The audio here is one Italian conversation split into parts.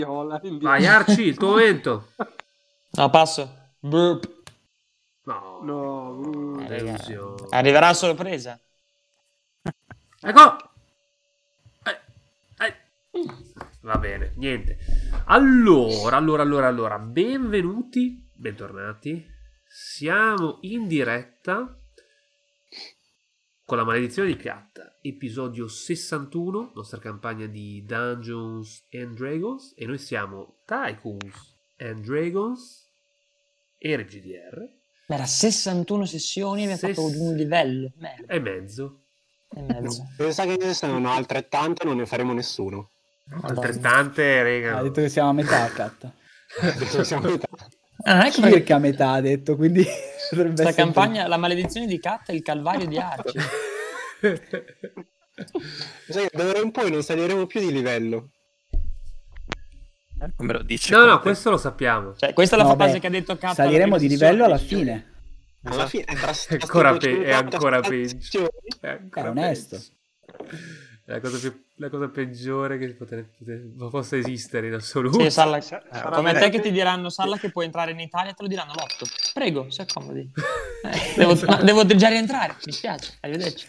Vai Arci, il tuo momento. No, passo. Burp. No, delusione. Arriverà a sorpresa. Ecco. Va bene, niente. Allora, bentornati. Siamo in diretta con la maledizione di Cat, episodio 61, nostra campagna di Dungeons and Dragons, e noi siamo Tycoons and Dragons e RGDR. Ma era 61 sessioni e abbiamo fatto un livello. Merda. E mezzo. Pensa che ne saranno altrettante, non ne faremo nessuno. Altrettante, rega. Ha detto che siamo a metà, Cat. Siamo a metà. Non è che Circa a metà ha detto, quindi questa campagna, la maledizione di Cat è il calvario di Arci. Sai che da ora in poi non saliremo più di livello. Come lo dice? No, questo lo sappiamo. Cioè, questa è la frase che ha detto Cat. Saliremo di livello alla fine. Alla fine è ancora peggio. È onesto. È la cosa peggiore che possa esistere in assoluto. Sì, Salla, come te che ti diranno, Salla, che puoi entrare in Italia, te lo diranno l'8. Prego, si accomodi. Devo già rientrare, mi spiace, arrivederci.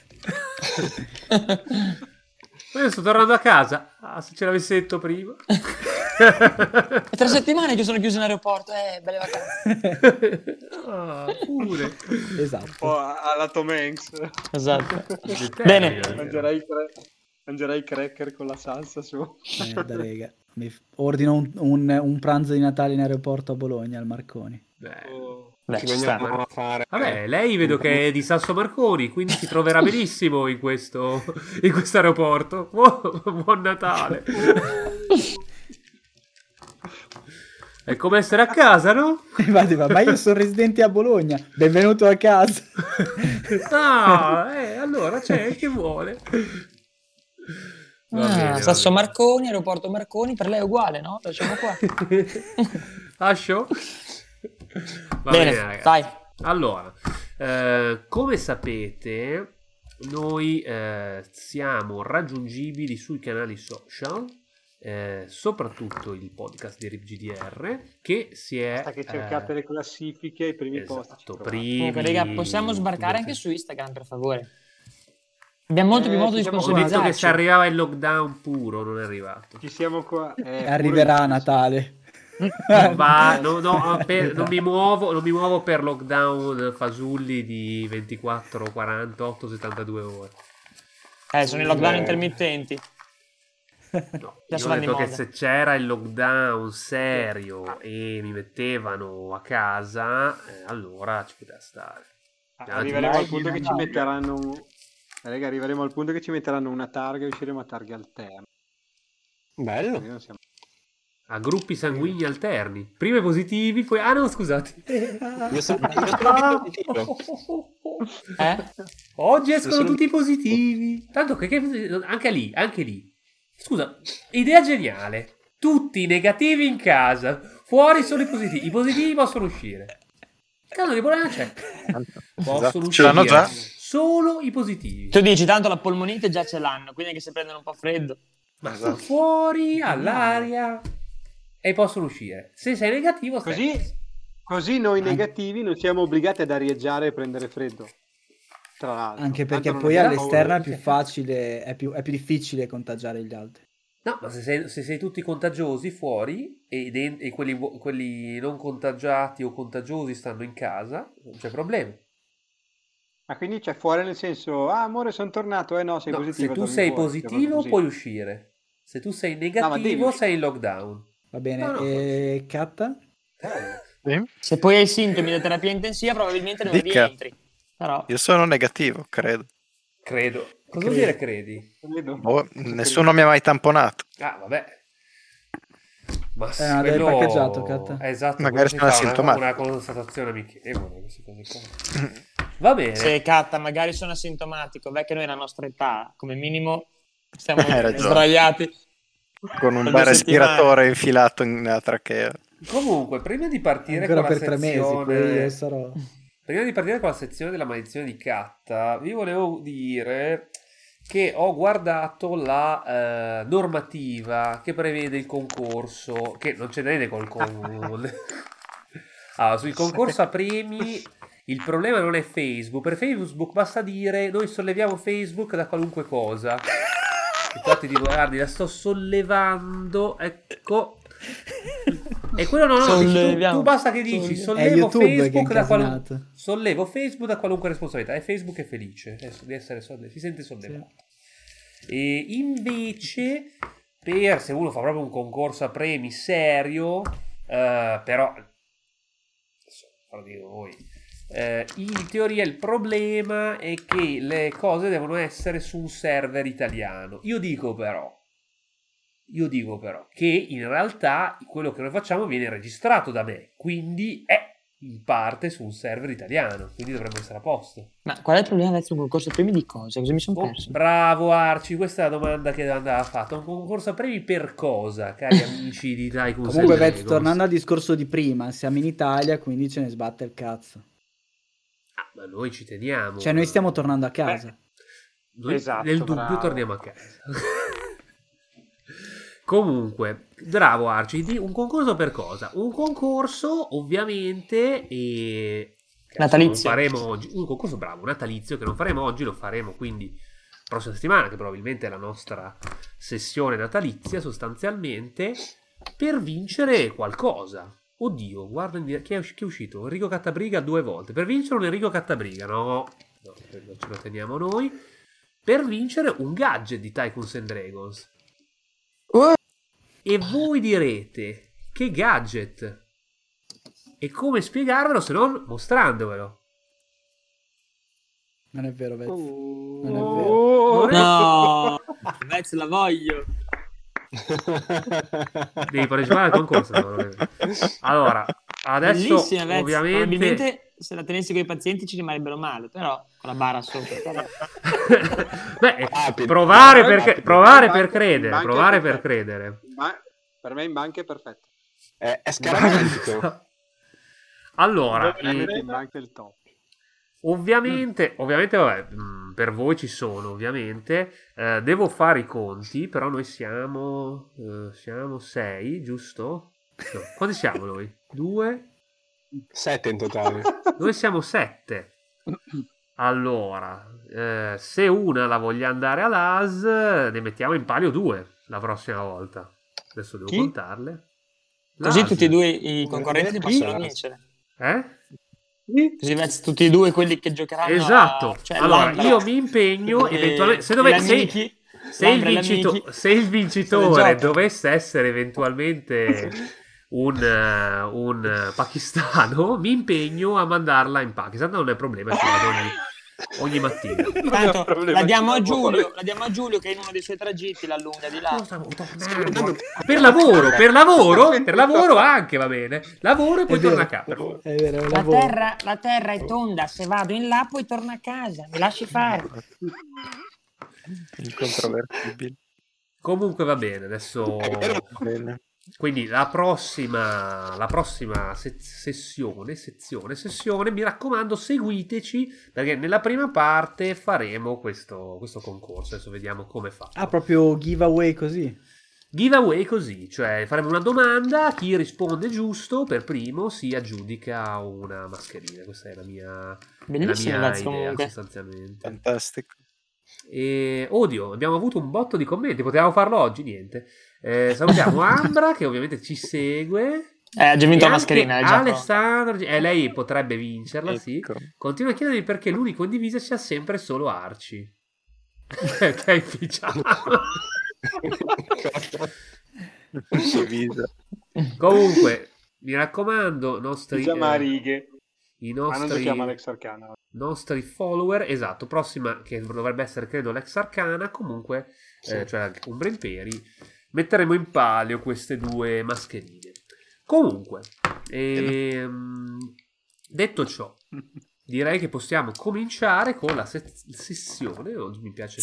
Io sto tornando a casa. Se ce l'avessi detto prima. È 3 settimane che sono chiuso in aeroporto, belle vacanze. Pure. Esatto. Un po' alla Tom Hanks. Esatto. Bene. Mangerai i cracker con la salsa su. Merda, rega. Mi ordino un pranzo di Natale in aeroporto a Bologna al Marconi. Ci veniamo a fare. Vabbè, lei vedo che è di Sasso Marconi, quindi si troverà benissimo in questo aeroporto. Buon Natale. È come essere a casa, no? Infatti, ma io sono residente a Bologna. Benvenuto a casa. Allora c'è che vuole. Sasso Marconi, aeroporto Marconi, per lei è uguale, no? Lasciamo qua. Ascio? Va bene, ragazzi. dai. Allora, come sapete, noi siamo raggiungibili sui canali social, soprattutto il podcast di RGDR, che si è... Che cercate le classifiche, i primi posti. Primi... Raga, possiamo sbarcare anche su Instagram, per favore? Abbiamo molto più modo di sponsorizzarci. Ho detto che se arrivava il lockdown puro, non è arrivato. Ci siamo qua. Arriverà a Natale. Non mi muovo per lockdown fasulli di 24, 48, 72 ore. Sono i lockdown intermittenti. No, io ho detto che se c'era il lockdown serio e mi mettevano a casa, allora ci poteva stare. Arriveremo al punto che ci metteranno... Raga, arriveremo al punto che ci metteranno una targa e usciremo a targhe alterne. Bello. A gruppi sanguigni alterni. Prima i positivi, poi... Ah no, scusate. Io sono positivo. Oggi escono tutti positivi. Tanto che anche lì. Scusa, idea geniale. Tutti negativi in casa. Fuori sono i positivi. I positivi possono uscire. Caso che problema c'è? Possono uscire. Ce l'hanno già? Solo i positivi. Tu dici tanto la polmonite già ce l'hanno, quindi anche se prendono un po' freddo. Ma sono fuori all'aria e possono uscire. Se sei negativo, così noi negativi non siamo obbligati ad arieggiare e prendere freddo. Tra l'altro. Anche perché poi all'esterno è più facile, è più difficile contagiare gli altri. No, ma se sei tutti contagiosi fuori e quelli non contagiati o contagiosi stanno in casa, non c'è problema. Ma quindi c'è fuori nel senso, amore, sono tornato, no, sei positivo. Se tu sei positivo puoi uscire. Se tu sei negativo sei in lockdown. Va bene, e Catta? Se poi hai sintomi da terapia intensiva probabilmente non rientri. Però... Io sono negativo, credo. Cosa vuol dire credi? Nessuno mi ha mai tamponato. Ah, vabbè. Ma l'hai parcheggiato, Catta? Esatto, magari sono asintomatico. Una constatazione amichevole, queste cose qua. Va bene. Se Catta, magari sono asintomatico, che noi la nostra età, come minimo, stiamo sdraiati. Con un bel respiratore infilato nella trachea. Comunque, prima di partire ancora con per la 3 mesi, poi io sarò... Prima di partire con la sezione della maledizione di Catta, vi volevo dire che ho guardato la normativa che prevede il concorso, che non c'è niente col allora, sul concorso a premi il problema non è Facebook. Per Facebook basta dire noi solleviamo Facebook da qualunque cosa. Infatti dico, guardi, la sto sollevando, ecco. E quello tu basta che dici sollevo Facebook da qualunque responsabilità, e Facebook è felice di essere si sente sollevato. Sì. E invece se uno fa proprio un concorso a premi serio, però farò dire voi, in teoria il problema è che le cose devono essere su un server italiano. Io dico però che in realtà quello che noi facciamo viene registrato da me, quindi è in parte su un server italiano, quindi dovremmo essere a posto. Ma qual è il problema adesso? Un concorso a premi di cosa? Cosa mi sono perso? Bravo Arci, questa è la domanda che andava fatta. Un concorso a premi per cosa, cari amici di Tycoon? Comunque Vez, tornando al discorso di prima, siamo in Italia, quindi ce ne sbatte il cazzo. Ma noi ci teniamo. Cioè noi stiamo tornando a casa. Noi esatto, nel dubbio bravo. torniamo a casa. Comunque, bravo Arci, un concorso per cosa? Un concorso ovviamente natalizio. Non faremo oggi, un concorso bravo, natalizio, che non faremo oggi, lo faremo quindi prossima settimana, che probabilmente è la nostra sessione natalizia sostanzialmente, per vincere qualcosa. Oddio, guarda chi è uscito? Enrico Cattabriga 2 volte. Per vincere un Enrico Cattabriga, no, ce lo teniamo noi. Per vincere un gadget di Tycoons and Dragons. E voi direte, che gadget? E come spiegarvelo se non mostrandovelo? Non è vero, Vez. Non è vero. No, Vez la voglio. Devi partecipare al concorso. Allora, adesso bellissima, Vez. ovviamente Probabilmente se la tenessi con i pazienti ci rimarrebbero male, però con la bara sopra. Beh, provare per credere. Ma per me in banca è perfetto. È scaramantico. Allora, In banca è il top. ovviamente vabbè, per voi ci sono, ovviamente. Devo fare i conti, però noi siamo 6, giusto? No, quanti siamo noi? 2? 7 in totale. Noi siamo 7. Allora, se una la voglia andare all'AS, ne mettiamo in palio 2 la prossima volta. Adesso devo contarle. Così L'AS. tutti e due i concorrenti possono vincere. Così Vez, tutti e due quelli che giocheranno. Esatto. Cioè, allora, Lambra io mi impegno eventualmente. Se il vincitore dovesse essere eventualmente un pakistano, mi impegno a mandarla in Pakistan. Non è problema, ci vado ogni mattina. Tanto la diamo a Giulio che in uno dei suoi tragitti l'allunga di là. Per lavoro anche va bene. Lavoro e poi torna a casa. È vero, La terra è tonda, se vado in là poi torno a casa, mi lasci fare. Incontrovertibile. Comunque va bene, adesso quindi la prossima sessione, mi raccomando, seguiteci, perché nella prima parte faremo questo concorso. Adesso vediamo come fa. Proprio giveaway così. Giveaway così, cioè faremo una domanda, chi risponde giusto per primo si aggiudica una mascherina. Questa è la mia idea sostanzialmente. Fantastico. E oddio, abbiamo avuto un botto di commenti, potevamo farlo oggi, niente. Salutiamo Ambra che ovviamente ci segue. Ha già vinto la mascherina. Alessandro, lei potrebbe vincerla, sì. Ecco. Continua a chiedermi perché l'unico in divisa sia sempre solo Arci. Che è ufficiale. Comunque, mi raccomando, Si chiama righe. i Ma non si chiama Lex Arcana. nostri follower, esatto, prossima che dovrebbe essere credo Lex Arcana, comunque cioè Umbra Imperi, metteremo in palio queste 2 mascherine. Comunque, detto ciò, direi che possiamo cominciare con la sessione, oggi mi piace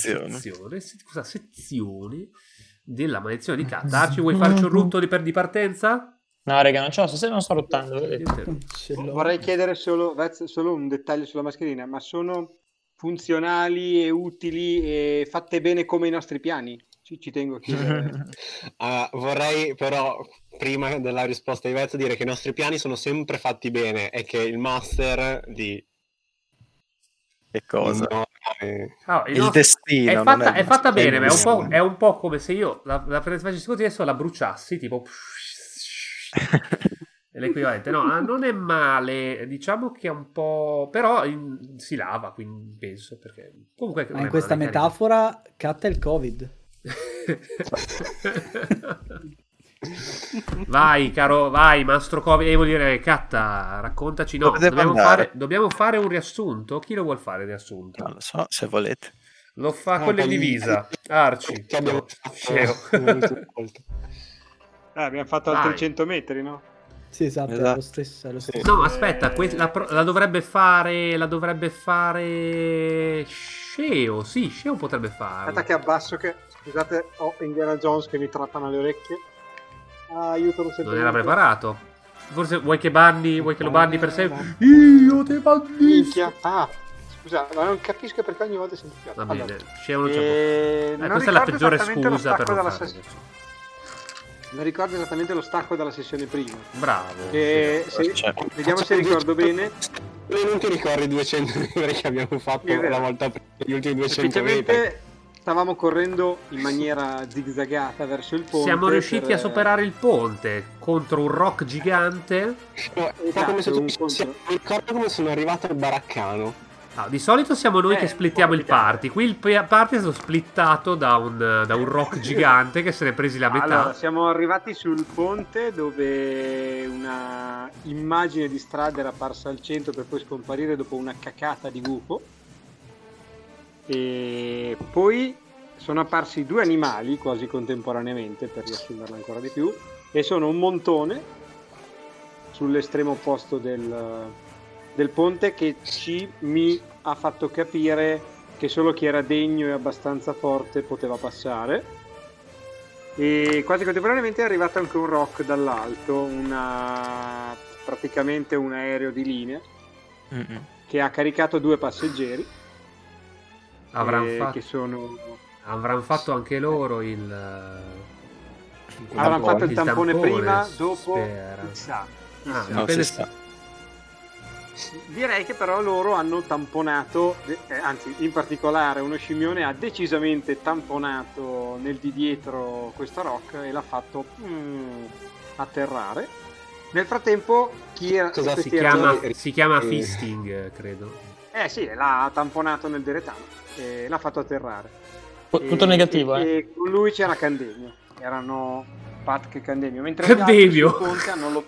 sezione della maledizione di Kat. Arci, vuoi farci un rutto di partenza? No, raga, non ce l'ho, stasera non sto ruttando. Vorrei chiedere solo un dettaglio sulla mascherina, ma sono funzionali e utili e fatte bene come i nostri piani? Ci tengo a chiedere. Vorrei però, prima della risposta di Vezzo, dire che i nostri piani sono sempre fatti bene e che il master di... Che cosa? Il destino. È fatta bene, ma è un po' come se io la facessi così adesso la bruciassi, tipo... È l'equivalente. No, non è male, diciamo che è un po'... però si lava, quindi penso, perché... Comunque, ma in questa metafora Cat è il Covid. Vai, caro, vai, Mastro Covid. Vuol dire, Catta, raccontaci. No, dobbiamo fare un riassunto. Chi lo vuol fare il riassunto? Non lo so, se volete. Lo fa quello in divisa. Arci. Che abbiamo Abbiamo fatto altri 100 metri, no? Sì, esatto, è lo stesso. No, aspetta, la dovrebbe fare Sceo. Sì, Sceo potrebbe fare. Aspetta che abbasso che... Scusate, ho Indiana Jones che mi trattano le orecchie. Aiuto, non era preparato. Forse vuoi che lo banni per sempre? Io te bannisco. Scusa, ma non capisco perché ogni volta sento più. Va bene, Sceo non c'è questa è la peggiore scusa per non fare questo. Non ricordo esattamente lo stacco dalla sessione prima. Bravo. Vediamo se ricordo bene. Non ti ricordi i 200 metri che abbiamo fatto la volta prima, gli ultimi 200 metri? Stavamo correndo in maniera zigzagata verso il ponte. Siamo riusciti a superare il ponte contro un rock gigante. Ricordo come sono arrivato al baraccano. Di solito siamo noi che splittiamo il party. Qui il party è stato splittato da un rock gigante che se ne è presi la metà. Allora, siamo arrivati sul ponte dove una immagine di strada era apparsa al centro per poi scomparire dopo una cacata di gufo. E poi sono apparsi due animali quasi contemporaneamente, per riassumerla ancora di più, e sono un montone sull'estremo opposto del ponte che mi ha fatto capire che solo chi era degno e abbastanza forte poteva passare, e quasi contemporaneamente è arrivato anche un rock dall'alto, praticamente un aereo di linea che ha caricato 2 passeggeri. Avranno fatto anche loro avranno fatto il tampone prima, dopo non si sa. Direi che però loro hanno tamponato, anzi in particolare uno scimmione ha decisamente tamponato nel di dietro questo rock e l'ha fatto atterrare. Nel frattempo si chiama fisting, credo. Sì, l'ha tamponato nel deretano e l'ha fatto atterrare. Tutto negativo, E con lui c'era Candemio. Erano Pat che Candemio. Mentre Candemio! gli altri sul ponte hanno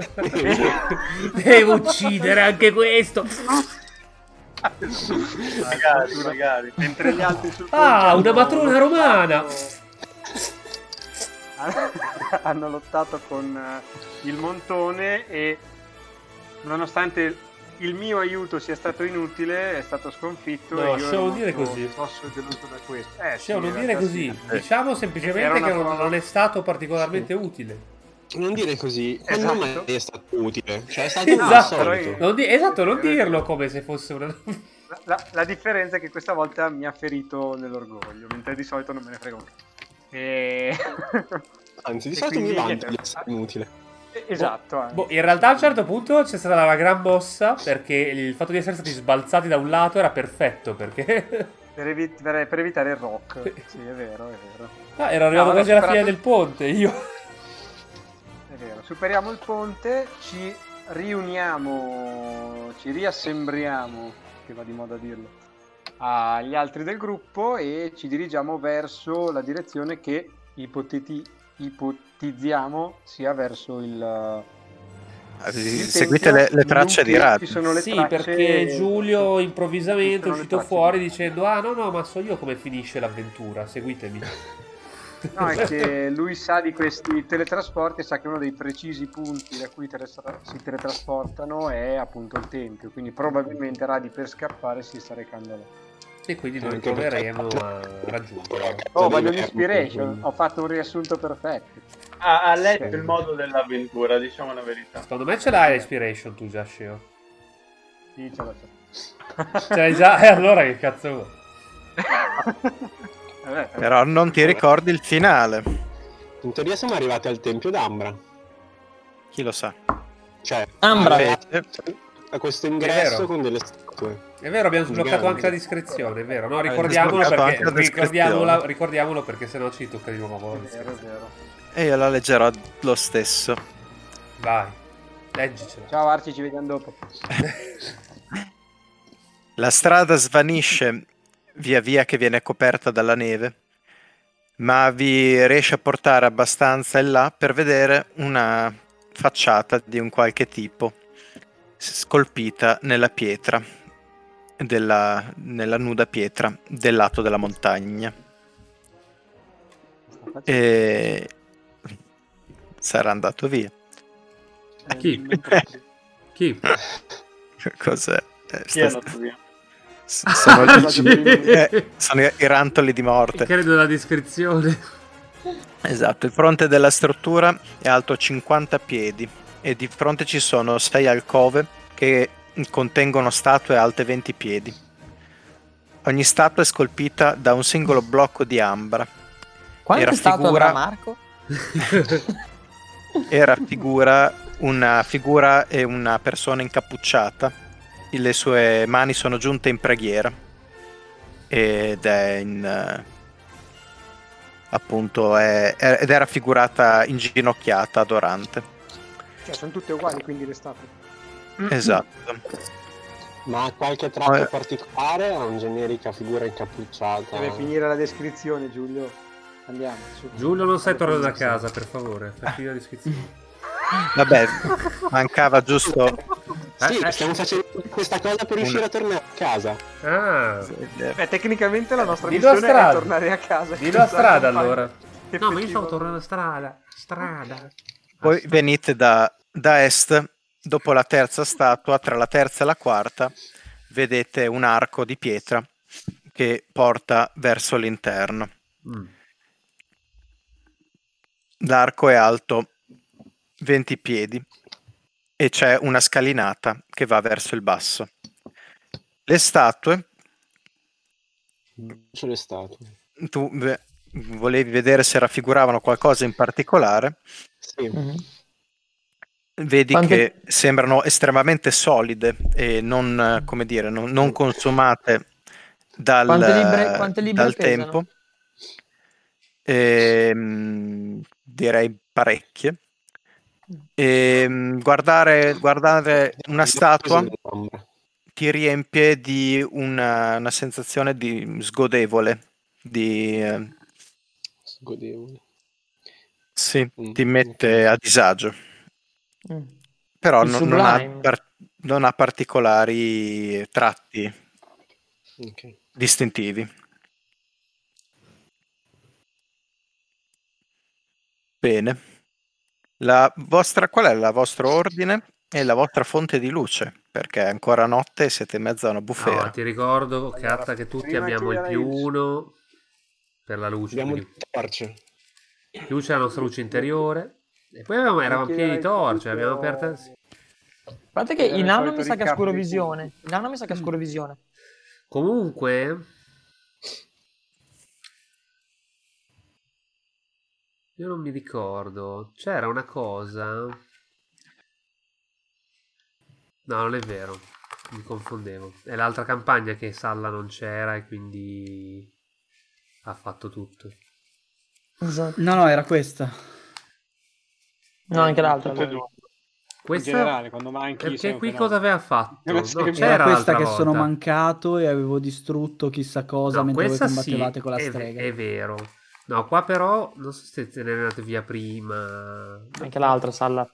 Devo uccidere anche questo! Magari. Mentre gli altri sul ponte una matrona romana! hanno lottato con il montone e nonostante il mio aiuto sia stato inutile, è stato sconfitto. No, e io non dire così. Posso deluso da questo. Non dire così. Diciamo semplicemente che non è stato particolarmente utile. Non dire così. Esatto. Quando mai è stato utile? Cioè è stato Non dirlo come se fosse una... La differenza è che questa volta mi ha ferito nell'orgoglio, mentre di solito non me ne frego. Anzi, di solito mi vanto di essere inutile. Esatto. In realtà a un certo punto c'è stata una gran mossa, perché il fatto di essere stati sbalzati da un lato era perfetto, perché per evitare il rock. Sì, è vero. Ero arrivato quasi alla fine del ponte io. È vero, superiamo il ponte, ci riuniamo, ci riassembriamo, che va di moda dirlo, agli altri del gruppo e ci dirigiamo verso la direzione che ipotizziamo sia verso il seguite le tracce di radio. Perché Giulio improvvisamente è uscito fuori dicendo no, ma so io come finisce l'avventura, seguitemi. No, è che lui sa di questi teletrasporti e sa che uno dei precisi punti da cui si teletrasportano è appunto il tempio, quindi probabilmente Radi per scappare si sta recando là. E quindi noi proveremo a raggiungere. Voglio l'inspiration, ho fatto un riassunto perfetto. Ha letto il modo dell'avventura, diciamo la verità. Secondo me ce l'hai l'inspiration tu già, Sceo. Sì, ce l'ho. Cioè, già, e allora che cazzo vuoi? Però non ti ricordi il finale. In teoria siamo arrivati al Tempio d'Ambra. Chi lo sa? Cioè, Ambra. a questo È ingresso vero. con delle statue. È vero, abbiamo sbloccato Gigante. anche la descrizione, è vero. No, Avete ricordiamolo sbloccato perché, anche la descrizione. ricordiamolo perché sennò ci tocca di nuovo la È descrizione. vero. E io la leggerò lo stesso. Vai, leggicela. Ciao Arci, ci vediamo dopo. La strada svanisce via via che viene coperta dalla neve, ma vi riesce a portare abbastanza in là per vedere una facciata di un qualche tipo scolpita nella pietra, nella nuda pietra del lato della montagna. E sarà andato via. Chi? Chi? Cos'è? Chi è andato via? Sono, sono i rantoli di morte. Credo la descrizione. Esatto, il fronte della struttura è alto 50 piedi e di fronte ci sono 6 alcove che contengono statue alte 20 piedi. Ogni statua è scolpita da un singolo blocco di ambra Quante statue raffigura- avrà Marco? e raffigura una figura e una persona incappucciata. Le sue mani sono giunte in preghiera ed è appunto ed è raffigurata inginocchiata, adorante. Cioè, sono tutte uguali, quindi le statue. Esatto. Ma ha qualche tratto particolare o una generica figura incappucciata? Deve finire la descrizione, Giulio. Andiamo. Su. Giulio, non stai tornando a casa, per favore. Fai finire la descrizione. Vabbè, mancava giusto. Sì, stiamo facendo questa cosa per riuscire a tornare a casa. Ah, Tecnicamente la nostra Dillo a missione è strada. tornare a casa. dillo a strada allora. No, ma io Effettivamente. stavo tornando a strada. Poi venite da est, dopo la terza statua, tra la terza e la quarta, vedete un arco di pietra che porta verso l'interno. Mm. L'arco è alto 20 piedi e c'è una scalinata che va verso il basso. Le statue, Sulle statue. tu volevi vedere se raffiguravano qualcosa in particolare, Sì. vedi Quante- che sembrano estremamente solide e non, come dire, non consumate Quante libbre dal pesano? tempo. Direi parecchie. Guardare una statua ti riempie di una sensazione di sgodevole, Sgodevole. sì, ti mette a disagio, Mm. però Il non ha, Sublime. non ha particolari tratti Ok. distintivi. Bene. Qual è il vostro ordine e la vostra fonte di luce? Perché è ancora notte e siete in mezzo a una bufera. No, ti ricordo, Allora, Catta, che tutti prima abbiamo il che più il- 1 per la luce. Abbiamo Quindi le torce. più c'è la nostra luce interiore. E poi eravamo pieni di torce, abbiamo aperto. Guardate che Era in il anno solito mi sa che ha recap scuro dei visione. In anno mi sa che ha scuro visione. Comunque, io non mi ricordo. C'era una cosa. No, non è vero. Mi confondevo. È l'altra campagna che Salla non c'era e quindi ha fatto tutto. Esatto. No, era questa. No, anche l'altra. Tutte e due. In Questa generale, quando manchi sei perché un qui fenomeno. cosa aveva fatto? Era No, sempre- c'era Era questa l'altra che sono volta. mancato e avevo distrutto chissà cosa No, mentre voi questa combattevate sì, con la è, strega. è vero. No, qua però non so se te ne andate via prima. Anche l'altra, Salla.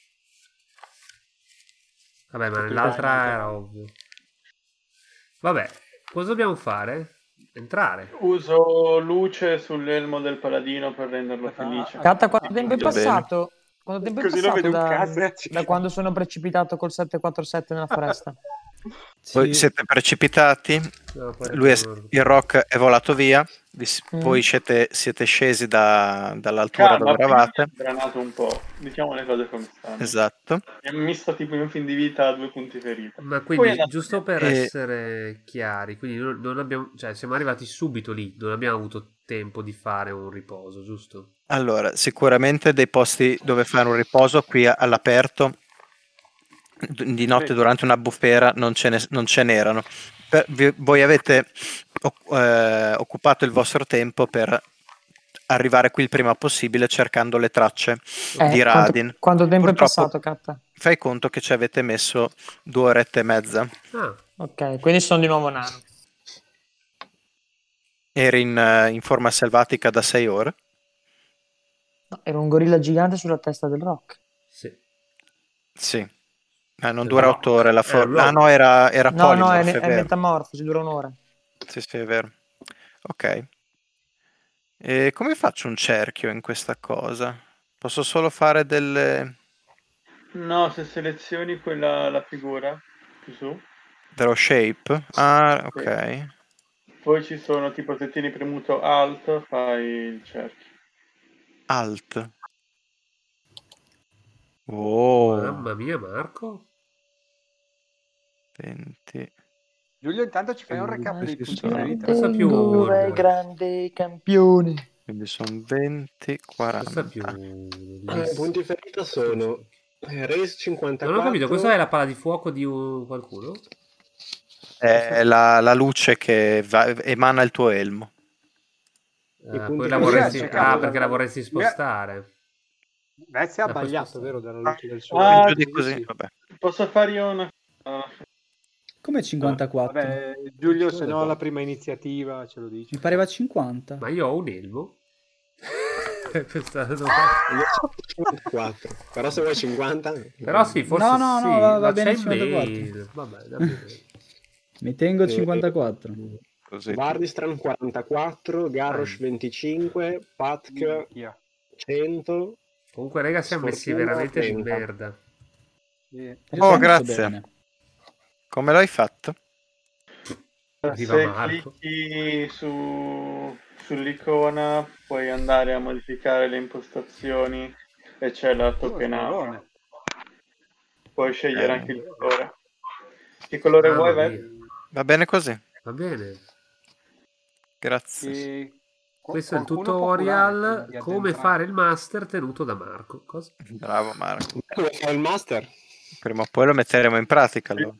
Vabbè, ma nell'altra era ovvio. Vabbè, cosa dobbiamo fare? Entrare. Uso luce sull'elmo del paladino per renderlo felice. Catta, quanto tempo è Molto bene. passato? Quanto tempo è Così non passato vede un da, cazzo, da quando sono precipitato col 747 nella foresta? Voi siete precipitati, No, poi il rock è volato via, voi siete scesi dall'altura dove eravate. È granato un po', diciamo le cose come stanno. Esatto. Mi sto tipo in un film di vita a 2 punti ferita. Ma Poi è quindi, andato giusto per essere chiari, quindi non abbiamo, cioè siamo arrivati subito lì, non abbiamo avuto tempo di fare un riposo, giusto? Allora, sicuramente dei posti dove fare un riposo qui all'aperto di notte durante una bufera non ce n'erano. Voi avete occupato il vostro tempo per arrivare qui il prima possibile cercando le tracce di Radin. Quanto tempo Purtroppo, è passato, Katta? Fai conto che ci avete messo 2 orette e mezza. Ah, Ok, quindi sono di nuovo nano. Eri in forma selvatica da 6 ore. No, era un gorilla gigante sulla testa del rock. Sì. Non dura 8 ore la forma. no. Era No, polimorfo, è vero. metamorfosi, dura un'ora. Sì, è vero. Ok. E come faccio un cerchio in questa cosa? Posso solo fare delle... No, se selezioni quella la figura più su, dello shape? Ah, ok. poi ci sono tipo se tieni premuto Alt fai il cerchio. Alt. Oh. Mamma mia, Marco. 20. Giulio, intanto ci fai un recap dei punti sono. ferita. Cosa più Dove grande campione. Quindi sono 20, 40. Cosa più... I punti ferita sono Race 54. Non ho capito, questa è la palla di fuoco di qualcuno? È la luce che emana il tuo elmo. Poi la ferita vorresti... cercavo perché la da- vorresti spostare. Vezzi ha La puoi sbagliato, spostare. vero? Dalla luce del sole. Ah, Giù di così, vabbè. Posso fare io una... Come 54? Vabbè, Giulio, se no la prima iniziativa ce lo dici. Mi pareva 50. Ma io ho un elmo. Pensavo- Io ho 54. Però se vuoi 50... Però sì, forse No, sì. va ma bene c'è il 54. mail. Vabbè, va bene. Mi tengo 54. Così. Vardistran 44, Garrosh 25, Patk 100. Comunque, raga, siamo messi Sfortuna veramente di 30. merda. Oh, grazie. Come l'hai fatto? Viva Se Marco. clicchi sull'icona puoi andare a modificare le impostazioni e c'è la tokenata. Puoi scegliere anche il colore. Che colore Mamma vuoi? mia. Vai? Va bene così. Va bene. Grazie. Questo è il tutorial come fare il master tenuto da Marco. Cosa? Bravo Marco. Come fare il master? Prima o poi lo metteremo in pratica allora.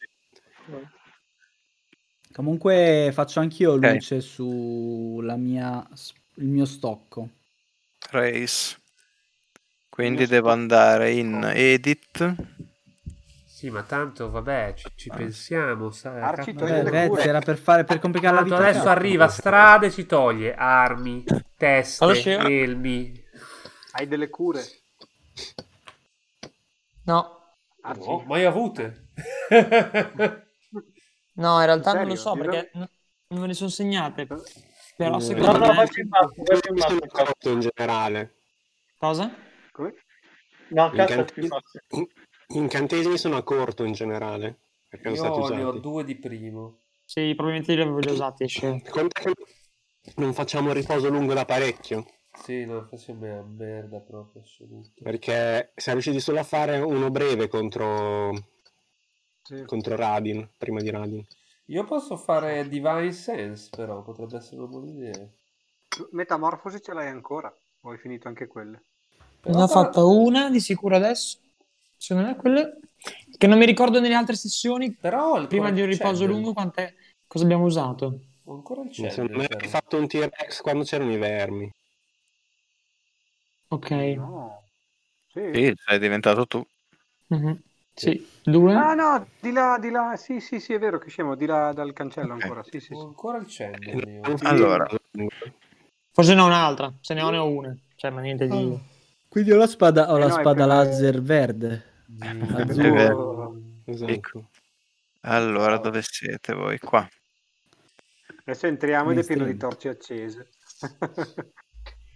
Comunque faccio anch'io Ok. luce il mio stocco. Race. Quindi devo andare in edit. Sì, ma tanto, vabbè, ci pensiamo. Arci, cazzo. togli le Vez, cure. era per complicare la Tanto vita. adesso arriva strade, ci toglie armi, teste, Allora, sì. elmi. Hai delle cure. No, Arci. No, mai avute. no, in realtà In non lo serio? so perché non me ne sono segnate. Però No, secondo no, me... vai in basso, vai in Sono basso. corrotto in generale. Cosa? Come? No, cazzo, Incantesimi- più basso. Incantesimi sono a corto in generale. Perché non stati Io ne ho usati. 2 di primo. Sì, probabilmente li avevo già usati. Esce. Conta che non facciamo riposo lungo da parecchio. Sì, no, forse è una merda proprio assoluta. Perché siamo riusciti solo a fare uno breve contro Radin, prima di Radin. Io posso fare Divine Sense, però potrebbe essere una buona idea. Metamorfosi ce l'hai ancora? O hai finito anche quelle? Ne ho fatta una di sicuro adesso. Se non è quella che non mi ricordo nelle altre sessioni. Però Prima di un riposo lungo, cosa abbiamo usato? Ho ancora il Secondo Channel, me però. hai fatto un T-Rex quando c'erano i vermi. Ok. No. Sì. Sì, sei diventato tu. Mhm. Sì, 2. Ah no, di là. Sì, è vero che siamo di là dal cancello Ok. ancora. Sì. Ho ancora il Channel io. Allora. Forse ne ho un'altra. Se ne ho una. Cioè, ma niente di... Quindi ho la spada, no, è per- laser verde. È vero. Esatto. Ecco. Allora, dove siete voi? Qua. Adesso entriamo ed è pieno di Mainstream. torce accese.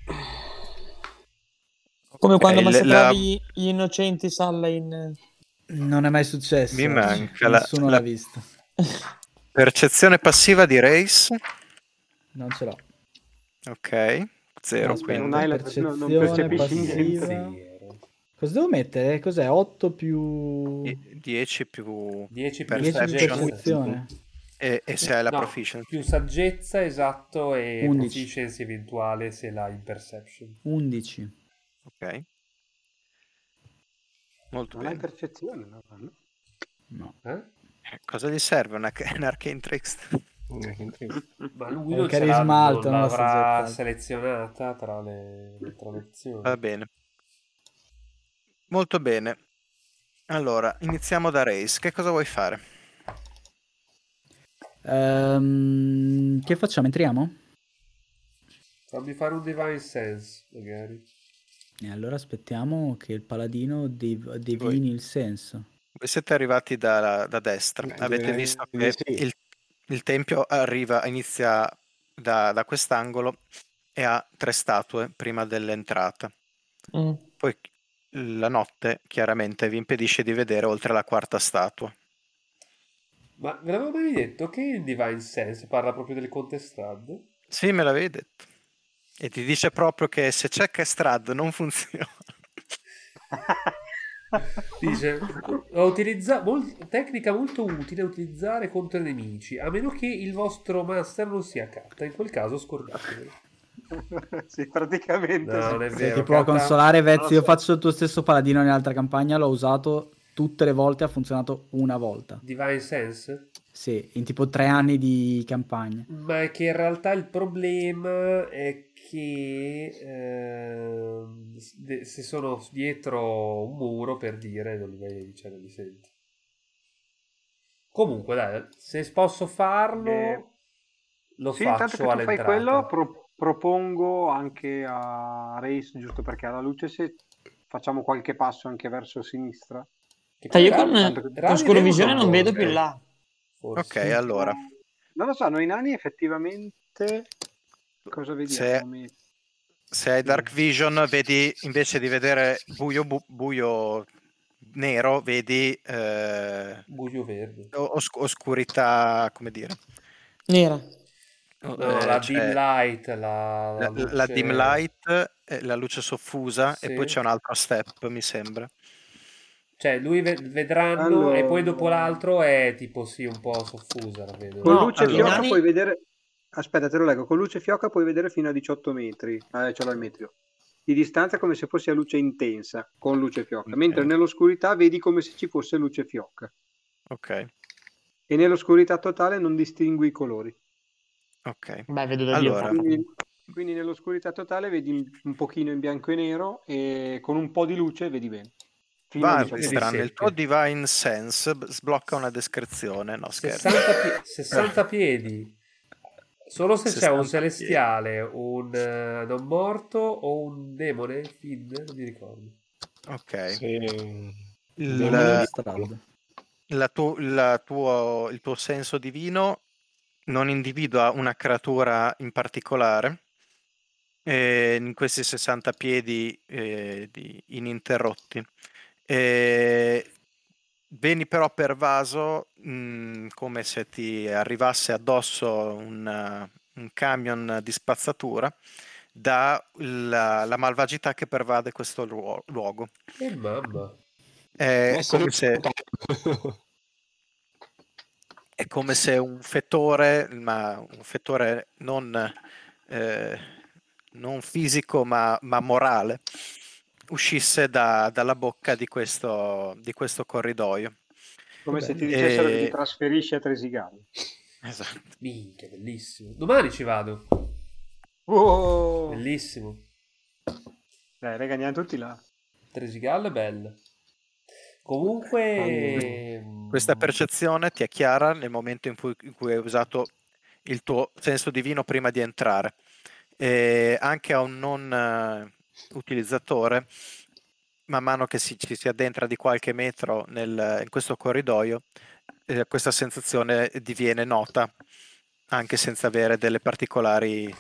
Come quando la- massacravi gli innocenti, Salla, in Non è mai successo. Mi manca Nessuno la l'ha visto. percezione passiva di Race. Non ce l'ho. Ok, 0 Aspetta, quindi. Non hai la- percezione non percepisci passiva. Zero. Cosa devo mettere? Cos'è? 8 più 10 più 10 più 10 più perception percezione? e se hai la No, proficiency. più saggezza, esatto, e 11. proficiency eventuale se l'hai in perception. 11. Ok. Molto Non hai bene. percezione, no? No. Eh? Cosa gli serve un arcane trickster? Ma lui È non, il ce l'ha- carisma non alto, non la l'avrà saggezza. selezionata tra le opzioni. Va bene. Molto bene. Allora, iniziamo da Race. Che cosa vuoi fare? Che facciamo? Entriamo? Fammi fare un Divine Sense, magari. E allora aspettiamo che il paladino divini il senso. Voi siete arrivati da destra. Avete direi visto di che sì. il tempio inizia da quest'angolo e ha 3 statue prima dell'entrata. Mm. Poi la notte chiaramente vi impedisce di vedere oltre la 4ª statua. Ma ve l'avevo mai detto che il Divine Sense parla proprio del Contestrad? Sì, me l'avevi detto. E ti dice proprio che se c'è Kestrad non funziona. Dice, tecnica molto utile da utilizzare contro i nemici, a meno che il vostro master non sia Katta, in quel caso scordatevelo. Sì, praticamente No, sì. non è Se vero. ti può Katta- consolare, Vez, non lo io so. faccio il tuo stesso paladino nell'altra campagna, l'ho usato tutte le volte, ha funzionato una volta. Divine Sense? Sì, in tipo 3 anni di campagna. Ma è che in realtà il problema è che se sono dietro un muro, per dire, non li vedi, cioè non li senti. Comunque, dai, se posso farlo, lo Sì, intanto faccio che tu fai all'entrata. quello, propongo anche a Race, giusto perché alla luce, se facciamo qualche passo anche verso sinistra. Che Io poi con Rani scurovisione non vedo forse. più là. Ok, Forse. allora. Non lo so, noi nani effettivamente cosa vediamo? Se hai Dark Vision, vedi, invece di vedere buio nero, vedi Buio verde. oscurità, come dire. Nera. No, la C'è dim light, la luce... la dim light, la luce soffusa, Sì. e poi c'è un altro step, mi sembra. Cioè, lui vedranno Allora- e poi dopo l'altro è tipo sì, un po' soffusa, la vedo. Con No, luce allora. fioca i nani- puoi vedere. Aspetta, te lo leggo. Con luce fioca puoi vedere fino a 18 metri. Ce l'ho il metro. Di distanza come se fosse a luce intensa con luce fioca. Ok. Mentre nell'oscurità vedi come se ci fosse luce fioca. Ok, E nell'oscurità totale non distingui i colori. ok. Beh, vedo da Dio. Allora, Quindi, quindi nell'oscurità totale vedi un pochino in bianco e nero e con un po' di luce vedi bene. Fino a va 18 vedi strano, il secche. tuo Divine Sense sblocca una descrizione. No, scherzo. 60 piedi. Solo se c'è 60 un celestiale, un non morto o un demone, Finn, non mi ricordo. Ok. Sì. Demone Strad. Il tuo senso divino non individua una creatura in particolare in questi 60 piedi ininterrotti. Veni però pervaso come se ti arrivasse addosso un camion di spazzatura la malvagità che pervade questo luogo. E mamma. È Sono come se un fettore, ma un fettore non fisico ma morale, uscisse dalla bocca di questo corridoio. Come se ti bello. dicessero che ti trasferisci a Tresigallo. Esatto. Minchia, bellissimo. Domani ci vado. Oh! Bellissimo. Dai, raga, andiamo tutti là. Tresigallo è bello. Comunque... Questa percezione ti è chiara nel momento in cui hai usato il tuo senso divino prima di entrare. E anche a un non utilizzatore, man mano che ci si addentra di qualche metro in questo corridoio, questa sensazione diviene nota, anche senza avere dei particolari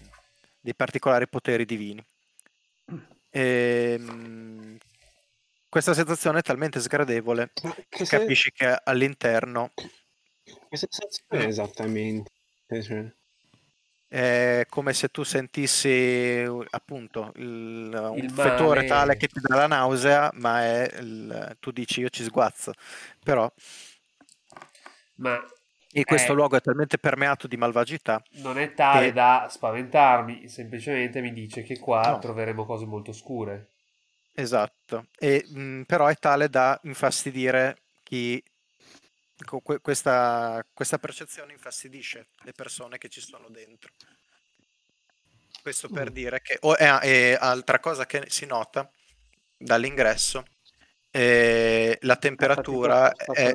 poteri divini. questa sensazione è talmente sgradevole che capisci che all'interno Che sensazione è esattamente? Cioè, è come se tu sentissi appunto un Il fetore male. tale che ti dà la nausea, ma tu dici io ci sguazzo, però Ma questo luogo è talmente permeato di malvagità non è tale che da spaventarmi, semplicemente mi dice che qua no. troveremo cose molto scure. Esatto, però è tale da infastidire chi questa percezione infastidisce le persone che ci sono dentro. Questo per dire che e altra cosa che si nota dall'ingresso, la temperatura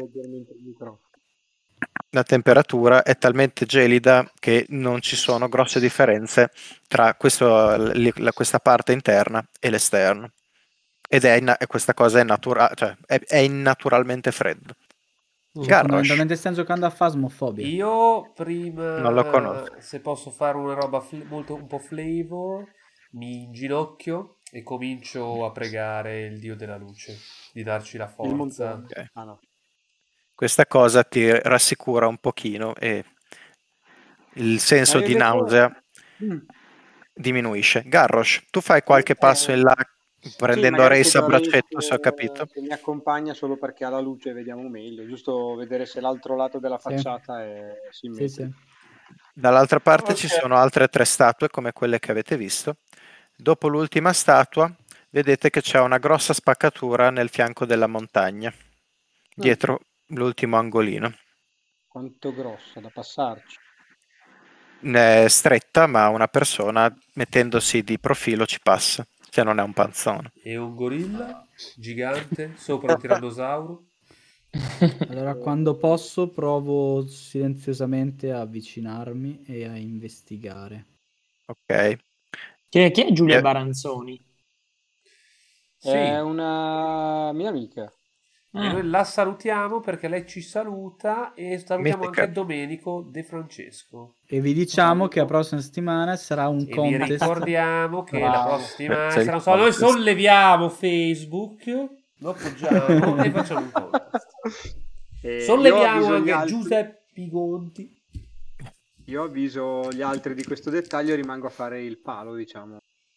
è talmente gelida che non ci sono grosse differenze tra questa parte interna e l'esterno. Ed questa cosa cioè è innaturalmente freddo. Garrosh, Fondamentalmente stiamo giocando a Phasmophobia. Io prima, non lo conosco. se posso fare una roba molto un po' flavor, mi inginocchio e comincio a pregare il dio della luce di darci la forza. Okay. Ah, no. Questa cosa ti rassicura un pochino e il senso di nausea diminuisce. Garrosh, tu fai qualche passo in là prendendo Reis a braccetto, se ho capito. Che mi accompagna solo perché alla luce vediamo meglio, giusto vedere se l'altro lato della facciata è simmetrico. Sì. Dall'altra parte ci sono altre 3 statue come quelle che avete visto. Dopo l'ultima statua vedete che c'è una grossa spaccatura nel fianco della montagna, dietro l'ultimo angolino. Quanto grossa da passarci? È stretta, ma una persona mettendosi di profilo ci passa, se non è un panzone. E un gorilla gigante sopra un tirannosauro. Allora, quando posso, provo silenziosamente a avvicinarmi e a investigare. Ok. Chi è Giulia Baranzoni? Sì. È una mia amica. E noi la salutiamo perché lei ci saluta e salutiamo Mitica. anche Domenico De Francesco. E vi diciamo che la prossima settimana sarà un E vi contest. ricordiamo che la prossima C'è il sarà, noi contest. solleviamo Facebook, lo appoggiamo e facciamo un contest. Solleviamo anche Giuseppe Gonti. Io avviso gli altri di questo dettaglio e rimango a fare il palo, diciamo.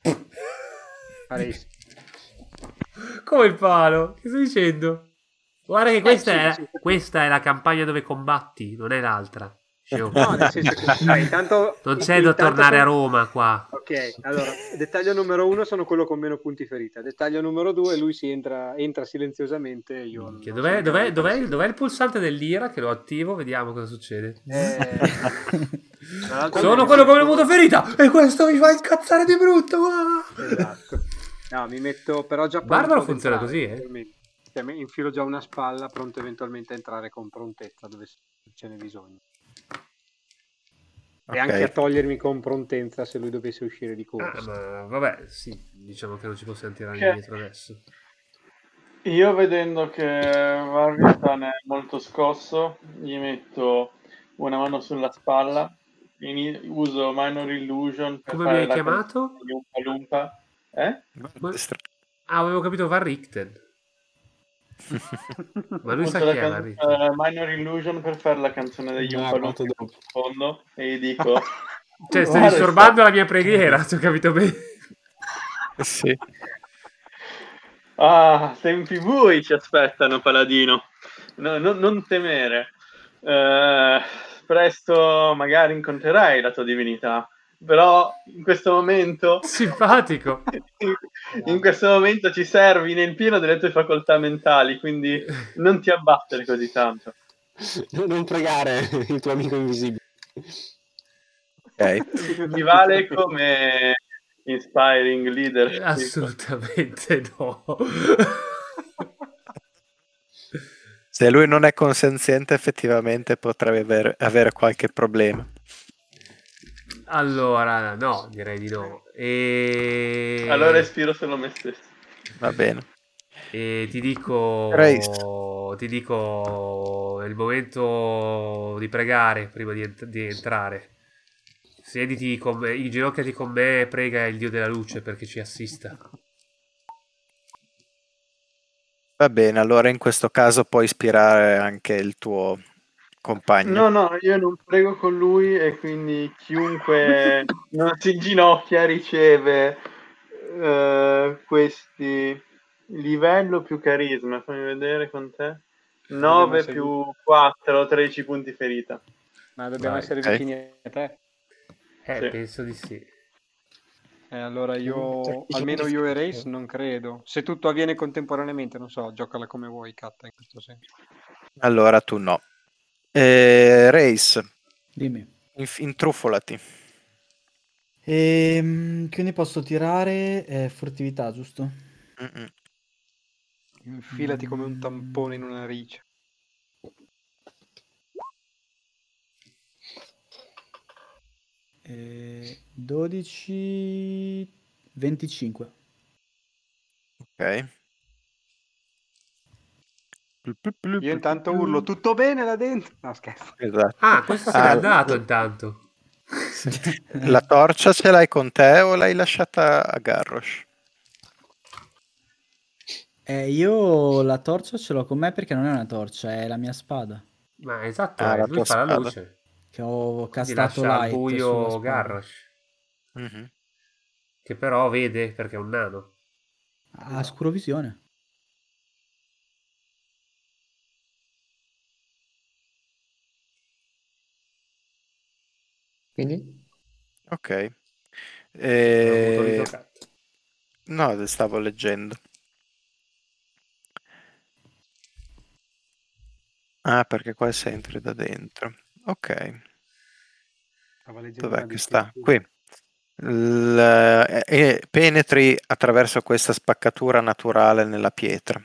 Come il palo? Che stai dicendo? Guarda che questa è la campagna dove combatti, non è l'altra. No, nel senso che intanto, non c'è da tornare a Roma qua. Ok, allora, dettaglio numero 1 sono quello con meno punti ferita. Dettaglio numero 2, lui entra silenziosamente. Io Dov'è il pulsante dell'ira che lo attivo? Vediamo cosa succede. Sono quello con il punto ferita e questo mi fa incazzare di brutto. Esatto. No, mi metto però già Barbaro funziona così, Cioè, infilo già una spalla pronto eventualmente a entrare con prontezza dove ce n'è bisogno. E anche a togliermi con prontezza se lui dovesse uscire di corsa. Ma vabbè, sì, diciamo che non ci possiamo tirare indietro adesso. Io vedendo che Varvitan è molto scosso, gli metto una mano sulla spalla, uso Minor Illusion per come fare mi hai la chiamato? Lumpa. Avevo capito Van Richten. Ma lui sa chi è Van Richten. Minor Illusion per fare la canzone degli Umpa Lumpa in fondo e gli dico cioè stai disturbando la mia preghiera, se ho capito bene. Sì. Tempi bui ci aspettano, Paladino. No, non temere. Presto magari incontrerai la tua divinità. Però in questo momento simpatico. In questo momento ci servi nel pieno delle tue facoltà mentali, quindi non ti abbattere così tanto. Non pregare il tuo amico invisibile. Ok. Ti vale come inspiring leader? Assolutamente no. Se lui non è consenziente effettivamente potrebbe avere qualche problema. Allora, no, direi di no. Allora ispiro solo me stesso. Va bene. E ti dico, è il momento di pregare prima di entrare. Siediti con me, inginocchiati con me e prega il Dio della luce perché ci assista. Va bene, allora in questo caso puoi ispirare anche il tuo compagno. No, io non prego con lui e quindi chiunque non si inginocchia riceve questi livello più carisma. Fammi vedere con te. 9 essere più 4, 13 punti ferita. Ma dobbiamo Vai. essere Ok. vicini a te. Sì. Penso di sì. Allora io, almeno io e Race, non credo. Se tutto avviene contemporaneamente, non so, giocala come vuoi, Katta, in questo senso. Allora tu no. Race, Dimmi. intrufolati. Quindi posso tirare furtività, giusto? Mm-mm. Infilati come un tampone in una narice. Eh, 12, 25. Ok. Io intanto urlo, tutto bene là dentro? No, scherzo. Esatto. Ah, questo se n'è Ah, andato intanto. sì. La torcia ce l'hai con te o l'hai lasciata a Garrosh? Io la torcia ce l'ho con me perché non è una torcia, è la mia spada. Ma esatto, Ah, la lui tua fa la spada. luce. Che ho Quindi castato lascia al light sulla buio spada. Garrosh, Mhm. che però vede perché è un nano. Ha scurovisione. Quindi? Ok. Non ho motorizzato cazzo. No, stavo leggendo. Ah, perché qua è sempre da dentro. Ok. Stava leggendo Dov'è una che sta? descrizione. Qui. Penetri attraverso questa spaccatura naturale nella pietra.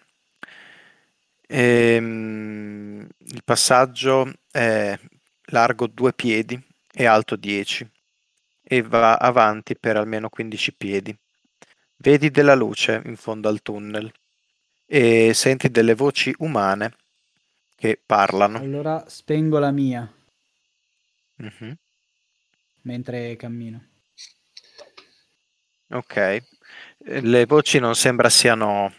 Il passaggio è largo 2 piedi e alto 10 e va avanti per almeno 15 piedi. Vedi della luce in fondo al tunnel e senti delle voci umane che parlano. Allora spengo la mia Mhm. mentre cammino. Ok. Le voci non sembra siano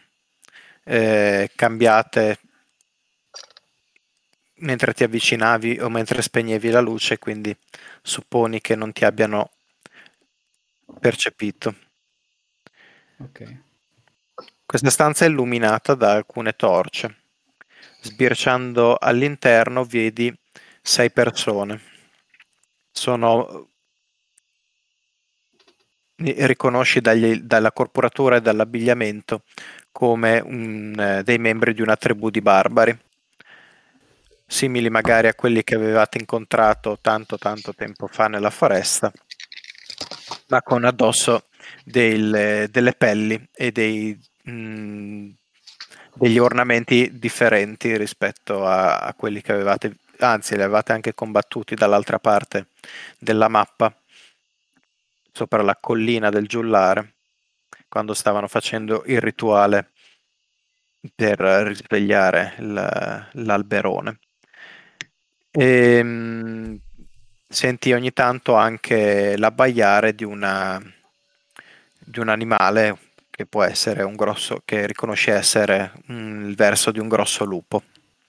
cambiate mentre ti avvicinavi o mentre spegnevi la luce, quindi supponi che non ti abbiano percepito. Ok. Questa stanza è illuminata da alcune torce. Sbirciando all'interno vedi 6 persone. Riconosci dalla corporatura e dall'abbigliamento come dei membri di una tribù di barbari, simili magari a quelli che avevate incontrato tanto tempo fa nella foresta, ma con addosso delle pelli e degli ornamenti differenti rispetto a quelli che avevate, anzi li avevate anche combattuti dall'altra parte della mappa, sopra la collina del Giullare, quando stavano facendo il rituale per risvegliare l'alberone. Senti ogni tanto anche l'abbaiare di un animale che può essere un grosso, che riconosci essere il verso di un grosso lupo.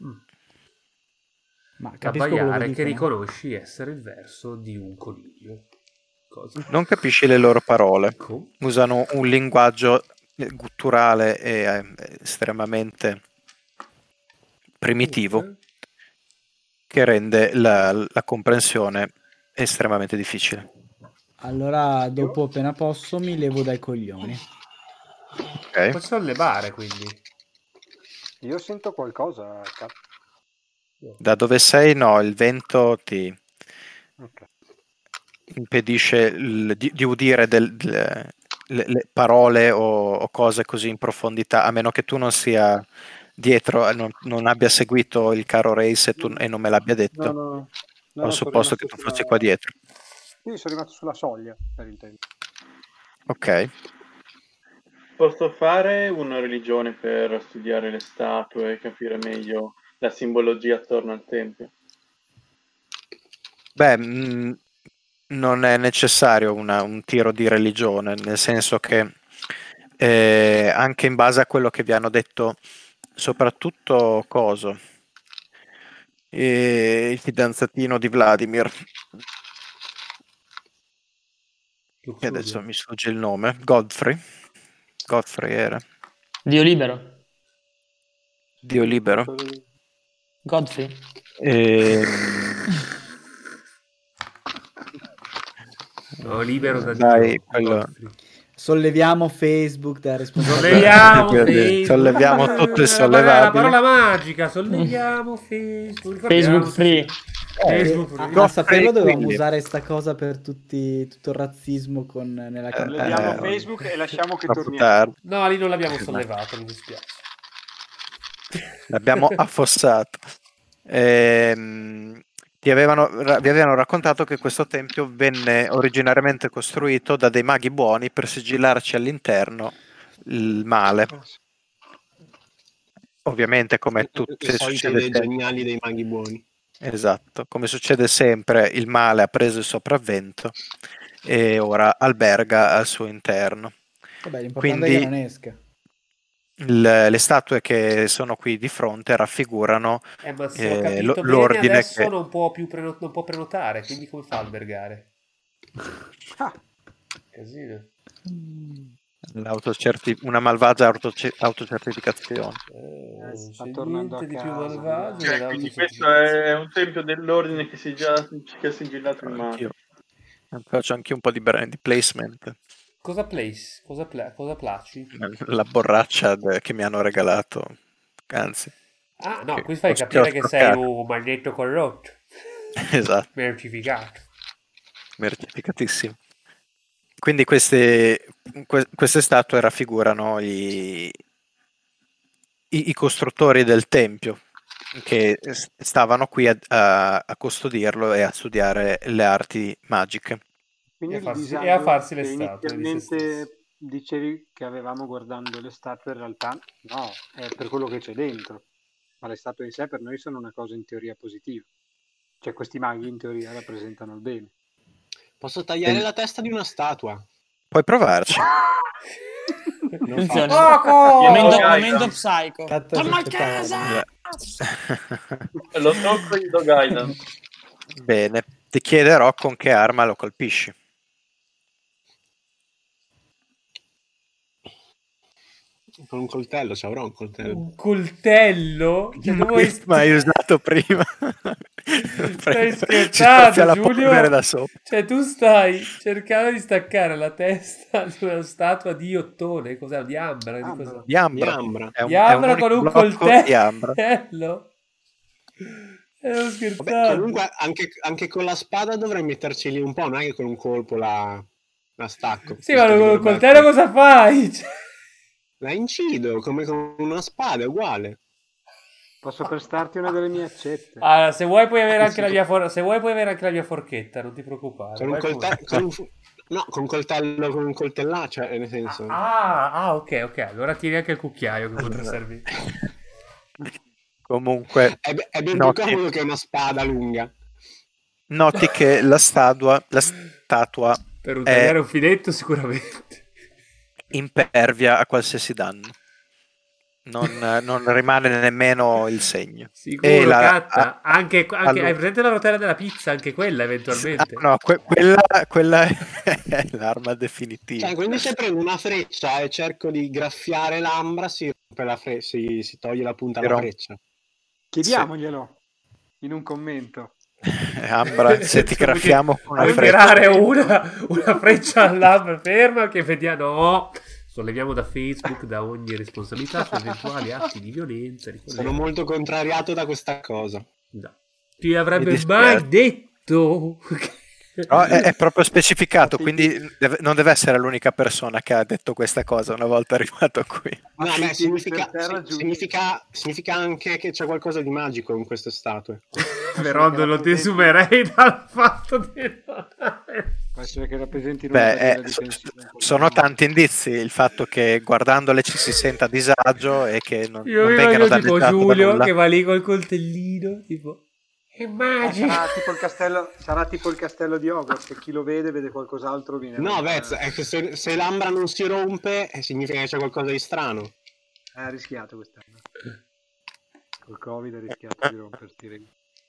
Ma capisco quello che L'abbaiare che dicono. riconosci essere il verso di un coniglio. Cosa? Non capisci le loro parole, Ecco. usano un linguaggio gutturale e estremamente primitivo Comunque, che rende la comprensione estremamente difficile. Allora, dopo appena posso, mi levo dai coglioni. Ok. puoi sollevare quindi. Io sento qualcosa, Katta. Da dove sei, no, il vento ti Ok. impedisce di udire le parole o cose così in profondità, a meno che tu non sia dietro, non abbia seguito il caro Race e non me l'abbia detto. No, Ho sono supposto che rimasto tu sulla... fossi qua dietro. Sì, sono rimasto sulla soglia, per intendere. Ok. Posso fare una religione per studiare le statue e capire meglio la simbologia attorno al tempio? Beh, non è necessario un tiro di religione, nel senso che anche in base a quello che vi hanno detto soprattutto Coso, e il fidanzatino di Vladimir, che adesso mi sfugge il nome, Godfrey era. Dio libero. Godfrey. No, libero da Dai, Dio. quello- Solleviamo Facebook da responsabilità. Solleviamo tutto il la sollevabile. parola magica, solleviamo Facebook. Facebook free. Facebook free. A saperlo dovevamo quindi- usare sta cosa per tutto il razzismo nella campagna. Leviamo Facebook e lasciamo che troppo torniamo. tardi. No, lì non l'abbiamo sollevato, mi dispiace. L'abbiamo affossato. Vi avevano raccontato che questo tempio venne originariamente costruito da dei maghi buoni per sigillarci all'interno il male. Ovviamente, come tutte Le solite succede idee geniali dei maghi buoni. esatto, come succede sempre, il male ha preso il sopravvento e ora alberga al suo interno. Vabbè, l'importante è Quindi- che non esca. Le statue che sono qui di fronte raffigurano Ma se ho capito bene, l'ordine adesso che- non può più non può prenotare, quindi come fa a albergare? Casino. una malvagia autocertificazione. sta C'è tornando niente a di più casa. malvagio Cioè, quindi questo è un tempio dell'ordine che ha sigillato il male. Anch'io. Faccio anche un po' di placement. Cosa placi? La borraccia che mi hanno regalato, anzi. Ah, no, Che qui fai ho capire che sei scroccato. un maledetto corrotto, Esatto, mercificato. mercificatissimo. Quindi queste statue raffigurano i costruttori del tempio che stavano qui a custodirlo e a studiare le arti magiche. Quindi E a il farsi- disagio e a farsi le che statue di se inizialmente dicevi che avevamo guardando le statue, in realtà no, è per quello che c'è dentro. Ma le statue in sé per noi sono una cosa in teoria positiva. Cioè questi maghi in teoria rappresentano il bene. Posso tagliare la testa di una statua? Puoi provarci. Non Attenzione. faccio. Momento psycho. Cazzo, Torna a si casa! Lo tocco e gli do guidance. Bene, ti chiederò con che arma lo colpisci. Con un coltello, ci avrò un coltello. Un coltello? Cioè, tu vuoi Ma hai usato prima. Stai Ci scherzando, scoppia la Giulio? polvere da sopra. Cioè, tu stai cercando di staccare la testa di una statua di Ottone, cos'è? Di Ambra? Di cosa? Di Ambra. Di Ambra. È Di Ambra unico con un blocco di Ambra. coltello? Non Vabbè, scherzando. comunque anche con la spada dovrei metterci lì un po', non è che con un colpo la stacco. Sì, ma con il coltello cosa fai? Cioè, La incido come con una spada, è uguale. Posso prestarti una delle mie accette? allora, se vuoi puoi avere anche la mia se vuoi puoi avere anche la mia forchetta, non ti preoccupare. Con un vai pure. coltello, no, con coltello, con un coltellaccio, nel senso. Ok, allora tieni anche il cucchiaio che potrà servire. Comunque, È ben più noti, comodo che una spada lunga. noti che la statua Per un è tagliare un filetto sicuramente. impervia a qualsiasi danno. Non rimane nemmeno il segno. Sicuro, Catta? Anche hai presente la rotella della pizza? Anche quella eventualmente? No, quella è l'arma definitiva. Cioè, quindi se prendo una freccia e cerco di graffiare l'ambra, si rompe si toglie la punta della freccia. Chiediamoglielo in un commento. Ambra, se ti graffiamo con una Puoi freccia. tirare una freccia all'ambra ferma che vediamo. No! Solleviamo da Facebook da ogni responsabilità su eventuali atti di violenza. Sono molto contrariato da questa cosa. No. Ti avrebbe Mi dispiace. mai detto? No, è proprio specificato, quindi non deve essere l'unica persona che ha detto questa cosa una volta arrivato qui. No, beh, significa terra, anche che c'è qualcosa di magico in queste statue. Però non lo desumerei dal fatto di Può essere che rappresentino Beh, sono tanti indizi, il fatto che guardandole ci si senta a disagio e che non vengano immagino tipo danneggiate da Giulio nulla. che va lì col coltellino, tipo è magico. Sarà tipo il castello di Hogwarts, che chi lo vede qualcos'altro viene. No, Vez, è che se l'ambra non si rompe, significa che c'è qualcosa di strano. Ha rischiato quest'anno. Col Covid ha rischiato di rompersi. Raga.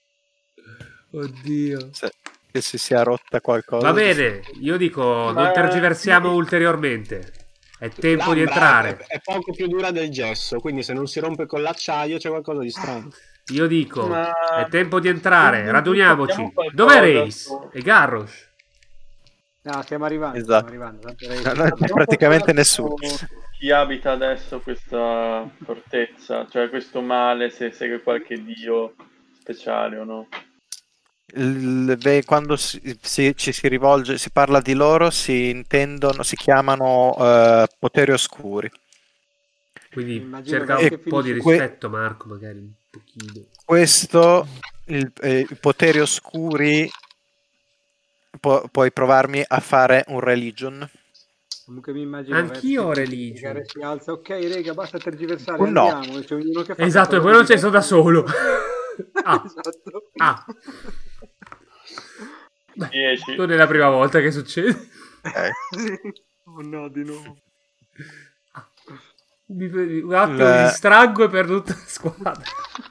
Oddio. Che si sia rotta qualcosa. Va bene, io dico, non tergiversiamo ulteriormente. È tempo di Labbra entrare. è poco più dura del gesso, quindi se non si rompe con l'acciaio c'è qualcosa di strano. Io dico, Ma- è tempo di entrare, raduniamoci. Facciamo qualcosa Dov'è Race? su- E Garrosh? No, stiamo arrivando. Esatto. Stiamo arrivando. Tanto No, Race- no, praticamente nessuno. Chi abita adesso questa fortezza, cioè questo male, se segue qualche dio speciale o no? Quando ci si rivolge, si parla di loro, si chiamano poteri oscuri. Quindi Immagino cerca che un po' di finisce- rispetto, Marco, magari un pochino. Questo, i poteri oscuri, puoi provarmi a fare un religion? Comunque mi immagino Anch'io ho Verso che religion. magari si alza, ok rega, basta tergiversare, No. andiamo, e c'è ognuno che fa Esatto, e qualcosa poi non di ci sono da solo. Ah. Esatto. Ah. Beh, 10. non è la prima volta che succede. Oh no, di nuovo. Un attimo di distraggo e per tutta la squadra.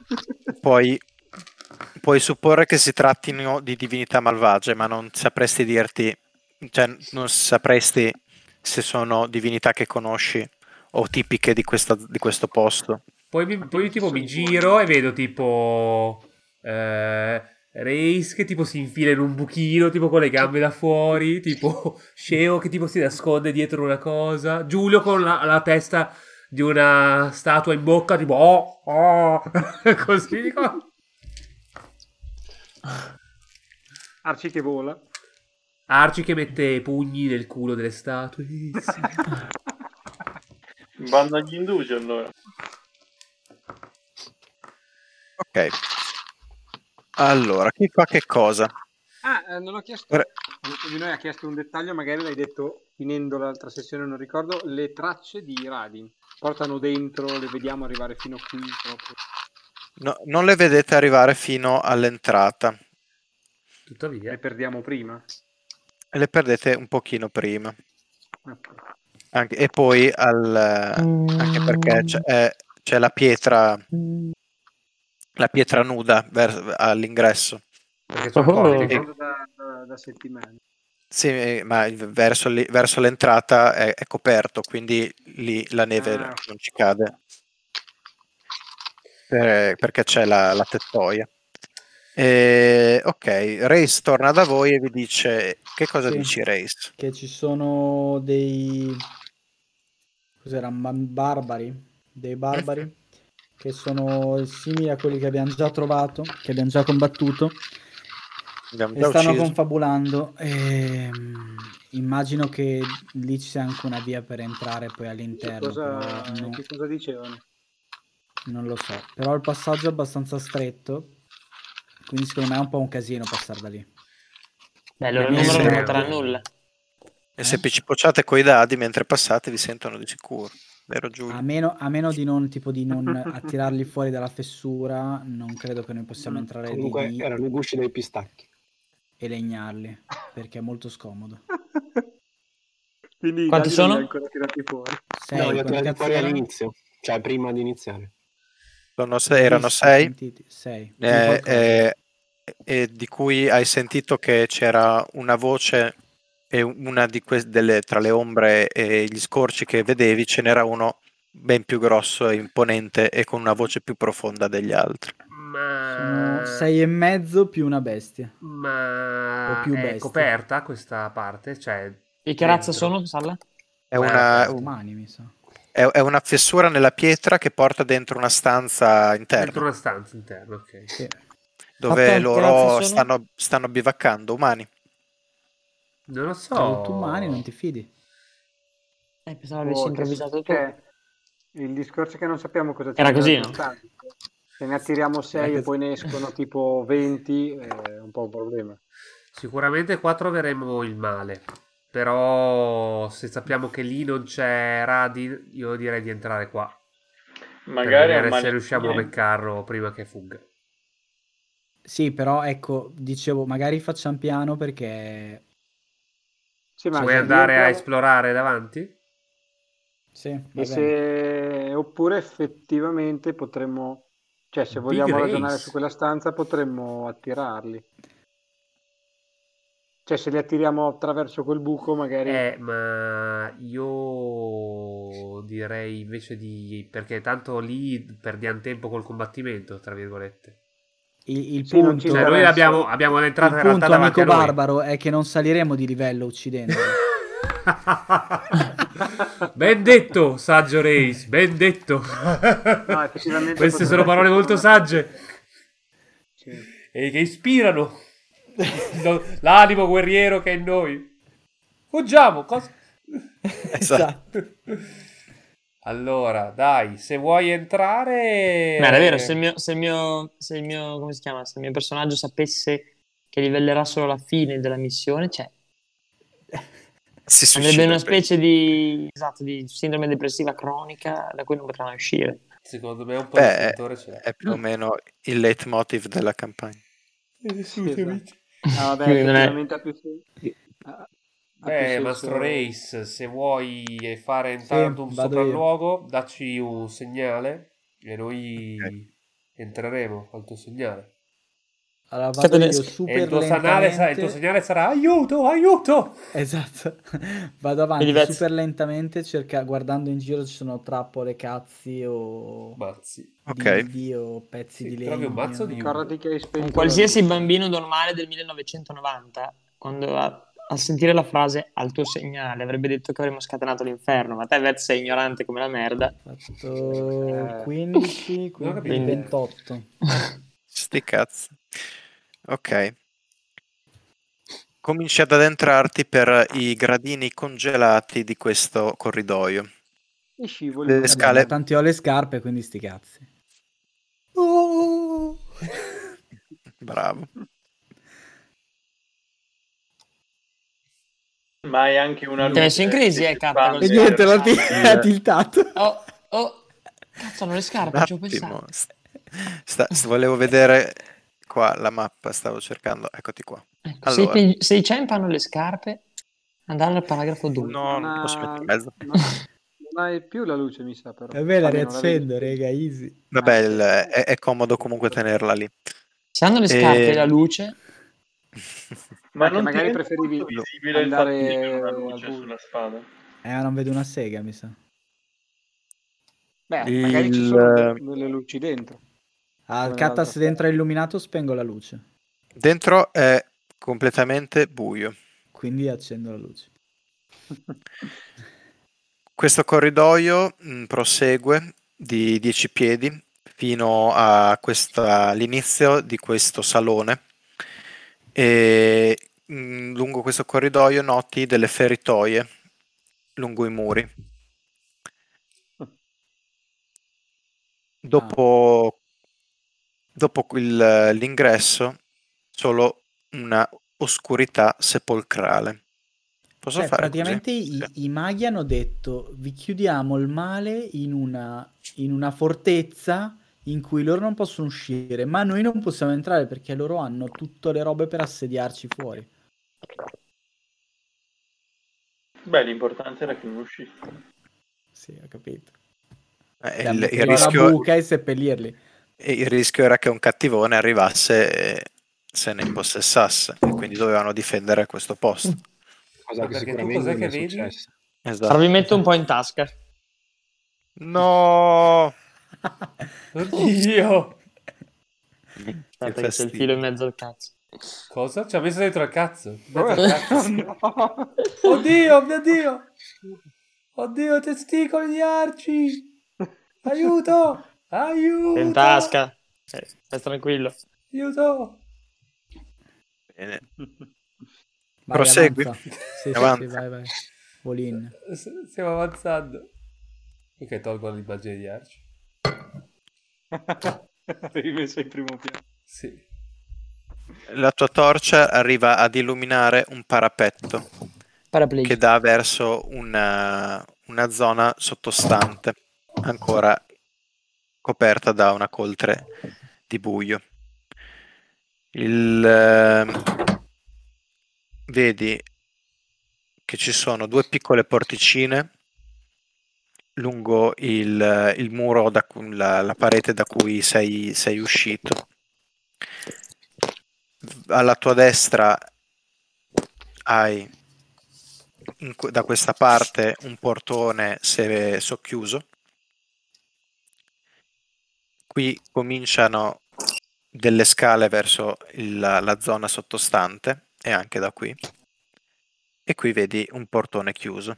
Puoi supporre che si trattino di divinità malvagie, ma non sapresti dirti, cioè non sapresti se sono divinità che conosci o tipiche di questo posto. Poi tipo mi giro e vedo tipo Reis che tipo si infila in un buchino tipo con le gambe da fuori, tipo Sceo che tipo si nasconde dietro una cosa, Giulio con la testa di una statua in bocca tipo oh. Così dico. Arci che vola. Arci che mette i pugni nel culo delle statue. Vanno agli indugi allora. Ok. Allora, chi fa che cosa? Non ho chiesto. Uno di noi ha chiesto un dettaglio, magari l'hai detto finendo l'altra sessione, non ricordo. Le tracce di Radin portano dentro, le vediamo arrivare fino qui proprio. No, non le vedete arrivare fino all'entrata. Tuttavia Le perdiamo prima. Le perdete un pochino prima. Ok. E poi anche perché c'è la pietra nuda all'ingresso. perché sono corti, no? Da settimane. Sì, ma verso l'entrata è coperto, quindi lì la neve Ah. non ci cade. Perché c'è la tettoia. Ok, Race torna da voi e vi dice che cosa Sì. dici, Race? Che ci sono dei... cos'erano? Barbari? Dei barbari che sono simili a quelli che abbiamo già trovato, che abbiamo già combattuto Abbiamo e già stanno ucciso. confabulando. Immagino che lì ci sia anche una via per entrare poi all'interno, però Che cosa dicevano? non lo so. Però il passaggio è abbastanza stretto, quindi secondo me è un po' un casino passare da lì. Beh, loro il Sì, numero sì. non noterà nulla. E se picciocciate coi dadi mentre passate vi sentono di sicuro, vero Giulio? A meno di non attirarli fuori dalla fessura, non credo che noi possiamo entrare Comunque lì erano i gusci dei pistacchi. e legnarli, perché è molto scomodo. Quindi Quanti i dadi non li sono? hai ancora tirati fuori. No, li ho Quanti tirati cazzo fuori erano? all'inizio, cioè prima di iniziare. Erano 6 6. e di cui hai sentito che c'era una voce e una di tra le ombre e gli scorci che vedevi ce n'era uno ben più grosso e imponente e con una voce più profonda degli altri. Ma Sono 6,5 più una bestia. Ma O più è bestie. coperta questa parte? Cioè, E che razza dentro? sono, Salla? È Guarda, Umani, mi sa. è una fessura nella pietra che porta dentro una stanza dentro interna una stanza interna, ok. Sì. dove Fatto, che loro razza sono? stanno bivaccando, umani. Non lo so. Hai detto umani, non ti fidi. Pensavo avessi improvvisato tu. Il discorso è che non sappiamo cosa c'è Era nella così, no? stanza. Se ne attiriamo 6 e poi ne escono tipo 20, è un po' un problema. Sicuramente qua troveremo il male. Però se sappiamo che lì non c'è Radin, io direi di entrare qua. Magari per a vedere se riusciamo a mani beccarlo prima che fugga. Sì, però ecco, dicevo, magari facciamo piano perché... Sì, ma Vuoi se andare a entriamo- esplorare davanti? Sì, va E bene. se oppure effettivamente potremmo, cioè se Big vogliamo race. ragionare su quella stanza potremmo attirarli. Cioè se li attiriamo attraverso quel buco magari... Ma io direi invece di... perché tanto lì perdiamo tempo col combattimento, tra virgolette. Il Sì, non ci punto, Cioè noi interessa. abbiamo l'entrata il in realtà punto, davanti amico a noi. barbaro, è che non saliremo di livello uccidendoli. Ben detto, saggio Reis, ben detto. No, effettivamente Queste sono potrebbe parole essere molto una- sagge Sì. e che ispirano l'animo guerriero che è in noi. Fuggiamo, cosa? Esatto. Allora, dai, se vuoi entrare... Ma era vero, se il mio, come si chiama? Se il mio personaggio sapesse che livellerà solo alla fine della missione, cioè, Si andrebbe suicida in una prima. specie di, esatto, di sindrome depressiva cronica da cui non potrà mai uscire. Secondo me un po' di Beh, sentore ce l'ha. è più o meno il leitmotiv della campagna. Assolutamente. Ah, vabbè, Quindi non è- effettivamente ha più senso. Ha più Beh, senso. Mastro Race, se vuoi fare Sì, intanto un vado io. sopralluogo, dacci un segnale e noi entreremo al tuo segnale. Allora Aspetta, vado io e E super il tuo segnale, il tuo lentamente. segnale sarà aiuto, aiuto! Esatto. Vado avanti Vedi, Vez? super lentamente, guardando in giro ci sono trappole, cazzi o Mazzi. Ok. bidi o pezzi Sì, di trovi un legno. mazzo di Ricordati che hai spento Un qualsiasi la luce. bambino normale del 1990, quando a sentire la frase al tuo segnale, avrebbe detto che avremmo scatenato l'inferno, ma te, Vez, sei ignorante come la merda. Ho fatto 15, Non ho quindi capito. 28. Sti cazzo. Ok. Cominci ad addentrarti per i gradini congelati di questo corridoio. E scivoli. Le non- Vabbè, scale- ma tanti ho le scarpe, quindi sti cazzi. Oh! Bravo. Ma hai anche una Ti hai messo in luce crisi, che si Catta, con espande le E niente, l'ho scarpe. ha tiltato. Oh, cazzo, hanno le Un scarpe, ci ho attimo. pensato. Volevo vedere qua la mappa, stavo cercando. Eccoti qua. Ecco, Allora, se i Champ hanno le scarpe, andare al paragrafo 2. no, non posso mettere in mezzo. Non hai più la luce, mi sa, però. Vabbè, la Almeno la vedi. riaccendo, rega, easy. Vabbè, Ah, sì. è comodo comunque tenerla lì. Se hanno le scarpe e la luce, Ma Che non magari ti rende preferivi molto visibile il fatto di avere una andare luce al buio. sulla spada? Non vedo una sega, mi sa. Beh, magari ci sono delle luci dentro. Al Come Kattas nell'altra dentro è illuminato, spengo la luce. Dentro è completamente buio. Quindi accendo la luce. Questo corridoio prosegue di 10 piedi fino a all'inizio di questo salone e lungo questo corridoio noti delle feritoie lungo i muri. Dopo l'ingresso solo una oscurità sepolcrale. Posso Cioè, fare praticamente così? i maghi hanno detto: vi chiudiamo il male in una fortezza in cui loro non possono uscire, ma noi non possiamo entrare perché loro hanno tutte le robe per assediarci fuori. Beh, l'importante era che non uscissero. Sì, ho capito. Il La rischio, buca e seppellirli. il rischio era che un cattivone arrivasse e se ne impossessasse, e quindi dovevano difendere questo posto. Cosa che Perché tu sicuramente cos'è non che è vedi? successo. Esatto. allora vi metto un po' in tasca. No! Oddio! Aspetta che c'è il filo in mezzo al cazzo. Cosa? Ci ha messo dentro il cazzo? In mezzo al cazzo. No. Oddio, mio Dio! Oddio, testicoli di arci! Aiuto! Aiuto! È in tasca. Stai tranquillo. Aiuto! Bene. Vai, Prosegui. avanza. Sì, Avanza. sì, vai. Volin. Stiamo avanzando. Ok, tolgo l'immagine di Arci. Avevi messo in primo piano. Sì. La tua torcia arriva ad illuminare un parapetto Paraplegico. che dà verso una zona sottostante, ancora coperta da una coltre di buio. Vedi che ci sono due piccole porticine lungo il muro, la parete da cui sei uscito. Alla tua destra hai da questa parte un portone socchiuso. Qui cominciano delle scale verso la zona sottostante, e anche da qui. E qui vedi un portone chiuso.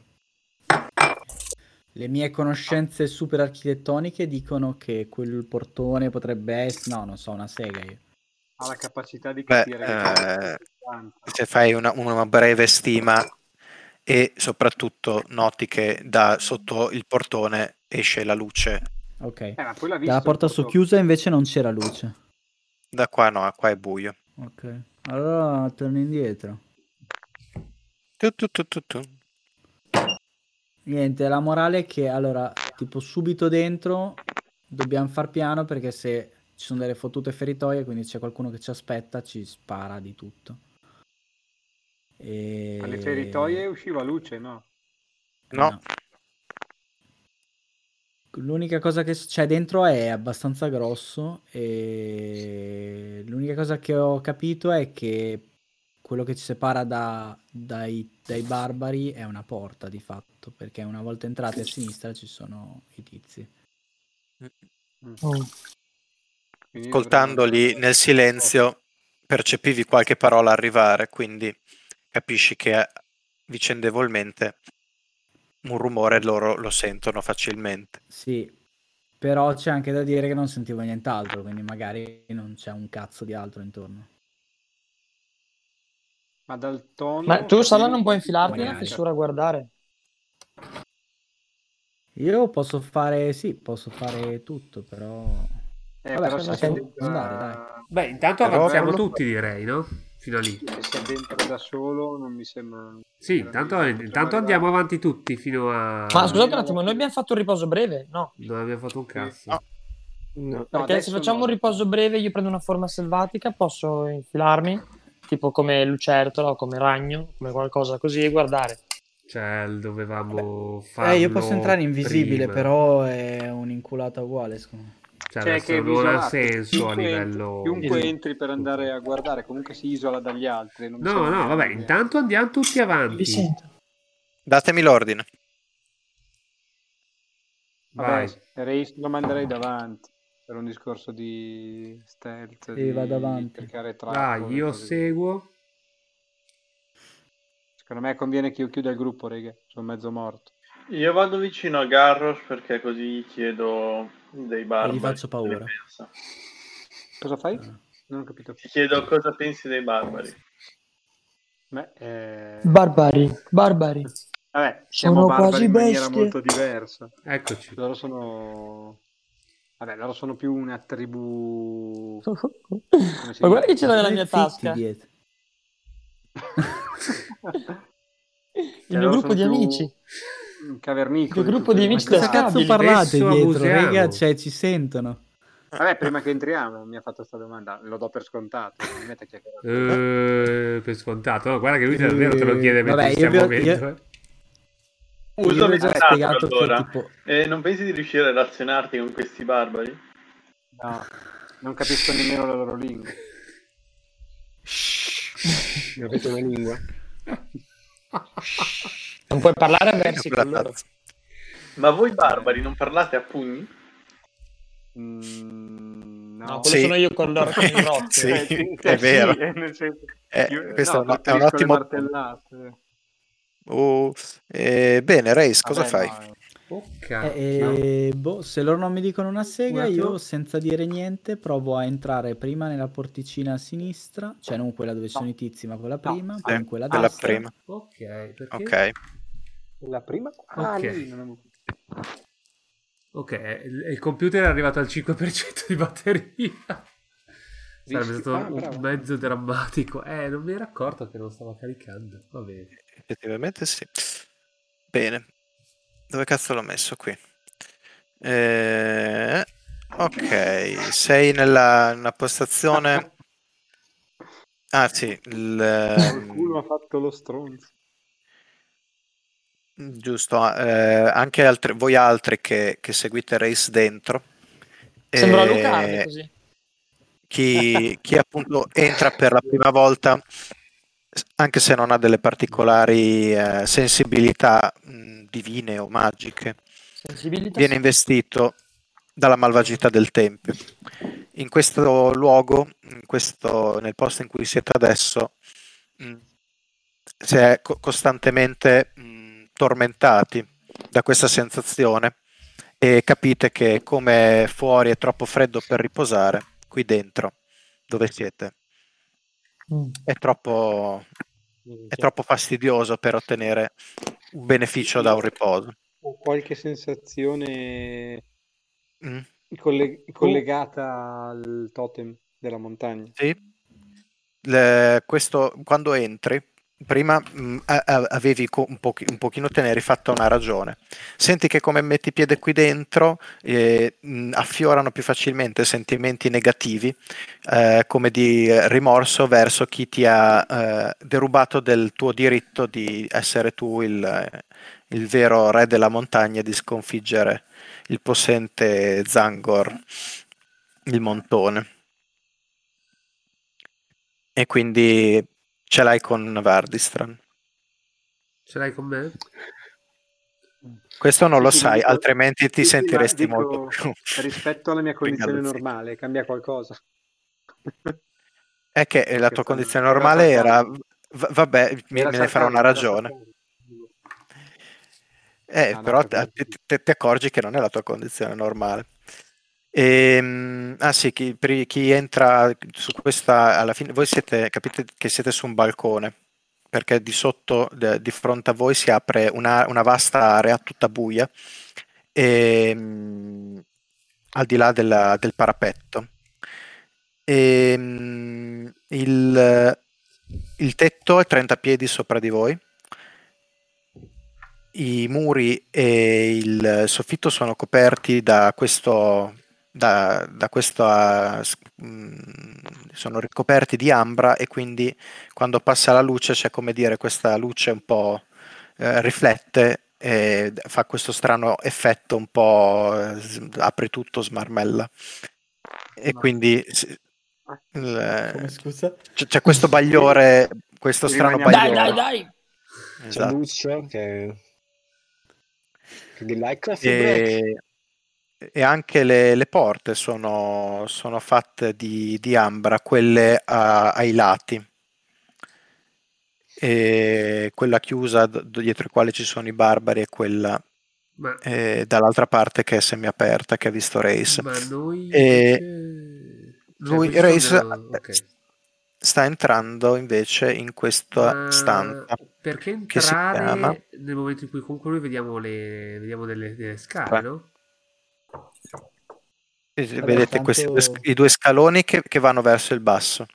Le mie conoscenze super architettoniche dicono che quel portone potrebbe essere... No, non so, una sega io. Ha la capacità di Beh, capire che se fai una breve stima, e soprattutto noti che da sotto il portone esce la luce. Ok. ma poi l'ha visto Dalla il porta portone. socchiusa invece non c'era luce. Da qua no, qua è buio. Ok. Allora torno indietro. Tu. Niente, la morale è che allora, tipo subito dentro dobbiamo far piano perché se ci sono delle fottute feritoie, quindi c'è qualcuno che ci aspetta, ci spara di tutto. Alle feritoie usciva luce, no? No. L'unica cosa che c'è dentro è abbastanza grosso e l'unica cosa che ho capito è che quello che ci separa dai barbari è una porta di fatto, perché una volta entrati a sinistra ci sono i tizi. Quindi Ascoltandoli nel silenzio percepivi qualche parola arrivare, quindi capisci che vicendevolmente un rumore loro lo sentono facilmente. Sì, però c'è anche da dire che non sentivo nient'altro, quindi magari non c'è un cazzo di altro intorno. Ma dal tono... Ma tu, Sala, non puoi capivo- infilarti nella fessura a guardare? Io posso fare, sì, posso fare tutto, però... Vabbè, però se si lasciamo addentra- andare, dai. Beh, intanto Però avanziamo non lo tutti, direi, no? Fino a lì. Se si addentra da solo non mi sembra... Sì, intanto andiamo avanti tutti fino a... Ma scusate un attimo, noi abbiamo fatto un riposo breve? No. Non abbiamo fatto un cazzo. No. No. Perché se facciamo un riposo breve, io prendo una forma selvatica, posso infilarmi, tipo come lucertola o come ragno, come qualcosa così, e guardare. Cioè, dovevamo farlo Io posso entrare invisibile, prima. però è un'inculata uguale, secondo me. Cioè, Cioè, adesso che è non ha isolato. senso a Chiunque livello... chiunque entri per andare a guardare, comunque si isola dagli altri. Non mi No, sembra no, una vabbè, idea. intanto andiamo tutti Vi avanti. sento. Datemi l'ordine. Vai. Vabbè, Race lo manderei davanti per un discorso di stealth, Sì, vado avanti. cercare Vai, trappole, io cose così. seguo. Secondo me conviene che io chiuda il gruppo, raga. Sono mezzo morto. Io vado vicino a Garrosh perché così gli chiedo dei barbari. E gli faccio paura. Cosa ne pensa. Cosa fai? Non ho capito. Ti chiedo cosa pensi dei barbari. Barbari. Vabbè, siamo Sono barbari quasi in maniera bestie. molto diversa. Eccoci. Loro sono... Vabbè, loro sono più una tribù... Ma guarda che ce l'ho nella mia Zitti tasca. dietro. Il mio gruppo di amici. Cavernicoli. Il gruppo di amici Cosa da cazzo scabili. parlate Spesso dietro, abusiamo. raga? Cioè, ci sentono. Vabbè, prima che entriamo mi ha fatto questa domanda, lo do per scontato. Non mi mette a chiacchierare. Per scontato. No, guarda che lui davvero te lo chiede mentre Vabbè, ci stiamo io- muovendo. Io Uso vi ho già messaggio spiegato che allora. tipo... Non pensi di riuscire a relazionarti con questi barbari? No, non capisco nemmeno la loro lingua. Non avete una lingua? Non puoi parlare a versi con loro. Ma voi barbari non parlate a pugni? No, No, quello Sì. sono io con loro con i rotti. Sì, Sì, è vero. sì, nel senso- Questo no, è un preferisco ottimo le martellate. bene, Reis, cosa Vabbè, fai? no, Ok. boh, se loro non mi dicono una sega, Un attimo. io senza dire niente provo a entrare prima nella porticina a sinistra, cioè non quella dove ci sono i tizi, ma quella prima, poi in quella Quella destra. prima. Ok, perché? Ok. la prima? Ah, Ok. lì, non avevo- Ok, il computer è arrivato al 5% di batteria. Sarebbe Rischi- stato bravo. un mezzo drammatico. Non mi ero accorto che non stava caricando. Va bene. Effettivamente sì. Bene. Dove cazzo l'ho messo qui? Ok, sei nella una postazione. Ah sì, Qualcuno ha fatto lo stronzo. Giusto, anche voi altri che seguite Race dentro. Sembra Lucardi così. Chi appunto entra per la prima volta, anche se non ha delle particolari sensibilità divine o magiche, viene investito dalla malvagità del tempio. In questo luogo, nel posto in cui siete adesso, si è costantemente tormentati da questa sensazione e capite che come fuori è troppo freddo per riposare, qui dentro dove siete è troppo fastidioso per ottenere un beneficio da un riposo. Ho qualche sensazione collegata al totem della montagna. Sì. Questo, quando entri, prima avevi un pochino te ne eri fatta una ragione. Senti che come metti piede qui dentro affiorano più facilmente sentimenti negativi, come di rimorso verso chi ti ha derubato del tuo diritto di essere tu il vero re della montagna e di sconfiggere il possente Zangor, il montone. E quindi ce l'hai con Vardistran. Ce l'hai con me? Questo non lo sai, dico, altrimenti ti sentiresti dico, molto più. Rispetto alla mia condizione normale, cambia qualcosa? È che la tua condizione normale era... Vabbè, me ne farò una ragione. Però ti accorgi che non è la tua condizione normale. Sì, chi entra su questa, alla fine voi capite che siete su un balcone, perché di sotto, di fronte a voi si apre una vasta area tutta buia, al di là del parapetto. Il tetto è 30 piedi sopra di voi. I muri e il soffitto sono coperti da questo sono ricoperti di ambra, e quindi quando passa la luce c'è, come dire, questa luce un po' riflette e fa questo strano effetto un po' apre tutto, smarmella, e quindi scusa? c'è questo bagliore, questo strano bagliore. Dai! C'è Lucio che di like coffee break. E anche le porte sono fatte di ambra, quelle ai lati, e quella chiusa dietro i quali ci sono i barbari è quella dall'altra parte che è semiaperta, che ha visto Race. Ma noi Race sta entrando invece in questa stanza. Perché entrare che si chiama... nel momento in cui comunque noi vediamo delle scale, no? Vedete i due scaloni che vanno verso il basso,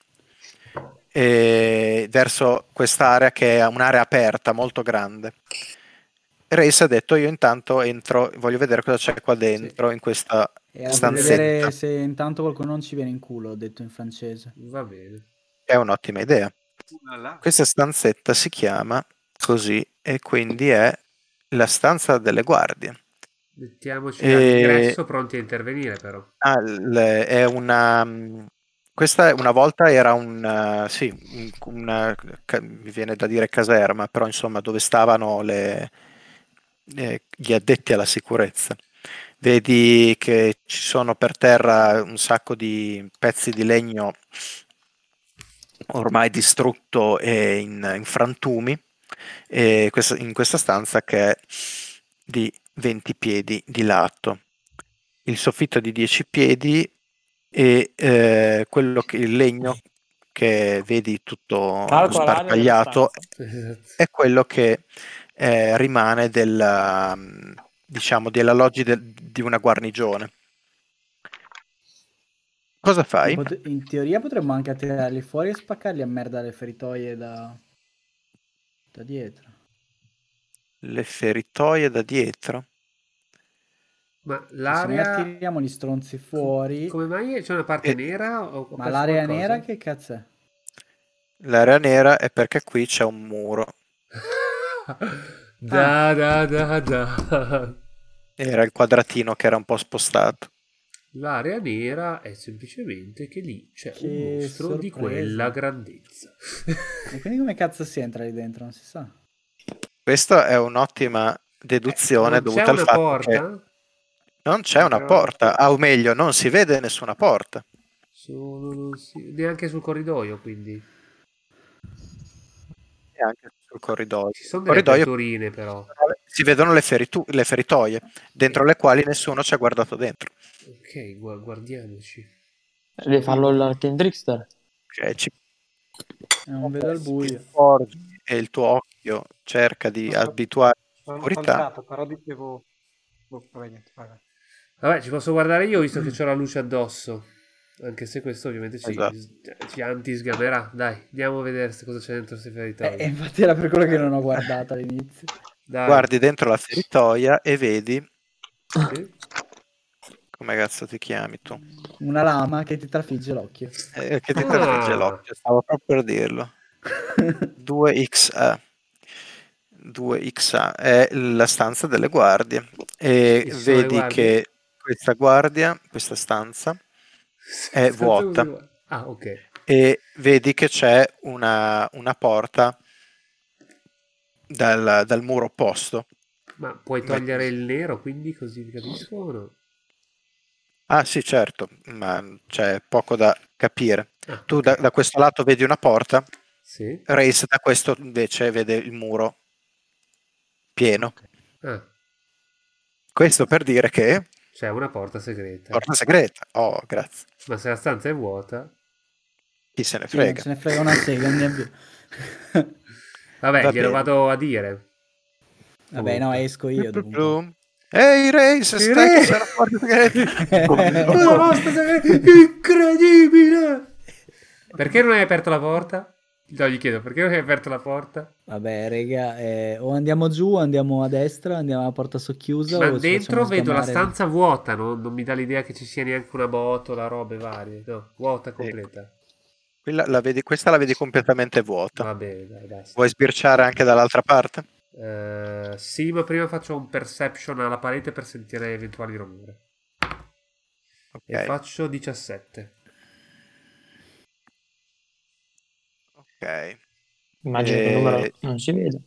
e verso quest'area che è un'area aperta molto grande. Race ha detto: io intanto entro, voglio vedere cosa c'è qua dentro, in questa stanzetta. Vedere se intanto qualcuno non ci viene in culo, ho detto in francese. Va bene. È un'ottima idea. Questa stanzetta si chiama così, e quindi è la stanza delle guardie. Mettiamoci all'ingresso pronti a intervenire, però. È questa una volta era mi viene da dire caserma, però insomma dove stavano gli addetti alla sicurezza. Vedi che ci sono per terra un sacco di pezzi di legno ormai distrutto e in frantumi, e in questa stanza che è di 20 piedi di lato, il soffitto di 10 piedi, e il legno che vedi tutto sparpagliato è quello che rimane della alloggi di una guarnigione. Cosa fai? In teoria potremmo anche tirarli fuori e spaccarli a merda le feritoie da dietro. Le feritoie da dietro? Ma l'area... Se noi tiriamo gli stronzi fuori... Come mai c'è una parte nera? Ma l'area nera che cazzo è? L'area nera è perché qui c'è un muro. Da. Era il quadratino che era un po' spostato. L'area nera è semplicemente che lì c'è Che un mostro di sorpresa. quella grandezza. E quindi come cazzo si entra lì dentro? Non si sa. Questa è un'ottima deduzione Non c'è dovuta al una fatto che porta? non c'è una porta, o meglio, non si vede nessuna porta. Neanche sul corridoio, quindi. E anche sul corridoio. Ci sono Nel delle corridoio aperturine, però. si vedono le feritoie, dentro le quali nessuno ci ha guardato dentro. Ok, guardiamoci. Devi farlo l'Arcane Trickster. Cioè, Non vedo il buio. e il tuo occhio cerca di abituare Sono all'oscurità. falsato, però dicevo... vabbè, niente, vai. Vabbè, ci posso guardare io visto che ho la luce addosso. Anche se questo ovviamente Esatto. ci anti-sgamerà. Dai, andiamo a vedere se cosa c'è dentro queste feritoie. Infatti era per quello che non ho guardato all'inizio. Dai. Guardi dentro la feritoia e vedi, Sì. come cazzo ti chiami tu? Una lama che ti trafigge l'occhio. Che ti trafigge l'occhio, stavo proprio per dirlo. 2XA. 2XA è la stanza delle guardie e Ci sono le vedi guardie? che questa stanza è vuota Ah, ok. e vedi che c'è una porta dal muro opposto. Ma puoi togliere il nero, quindi così capisco o no? Ah sì, certo, ma c'è poco da capire. Ah, Tu ok. da questo lato vedi una porta, Sì. Race da questo invece vede il muro pieno. Ah, Questo per dire che c'è una porta segreta. porta segreta. Oh, grazie. Ma se la stanza è vuota... Chi se ne Sì, non frega. se ne frega una sega, andiamo via. Vabbè, Va glielo bene. vado a dire. Vabbè, no, Comunque. esco io dopo un po'. Plum. Ehi Race, Sì, stai che Race! c'è una porta segreta. Una porta segreta incredibile! Perché non hai aperto la porta? No, gli chiedo, perché non hai aperto la porta? Vabbè, raga, o andiamo giù, andiamo a destra, andiamo alla porta socchiusa Ma o ci dentro facciamo vedo la sgamare? stanza vuota, no? Non mi dà l'idea che ci sia neanche una botola, robe varie. No, vuota completa. Questa la vedi completamente vuota. Va bene, dai, basta. Vuoi sbirciare anche dall'altra parte? Sì, ma prima faccio un perception alla parete per sentire eventuali rumori. Ok. E faccio 17. Ok. Immagino che il numero non si vede.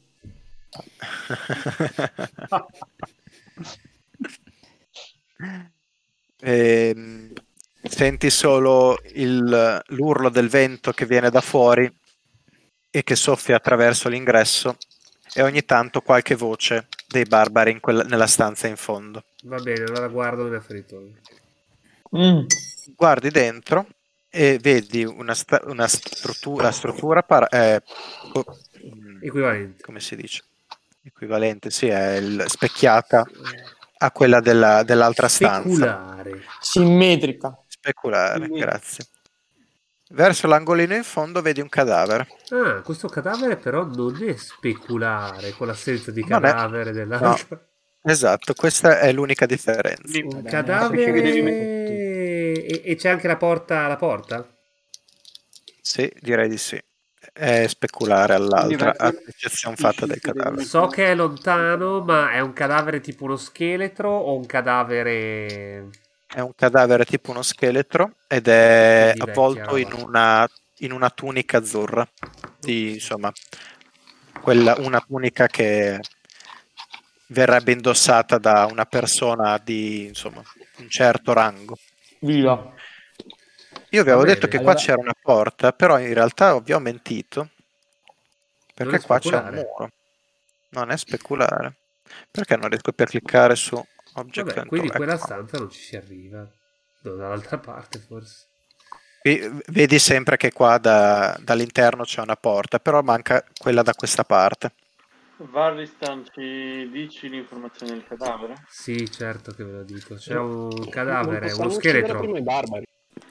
Senti solo l'urlo del vento che viene da fuori e che soffia attraverso l'ingresso e ogni tanto qualche voce dei barbari nella stanza in fondo. Va bene, allora guardo nella feritoia. Guardi dentro e vedi una struttura Equivalente. come si dice? Equivalente, sì, è specchiata a quella dell'altra stanza. Speculare. Simmetrica. Speculare, grazie. Verso l'angolino in fondo vedi un cadavere. Ah, questo cadavere però non è speculare con l'assenza di Non è. cadavere dell'altro. No, esatto, questa è l'unica differenza. Un Vabbè, cadavere perché vedevi e c'è anche la porta alla porta? Sì, direi di sì. È speculare all'altra, a eccezione fatta del cadavere. So che è lontano, ma è un cadavere tipo uno scheletro o un cadavere... È un cadavere tipo uno scheletro ed è Di vecchia avvolto roba. in una tunica azzurra. Insomma, una tunica che verrebbe indossata da una persona di insomma un certo rango. Via. Io vi avevo Va detto bene. che qua Allora- c'era una porta, però in realtà vi ho mentito perché è qua c'è un speculare. muro. Non è speculare. Perché non riesco più a cliccare su Object Vabbè, and quindi Ecco quella qua. stanza non ci si arriva. No, dall'altra parte forse. Vedi sempre che qua dall'interno c'è una porta, però manca quella da questa parte. Varristan, ci dici l'informazione del cadavere? Sì, certo che ve lo dico. C'è un Non cadavere, possiamo uno uccidere scheletro. prima i barbari.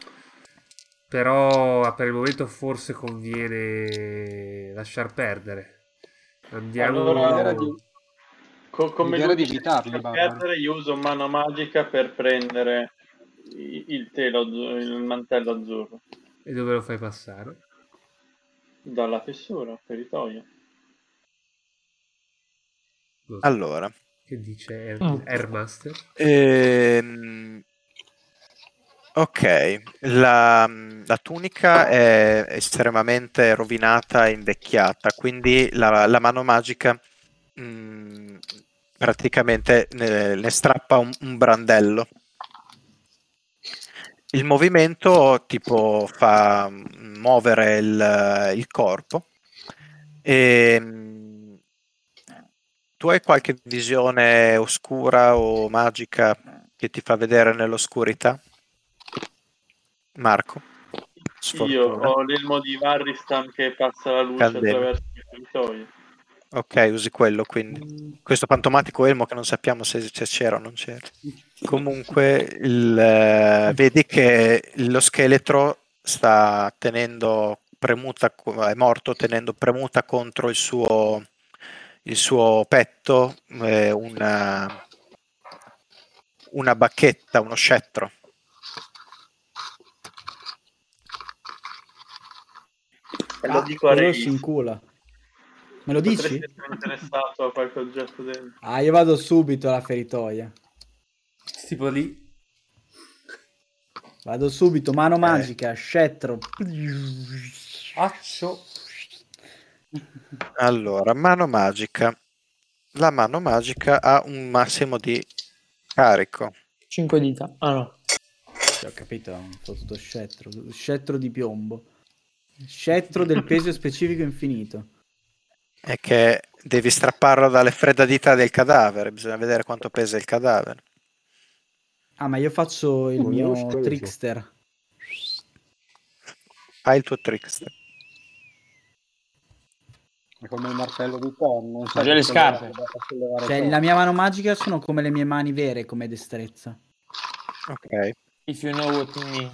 Però per il momento forse conviene lasciar perdere. Andiamo... Allora, come l'idea lui di evitarli, lascia barbari. perdere, io uso mano magica per prendere il il mantello azzurro E dove lo fai passare? dalla fessura, feritoia. Allora, Che dice Mm. Airmaster? ok, la tunica è estremamente rovinata e invecchiata, quindi la mano magica praticamente ne strappa un brandello. Il movimento tipo fa muovere il corpo. Tu hai qualche visione oscura o magica che ti fa vedere nell'oscurità? Marco? Io Sfortuna. ho l'elmo di Varristan che passa la luce Candela. attraverso il territorio. Ok, usi quello quindi. Questo fantomatico elmo che non sappiamo se c'era o non c'era. Comunque vedi che lo scheletro sta tenendo premuta, è morto tenendo premuta contro il suo petto una bacchetta, uno scettro. E lo dico a quello Reis. si incula. Me lo dici? Potresti essere interessato a qualche oggetto dentro. Ah, io vado subito alla feritoia. Tipo lì. Vado subito, mano magica, scettro. Accio. Allora, mano magica. La mano magica ha un massimo di carico. 5 dita. Ah no. Sì, ho capito, ho fottuto scettro di piombo. Scettro del peso specifico infinito. È che devi strapparlo dalle fredde dita del cadavere, bisogna vedere quanto pesa il cadavere. Ah, ma io faccio il Volevo mio scheletro. trickster. Fai il tuo trickster. È come il martello di Thor, non so Già le scarpe. Cioè, la mia mano magica sono come le mie mani vere, come destrezza. Ok. If you know what it means.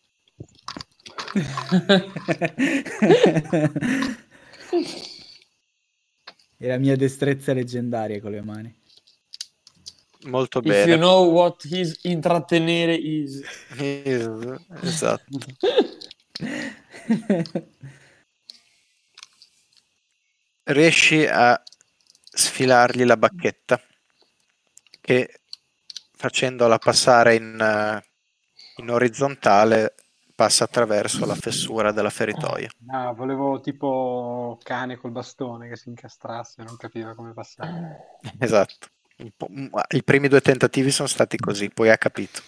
E la mia destrezza leggendaria con le mani. Molto If you bene. know what his intrattenere is. Esatto. Riesci a sfilargli la bacchetta che facendola passare in orizzontale passa attraverso la fessura della feritoia. No, volevo tipo cane col bastone che si incastrasse, non capiva come passare. Esatto. I primi 2 tentativi sono stati così, poi ha capito.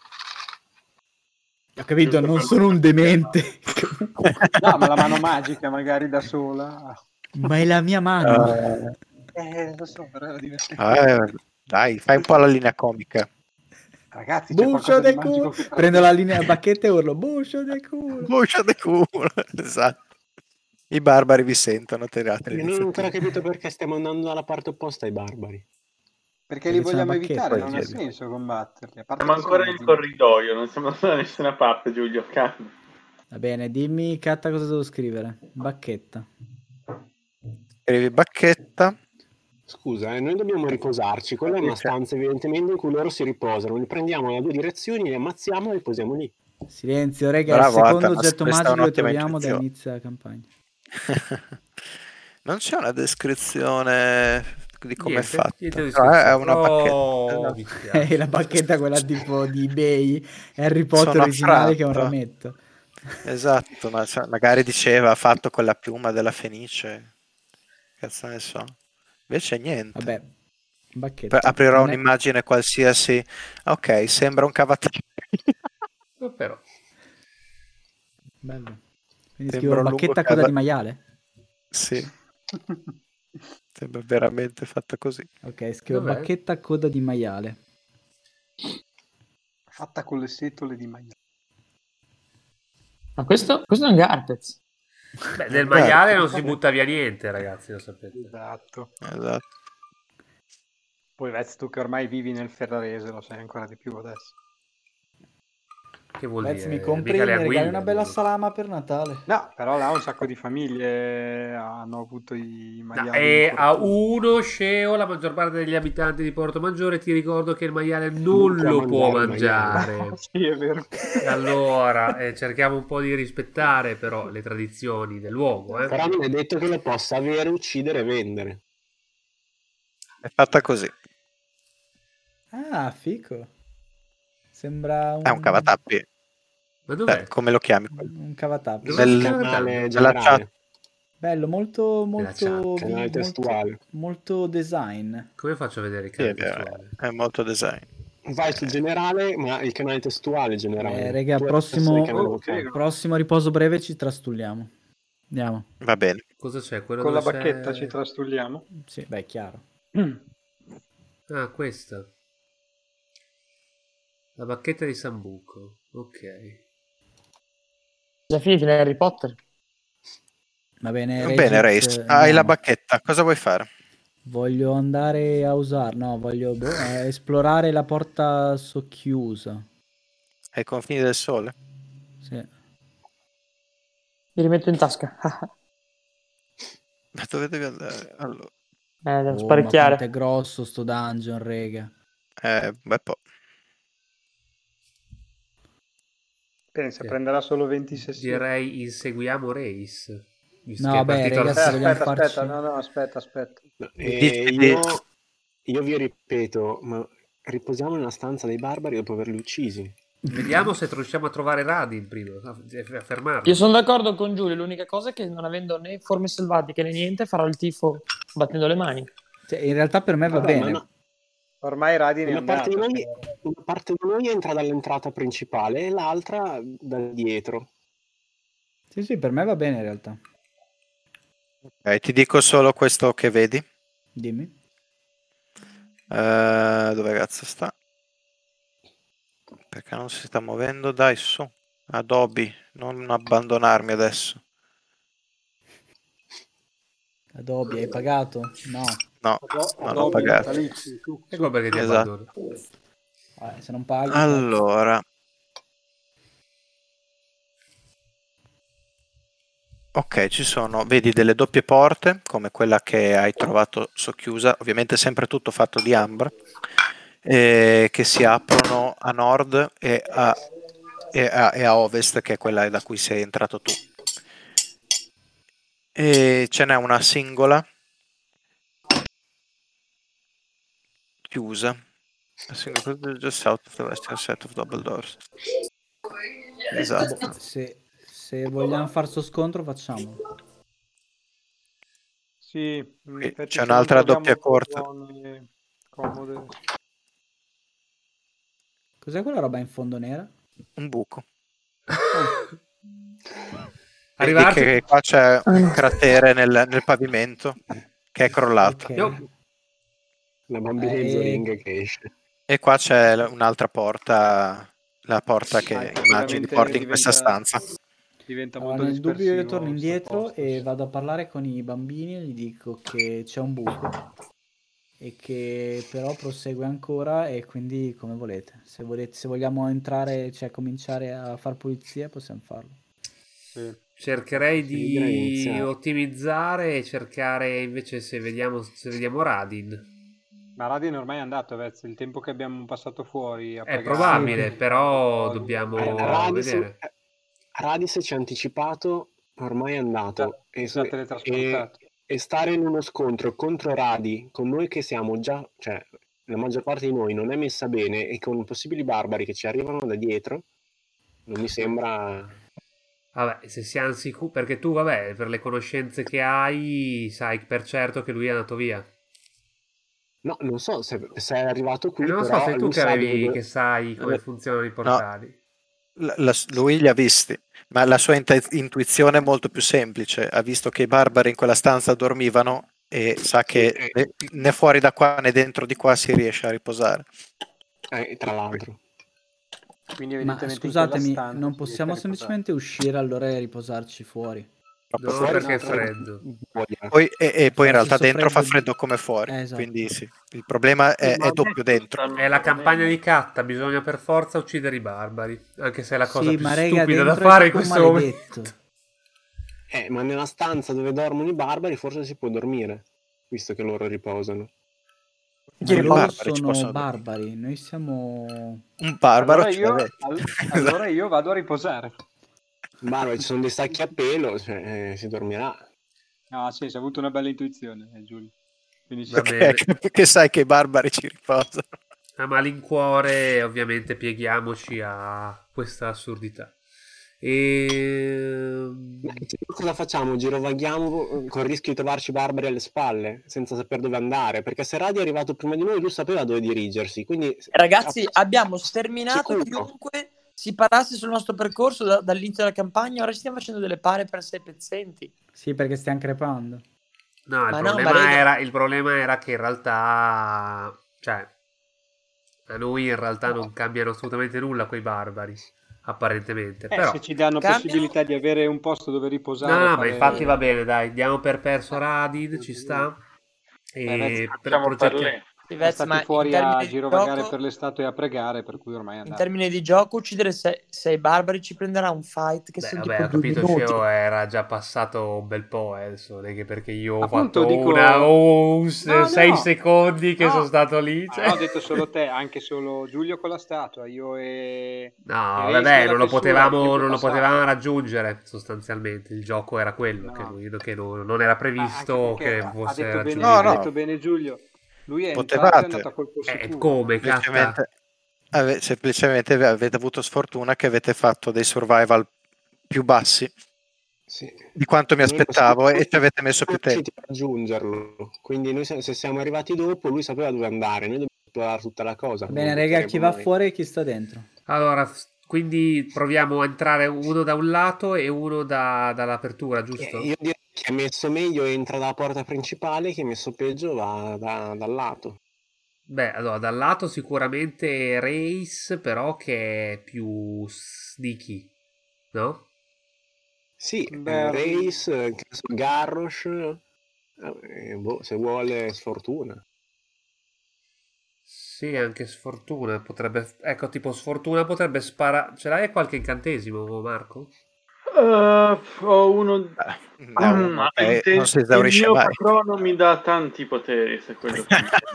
Ho capito, non sono un demente. No, ma la mano magica magari da sola. Ma è la mia mano. Lo so, però era divertente. Dai, fai un po' la linea comica. Ragazzi, c'è Buscio qualcosa de di magico culo. che Prendo la linea bacchetta e urlo buscio de culo. Voce di culo. Esatto. I barbari vi sentono, tirate Io non ho ancora l'iniziativa. capito perché stiamo andando dalla parte opposta ai barbari. Perché li Perché c'è una vogliamo bacchetta, evitare, non ha poi senso combatterli. A parte Siamo che sono ancora in mezzi- corridoio, non siamo andati da nessuna parte, Giulio. Calma. Va bene, dimmi, Catta, cosa devo scrivere. Bacchetta. Scrivi bacchetta. Scusa, noi dobbiamo riposarci. Quella è una stanza evidentemente in cui loro si riposano. Li prendiamo da 2 direzioni, li ammazziamo e li posiamo lì. Silenzio, raga, è il Bravo, secondo Atanas, oggetto questa è magico che un'ottima troviamo da intuizione. inizio della campagna. Non c'è una descrizione di come è Niente, fatta. niente di No, è descrizione. una Oh, bacchetta. mi Esatto. dispiace. La bacchetta quella tipo di eBay, Harry Potter Sono originale che è un affratto. rametto. Esatto, ma magari diceva fatto con la piuma della Fenice. Cazzo ne so. Invece niente. Vabbè, bacchetta. Aprirò Non è- un'immagine qualsiasi. Ok, sembra un cavataio. Però. Bello. Quindi Sembra scrivo un bacchetta lungo a coda cava- di maiale? Sì, sembra veramente fatta così. Ok, scrivo Dov'è? bacchetta a coda di maiale. fatta con le setole di maiale. Ma questo è un Garpez. Beh, del maiale non si butta via niente, ragazzi, lo sapete. Esatto. Esatto. Poi Vez, tu che ormai vivi nel Ferrarese, lo sai ancora di più adesso. Che vuol Vez, dire? mi compri, Mica le mi regali anguille, una bella vuol dire. salama per Natale. No, però là un sacco di famiglie hanno avuto i No, maiali. e in a cortile. uno sceo la maggior parte degli abitanti di Porto Maggiore, ti ricordo che il maiale non può lo può mangiare il mangiare. Sì, è vero. E allora cerchiamo un po' di rispettare però le tradizioni del luogo, Però non è detto che lo possa avere, uccidere e vendere. È fatta così. Ah, fico. Sembra È un cavatappi. Ma dov'è? Come lo chiami? un cavatappi. Dov'è Nel il canale Canale nella generale. chat. Bello, molto, Nella chat. molto, Canale testuale. molto design. Come faccio a vedere il Sì, canale è vero, testuale? è molto design. Vai su generale, ma il canale testuale generale. Raga, Tu hai prossimo- il canale Oh, vocale. figo. Prossimo riposo breve ci trastulliamo. Andiamo. Va bene. Cosa c'è? Quello Con la dove bacchetta c'è- ci trastulliamo. Sì, beh, è chiaro. Ah, questa. La bacchetta di Sambuco. Ok. Già finiti in Harry Potter? Va bene, Va bene, Regis, Race. Hai la andiamo. bacchetta. Cosa vuoi fare? Voglio andare a usare, no, voglio esplorare la porta socchiusa. Ai confini del sole? Sì. Mi rimetto in tasca. Ma dove devi andare? Allora, Devo Ma sparecchiare. quanto è grosso sto dungeon, rega. beh, po'. Pensa, Sì. prenderà solo 20 sessioni. Direi inseguiamo Race. Visto No, che è beh, partito ragazzi, la- vogliamo Aspetta, farci- no, aspetta. E Dici- io vi ripeto, ma riposiamo nella stanza dei barbari dopo averli uccisi. Vediamo se riusciamo a trovare Radin prima. A fermarlo. Io sono d'accordo con Giulio, l'unica cosa è che non avendo né forme selvatiche né niente farò il tifo battendo le mani. Cioè, in realtà per me va Vabbè, bene. ma Ormai Radin è una parte, andato. una parte di noi entra dall'entrata principale e l'altra da dietro. Sì, per me va bene in realtà. Ok, ti dico solo questo che vedi. Dimmi. Dove cazzo sta? Perché non si sta muovendo? Dai, su. Adobe, non abbandonarmi adesso. Adobe, hai pagato? No. No, non ho pagato. Ecco perché ti Esatto. abbandono. Se non paghi... Allora. Ok, ci sono, vedi delle doppie porte, come quella che hai trovato socchiusa, ovviamente sempre tutto fatto di ambra, che si aprono a nord e a ovest, che è quella da cui sei entrato tu. E ce n'è una singola chiusa. A single just south of the western set of double doors. Esatto. Se vogliamo far sto scontro, facciamolo. Sì, in Qui effetti c'è se un'altra non troviamo doppia corte. zone comode. Cos'è quella roba in fondo nera? Un buco. Vedi Arrivarci. che qua c'è un cratere nel pavimento che è crollato. Ok. Io- La bambina di Zoring che esce. E qua c'è un'altra porta, la porta che immagini Ovviamente porti in questa stanza. Diventa Allora, molto nel dubbio io dispersivo torno sto indietro posto. e vado a parlare con i bambini e gli dico che c'è un buco e che però prosegue ancora e quindi come volete. Se vogliamo entrare, cioè cominciare a far pulizia, possiamo farlo. Sì. Cercherei Sì, direi di iniziare. ottimizzare e cercare invece se vediamo Radin. Ma Radin ormai è andato, Vez, il tempo che abbiamo passato fuori a È pagare- probabile, Sì. però dobbiamo vedere. Radis ci ha anticipato, ormai è andato. Si è teletrasportato. E stare in uno scontro contro Radi, con noi che siamo già, cioè la maggior parte di noi non è messa bene, e con possibili barbari che ci arrivano da dietro, non mi sembra... Vabbè, se siamo sicuri, perché tu, vabbè, per le conoscenze che hai, sai per certo che lui è andato via. No, non so se è arrivato qui, E non lo so, però sei tu lui che sa avevi, dove- che sai come funzionano i portali. Lui li ha visti, ma la sua intuizione è molto più semplice. Ha visto che i barbari in quella stanza dormivano e sa che né fuori da qua né dentro di qua si riesce a riposare. tra l'altro. Quindi Ma evidentemente in scusatemi, quella stanza non si possiamo riesce a riposare. semplicemente usere allora e riposarci fuori? Troppo No, fuori. perché è freddo. Poi in Fa realtà stesso dentro fa freddo freddo come fuori, esatto. quindi sì, il problema è doppio dentro. È la campagna di Catta, bisogna per forza uccidere i barbari, anche se è la cosa Sì, più ma rega, stupida da dentro è fare in tutto questo maledetto. momento. Ma nella stanza dove dormono i barbari forse si può dormire, visto che loro riposano. Ma I loro barbari ci sono possono barbari, noi siamo... Un barbaro Allora io, cioè, allora io vado a riposare. Barbari, ci sono dei sacchi a pelo, cioè, si dormirà. Ah sì, si è avuto una bella intuizione, Giulio. Finisce Va bene. Che sai che i barbari ci riposano. A malincuore, ovviamente, pieghiamoci a questa assurdità. Cosa facciamo? Girovaghiamo con il rischio di trovarci barbari alle spalle senza sapere dove andare, perché se Radi è arrivato prima di noi lui sapeva dove dirigersi, quindi Ragazzi, abbiamo sterminato Sicuro. chiunque si parasse sul nostro percorso dall'inizio della campagna. Ora ci stiamo facendo delle pare per 6 pezzenti. Sì, perché stiamo crepando. No, Ma no, ma raga- il problema era che in realtà, cioè, a noi in realtà non cambiano assolutamente nulla quei barbari, apparentemente. Però, se ci danno Cambiano- possibilità di avere un posto dove riposare, no, ma fare- infatti va bene, dai, diamo per perso Radin, ci sta. E Facciamo per Sì, è Vez, stati ma fuori in a termini di girovagare gioco- per l'estate e a pregare, per cui ormai è In andato. termini di gioco, uccidere 6 barbari ci prenderà un fight che sono vabbè, tipo ho 2 capito, minuti. Ceo era già passato un bel po', adesso, non è che perché io ho Appunto, fatto dico- No, No, 6 no. secondi che No. sono stato lì. Ah, cioè. no, ho detto solo te, anche solo Giulio con la statua, io e... No, e Reis vabbè, nella non lo fessura, il tempo potevamo passato. raggiungere sostanzialmente. Il gioco era quello, No. che non era Ma previsto anche perché che fosse ha detto bene, raggiungibile. ha detto bene Giulio, lui è Potevate. entrato e è andato a colpo sicuro. Come, catta? Semplicemente avete avuto sfortuna che avete fatto dei survival più bassi sì. di quanto mi Noi aspettavo siamo e ci avete messo più tempo. riusciti a raggiungerlo, quindi noi se siamo arrivati dopo lui sapeva dove andare, noi dobbiamo esplorare tutta la cosa. Va bene, non raga, chi va butteremo mai. fuori e chi sta dentro? Allora, quindi proviamo a entrare uno da un lato e uno dall'apertura, giusto? Io direi che ha messo meglio entra dalla porta principale, chi ha messo peggio va dal lato. Beh, allora, dal lato sicuramente Race, però che è più sneaky, no? Sì, Beh, Reis, Garrosh, se vuole sfortuna. Sì, anche sfortuna potrebbe... Ecco, tipo sfortuna potrebbe sparare... Ce l'hai qualche incantesimo, Marco? Ho uno. Da uno, non si Il esaurisce mio mai. patrono mi dà tanti poteri, se quello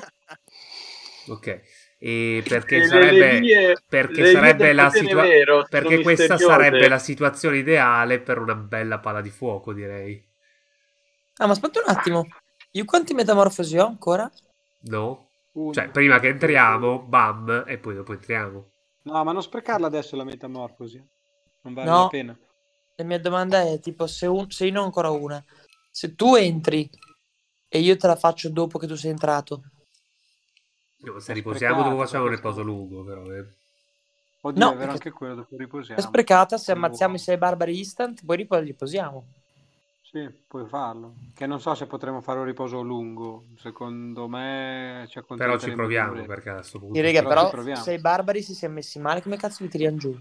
Ok. E perché E sarebbe... vie perché del sarebbe la potere situazione... vero Perché sono questa misteriose. sarebbe la situazione ideale per una bella palla di fuoco, direi. Ah, ma aspetta un attimo. Io quanti metamorfosi ho ancora? No? uno. Cioè, prima che entriamo, bam, e poi dopo entriamo. No, ma non sprecarla adesso la metamorfosi. Non vale No. la pena. La mia domanda è tipo se io ne ho ancora una. Se tu entri e io te la faccio dopo che tu sei entrato. No, se È riposiamo sprecata, dopo facciamo un perché riposo se- lungo, però. Oddio, No, è vero perché- anche quello, dopo È riposiamo. sprecata, se ammazziamo i 6 barbari instant, poi riposiamo. Sì, puoi farlo. Che non so se potremo fare un riposo lungo. Secondo me ci Però accontenteremo ci di proviamo, un'oretta. perché a questo punto... Sì, raga, Però ci però proviamo. se i barbari si siano messi male, come cazzo li tiriamo giù?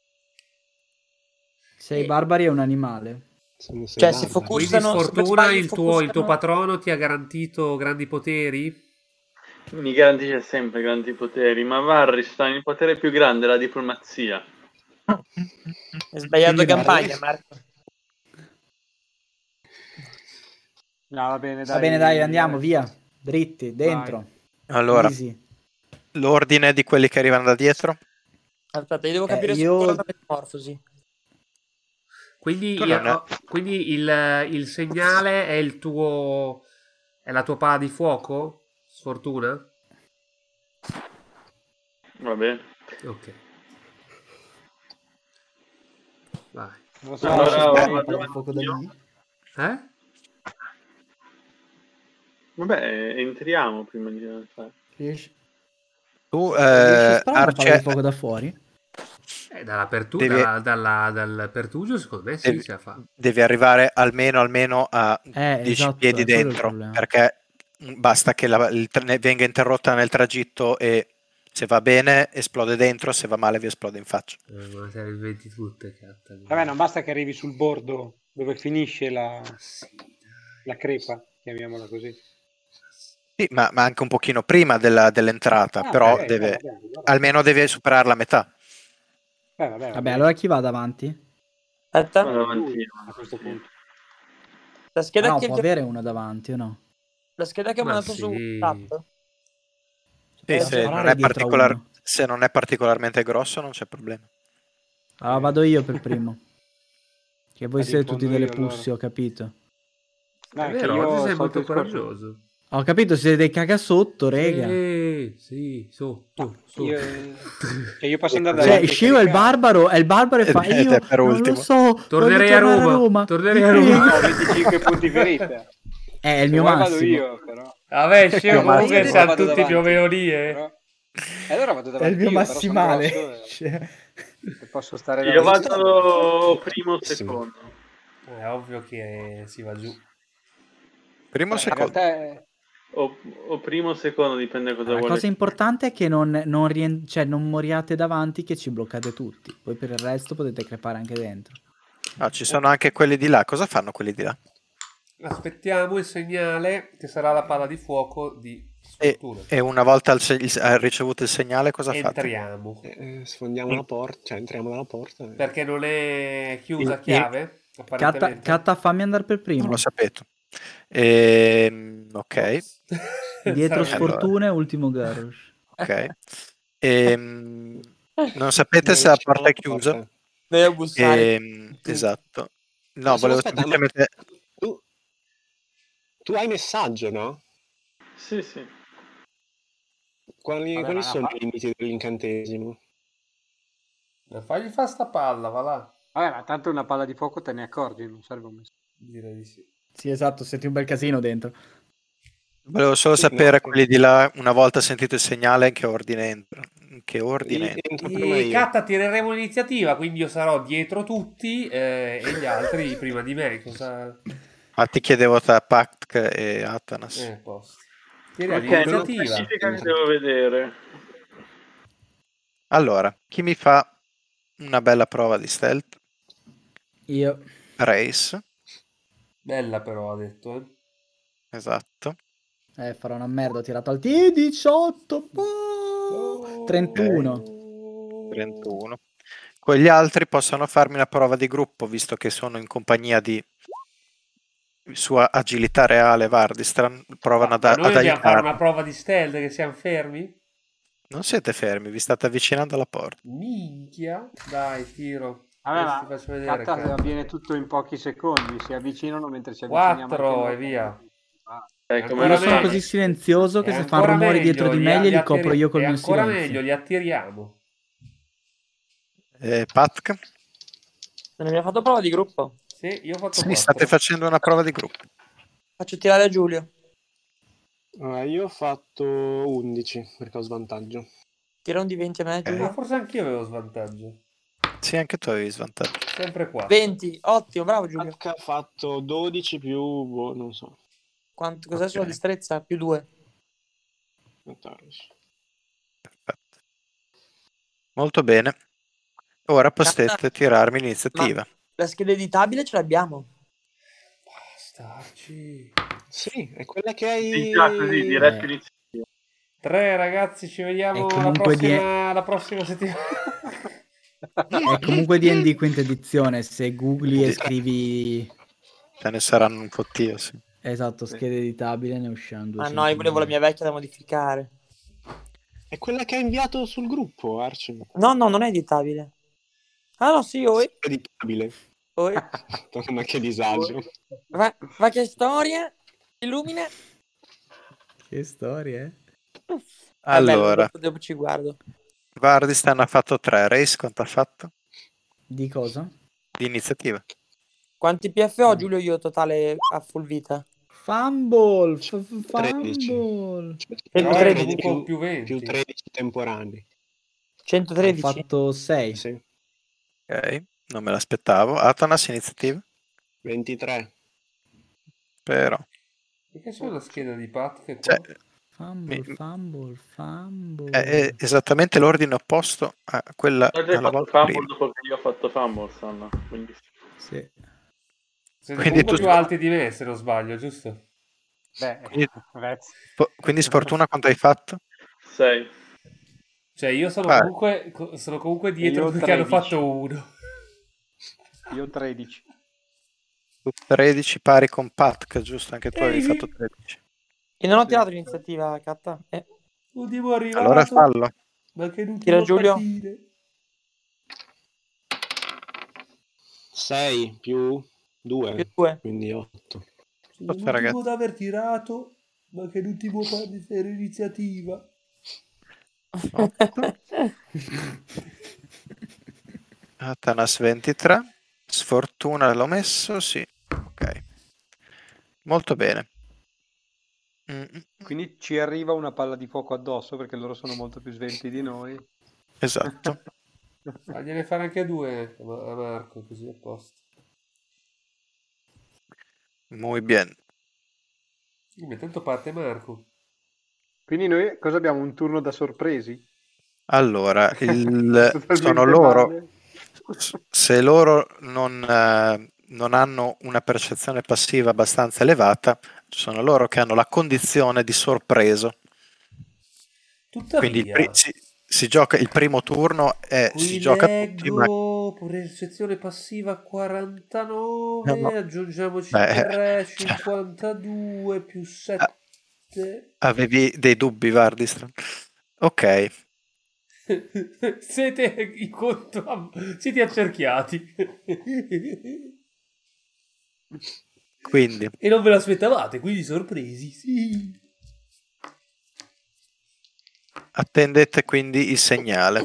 Sei barbari è un animale. Sono sei Cioè, se barbari. Quindi Focussano- sfortuna, se per sbaglio il tuo focussano- patrono ti ha garantito grandi poteri? mi garantisce sempre grandi poteri, ma Varys sta il potere più grande, la diplomazia. Hai sbagliato Quindi campagna, Marco. No, va bene, dai. Va bene, dai, andiamo, via. Dritti, dentro. Allora, Easy. l'ordine di quelli che arrivano da dietro. Aspetta, io devo capire se io- ancora una metamorfosi. Quindi, Tu non è- quindi il segnale è il tuo... è la tua palla di fuoco? Sfortuna? Va bene. Ok. Vai. Non so, Allora, se- vado Una palla di fuoco da io. lì. Eh? Vabbè, entriamo prima di fare. Riesci, Tu, riesci a sparare una palla Arce, di fuoco da fuori? Devi- Dal pertugio, secondo me sì, devi, ce la fa. devi arrivare almeno a 10 esatto, piedi è quello il dentro, problema. perché basta che venga interrotta nel tragitto e se va bene esplode dentro, se va male vi esplode in faccia. Ma te le inventi tutte, catta. Vabbè, non basta che arrivi sul bordo dove finisce la Sì, dai. crepa, chiamiamola così. Sì, ma anche un pochino prima dell'entrata, Ah, però ok, deve, vabbè, allora. almeno deve superare la metà. Vabbè, allora chi va davanti? Aspetta, Vado avanti lui, io. a questo punto. la Ah, scheda no, che può avere uno davanti o no? la scheda che ho Ma mandato su sì. WhatsApp. Sì, Posso se sparare non, è dietro a uno? se non è particolarmente grosso non c'è problema. Allora vado io per primo. Che voi Vado in siete tutti fondo delle io, allora. pussi, ho capito. No, È è che vero, io oggi sei solito molto discorso- coraggioso. Ho capito, siete dei cagasotto, rega. Sì, sotto. Io posso andare Cioè, davanti e Scemo è il caricare? barbaro e fa Ed io è per non ultimo. lo so, Tornerei voglio a tornare Roma. Tornerei a vi Roma. prego. Ho 25 punti ferita. È il Se mio vuoi vado massimo. io, però. Vabbè, scemo, Ma comunque io siamo vado tutti più o davanti, meno lì, però- E allora vado È il davanti mio io, però sono massimale. grosso Cioè, e posso stare Io davanti. vado primo secondo. È ovvio che si va giù. Primo o In secondo? realtà è... O primo o secondo, dipende cosa la vuole. cosa importante è che cioè, non moriate davanti, che ci bloccate tutti. Poi per il resto potete crepare anche dentro. No, ci sono anche quelli di là. Cosa fanno quelli di là? Aspettiamo il segnale che sarà la palla di fuoco di E, sfortuna. e una volta ha ricevuto il segnale, cosa fate? Entriamo. Sfondiamo la porta, cioè entriamo dalla porta. Perché non è chiusa a In- chiave? Apparentemente. Catta, fammi andare per Non primo. lo sapeto. Ok, Ops. Dietro Sarebbe- sfortuna e ultimo Garrosh. ok. Non sapete se la porta è chiusa? Devo bussare. Esatto. No, Ma volevo aspetta, ma- semplicemente... Tu hai messaggio, no? Sì, sì. Quali Vabbè, ma sono fa- i limiti dell'incantesimo? Fagli fa sta palla, va là. Vabbè, ma tanto una palla di fuoco te ne accorgi, non serve un messaggio. Direi di sì. Sì, esatto, siete un bel casino dentro. Volevo solo Sì, sapere no. quelli di là, una volta sentito il segnale, in che ordine entra. In che ordine entra? Entro prima io. Catta, tireremo l'iniziativa, quindi io sarò dietro tutti e gli altri prima di me. Cosa... Ah, ti chiedevo tra Pact e Atanas. Posso. Tiriamo Ok, non l'iniziativa. specifica che devo vedere. Allora, chi mi fa una bella prova di stealth? Io. Race, Bella però, ha detto. esatto. Farò una merda, ho tirato al T18. 31. 31. Quegli altri possono farmi una prova di gruppo, visto che sono in compagnia di sua agilità reale Vardistran. Provano Ma noi ad dobbiamo fare aiutarmi. una prova di stealth che siamo fermi? Non siete fermi, vi state avvicinando alla porta. Minchia. Dai, tiro. Vabbè, Adesso ma ti faccio vedere. Catta cazzo. avviene tutto in pochi secondi, si avvicinano mentre ci avviciniamo. 4 anche e noi. via. Ecco, Ancora Io sono meglio. così silenzioso che È se fanno ancora rumori meglio, dietro di me glieli copro io col è mio ancora silenzio. meglio, li attiriamo. Patk? Non abbiamo fatto prova di gruppo. Sì, io ho fatto Sì, 4. state facendo una prova di gruppo. Faccio tirare a Giulio. Io ho fatto 11 perché ho svantaggio. Tira un di 20 a me, Giulio. Forse anch'io avevo svantaggio. Sì, anche tu avevi svantaggio. Sempre 4. 20, ottimo, bravo Giulio. H ha fatto 12 più, non so, Cos'è sulla destrezza? Più 2. 14. Perfetto. Molto bene. Ora potete tirarmi l'iniziativa. La scheda editabile ce l'abbiamo. Bastarci. Sì, è quella che hai... Già così, diretto iniziativa. 3 ragazzi, ci vediamo E comunque la prossima settimana. È comunque D&D quinta edizione, se googli e scrivi Ce ne saranno un fottio, sì. esatto, scheda editabile, ne usciranno 200. Ah no, io volevo la mia vecchia da modificare. È quella che hai inviato sul gruppo, Arci. No, non è editabile. Ah no, sì, oi. Editabile. Oi. Ma che disagio. Va che storia. Illumina. Che storia, eh? Allora, Dopo ci guardo. Vardistan ha fatto 3. Race quanto ha fatto? Di cosa? Di iniziativa. Quanti PF ho, Giulio, io totale a full vita? Fumble! 13. Fumble! Però 113. è comunque più 20. Più 13 temporanei. 113. Ho fatto 6. Sì. Ok, non me l'aspettavo. Atanas, iniziativa? 23. Però. Perché c'è una scheda di Pat che qua? Cioè, Fumble. è esattamente l'ordine opposto a quella Ho già alla fatto volta fumble prima. dopo che io ho fatto fumble, Sanna. Quindi Sì. Siete Quindi comunque tu- più alti di me, se non sbaglio, giusto? Beh, Quindi- grazie. Quindi sfortuna quanto hai fatto? 6. Cioè, io sono Vai. comunque dietro Io perché hanno 13. fatto 1. Io 13. 13 pari con Patk, giusto? Anche tu avevi Ehi. fatto 13. E non ho tirato l'iniziativa, Catta. L'ultimo arrivato. Allora fallo. Ma che l'ultimo Tira Giulio. partire. 6 più 2. Più 2. Quindi 8. Sono l'ultimo ragazzi. da aver tirato. Ma che l'ultimo di fare iniziativa. 8. Atanas 23. Sfortuna l'ho messo, sì. Ok. Molto bene. Quindi ci arriva una palla di fuoco addosso perché loro sono molto più svelti di noi. Esatto. Fagliene fare anche 2 a Marco, così a posto. Muy bien. Tanto parte Marco. Quindi noi cosa abbiamo? Un turno da sorpresi? Allora, Totalmente sono loro. male. Se loro non hanno una percezione passiva abbastanza elevata, sono loro che hanno la condizione di sorpreso. Quindi Tuttavia, si gioca il primo turno e qui si gioca tutti, ma leggo percezione passiva 49, no. aggiungiamoci Beh, 3, cioè, 52 più 7. avevi dei dubbi, Vardistran? Ok, Siete siete accerchiati. quindi E non ve l'aspettavate, quindi sorpresi, sì. attendete quindi il segnale.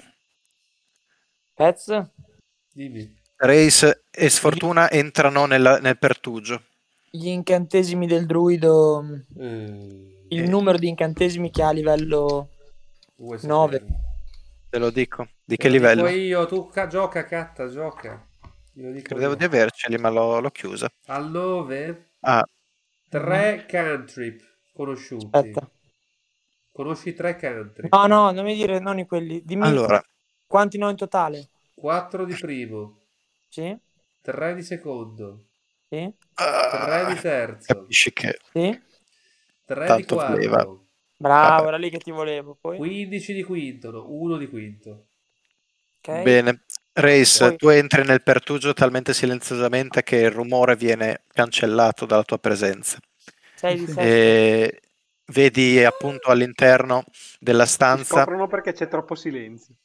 Pez, Dimmi. Race e Sfortuna entrano nel pertugio. gli incantesimi del druido, il Eh. numero di incantesimi che ha a livello Vuoi 9. saperlo? Te lo dico. Di Te che lo dico livello? io, tu gioca, Catta, gioca. Io lo dico Credevo io. di averceli, ma l'ho chiusa. Al 9, Ah, 3 cantrip conosciuti. Aspetta. Conosci 3 cantrip? No, non mi dire non quelli. Dimmi allora, quanti ne ho in totale. 4 di primo, Sì? 3 di secondo, Sì? 3 di terzo, capisci che Sì? 3 di tanto voleva. quarto, Bravo, Vabbè. era lì che ti volevo. Poi? 15 di quinto, no, 1 di quinto. Ok. Bene. Race, Poi tu entri nel pertugio talmente silenziosamente che il rumore viene cancellato dalla tua presenza. 6 di 7. E vedi appunto all'interno della Si stanza scoprono perché c'è troppo silenzio.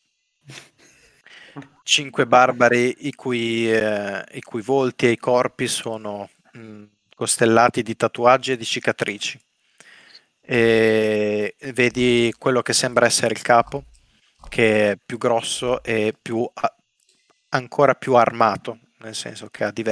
5 barbari i cui volti e i corpi sono costellati di tatuaggi e di cicatrici. E vedi quello che sembra essere il capo, che è più grosso e ancora più armato, nel senso che ha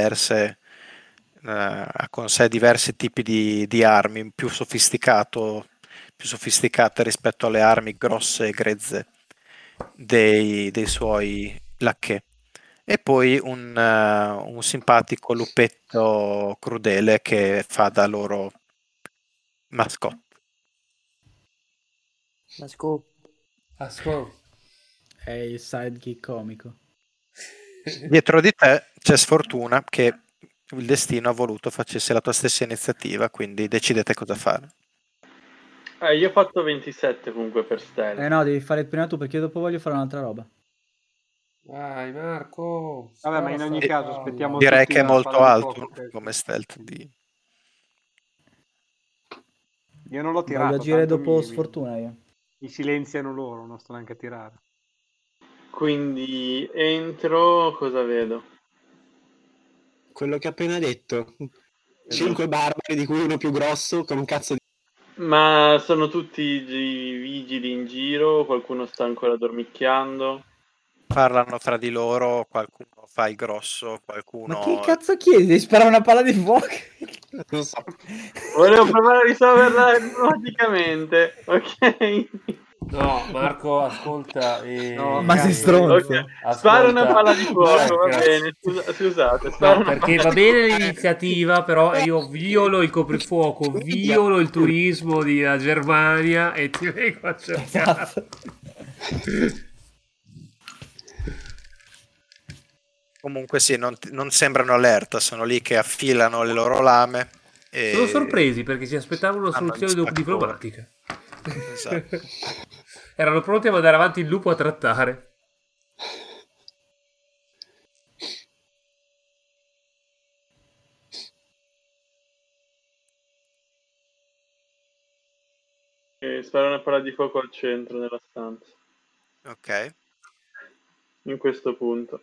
ha con sé diversi tipi di armi, più sofisticate rispetto alle armi grosse e grezze dei suoi lacchè. E poi un simpatico lupetto crudele che fa da loro mascotte. Let's go. Ascolta. È il sidekick comico. Dietro di te c'è Sfortuna che il destino ha voluto facesse la tua stessa iniziativa, quindi decidete cosa fare. Io ho fatto 27 comunque per stealth. No, devi fare prima tu perché io dopo voglio fare un'altra roba. Vai Marco. Vabbè, ma in ogni spara caso sta aspettiamo Direi tutti che è la molto palla di alto fuoco che- come stealth. Io non l'ho Voglio tirato, agire tanto dopo sfortuna io. mi silenziano loro, non sto neanche a tirare. Quindi entro, cosa vedo? Quello che ho appena detto. 5 barbari, di cui uno più grosso, con un cazzo di... Ma sono tutti vigili in giro? Qualcuno sta ancora dormicchiando? Parlano tra di loro, qualcuno fa il grosso, qualcuno... Ma che cazzo chiedi? Devi sparare una palla di fuoco? Non so. Volevo provare a risolverla diplomaticamente, ok? No, Marco, ascolta. No, Ma sei cazzo, stronzo. Ok, sparo una palla di fuoco, va Grazie. bene, scusate, sparo No, una perché palla va bene l'iniziativa, però io violo il coprifuoco, violo il turismo della Germania e ti vengo a cercare. Esatto. Comunque sì, non sembrano allerta, sono lì che affilano le loro lame. E Sono sorpresi perché si aspettavano una hanno gli soluzione spacconi. diplomatica. Esatto. Erano pronti a mandare avanti il lupo a trattare. sparo una palla di fuoco al centro della stanza, Ok. in questo punto.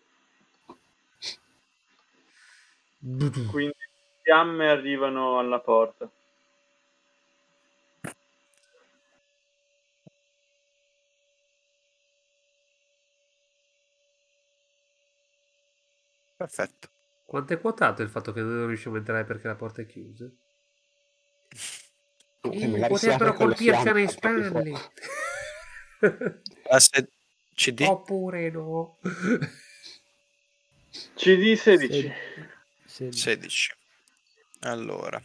Quindi le fiamme arrivano alla porta. Perfetto. Quanto è quotato il fatto che noi non riusciamo a entrare perché la porta è chiusa? Magari si Potrebbero apre con le colpirci fiamme, nei attacchi spalle. Classe CD. Oppure no. CD 16. 16. Allora.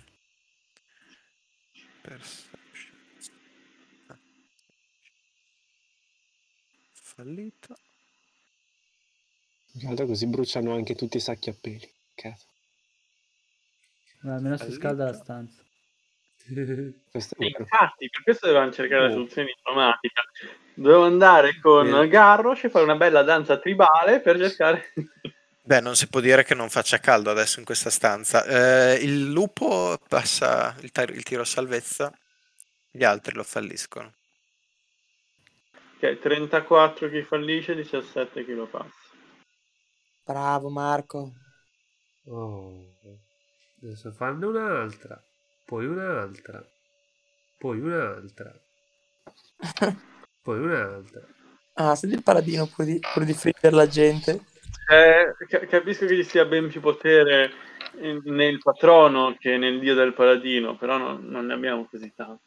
Fallito. Guarda, così bruciano anche tutti i sacchi a peli. Cazzo. Almeno si Fallito. scalda la stanza. Questo è vero. Infatti, per questo dovevamo cercare la soluzione diplomatica. Dovevo andare con Garrosh e fare una bella danza tribale per cercare... Beh, non si può dire che non faccia caldo adesso in questa stanza. Il lupo passa il tiro a salvezza, gli altri lo falliscono. Ok, 34 chi fallisce, 17 chi lo passa. Bravo Marco. Oh, adesso fanno un'altra, poi un'altra, poi un'altra, poi un'altra. Ah, senti il paladino pur di friggere la gente. Capisco che ci sia ben più potere nel patrono che nel dio del paladino, però non ne abbiamo così tanto.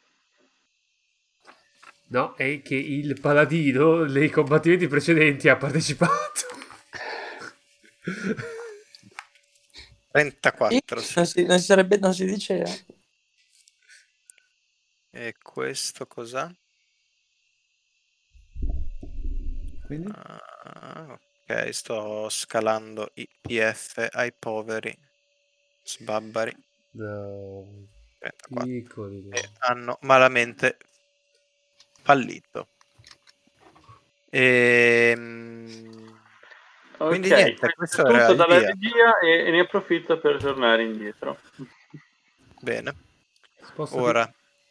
No, è che il paladino nei combattimenti precedenti ha partecipato. 34. Sì. Non si diceva. E questo cos'ha? Quindi? Ok, sto scalando i PF ai poveri sbabbari. No, 34. piccoli. E hanno malamente fallito. Quindi Ok, niente, questo era tutto il dalla via. regia e ne approfitto per tornare indietro. Bene. Spostati. Ora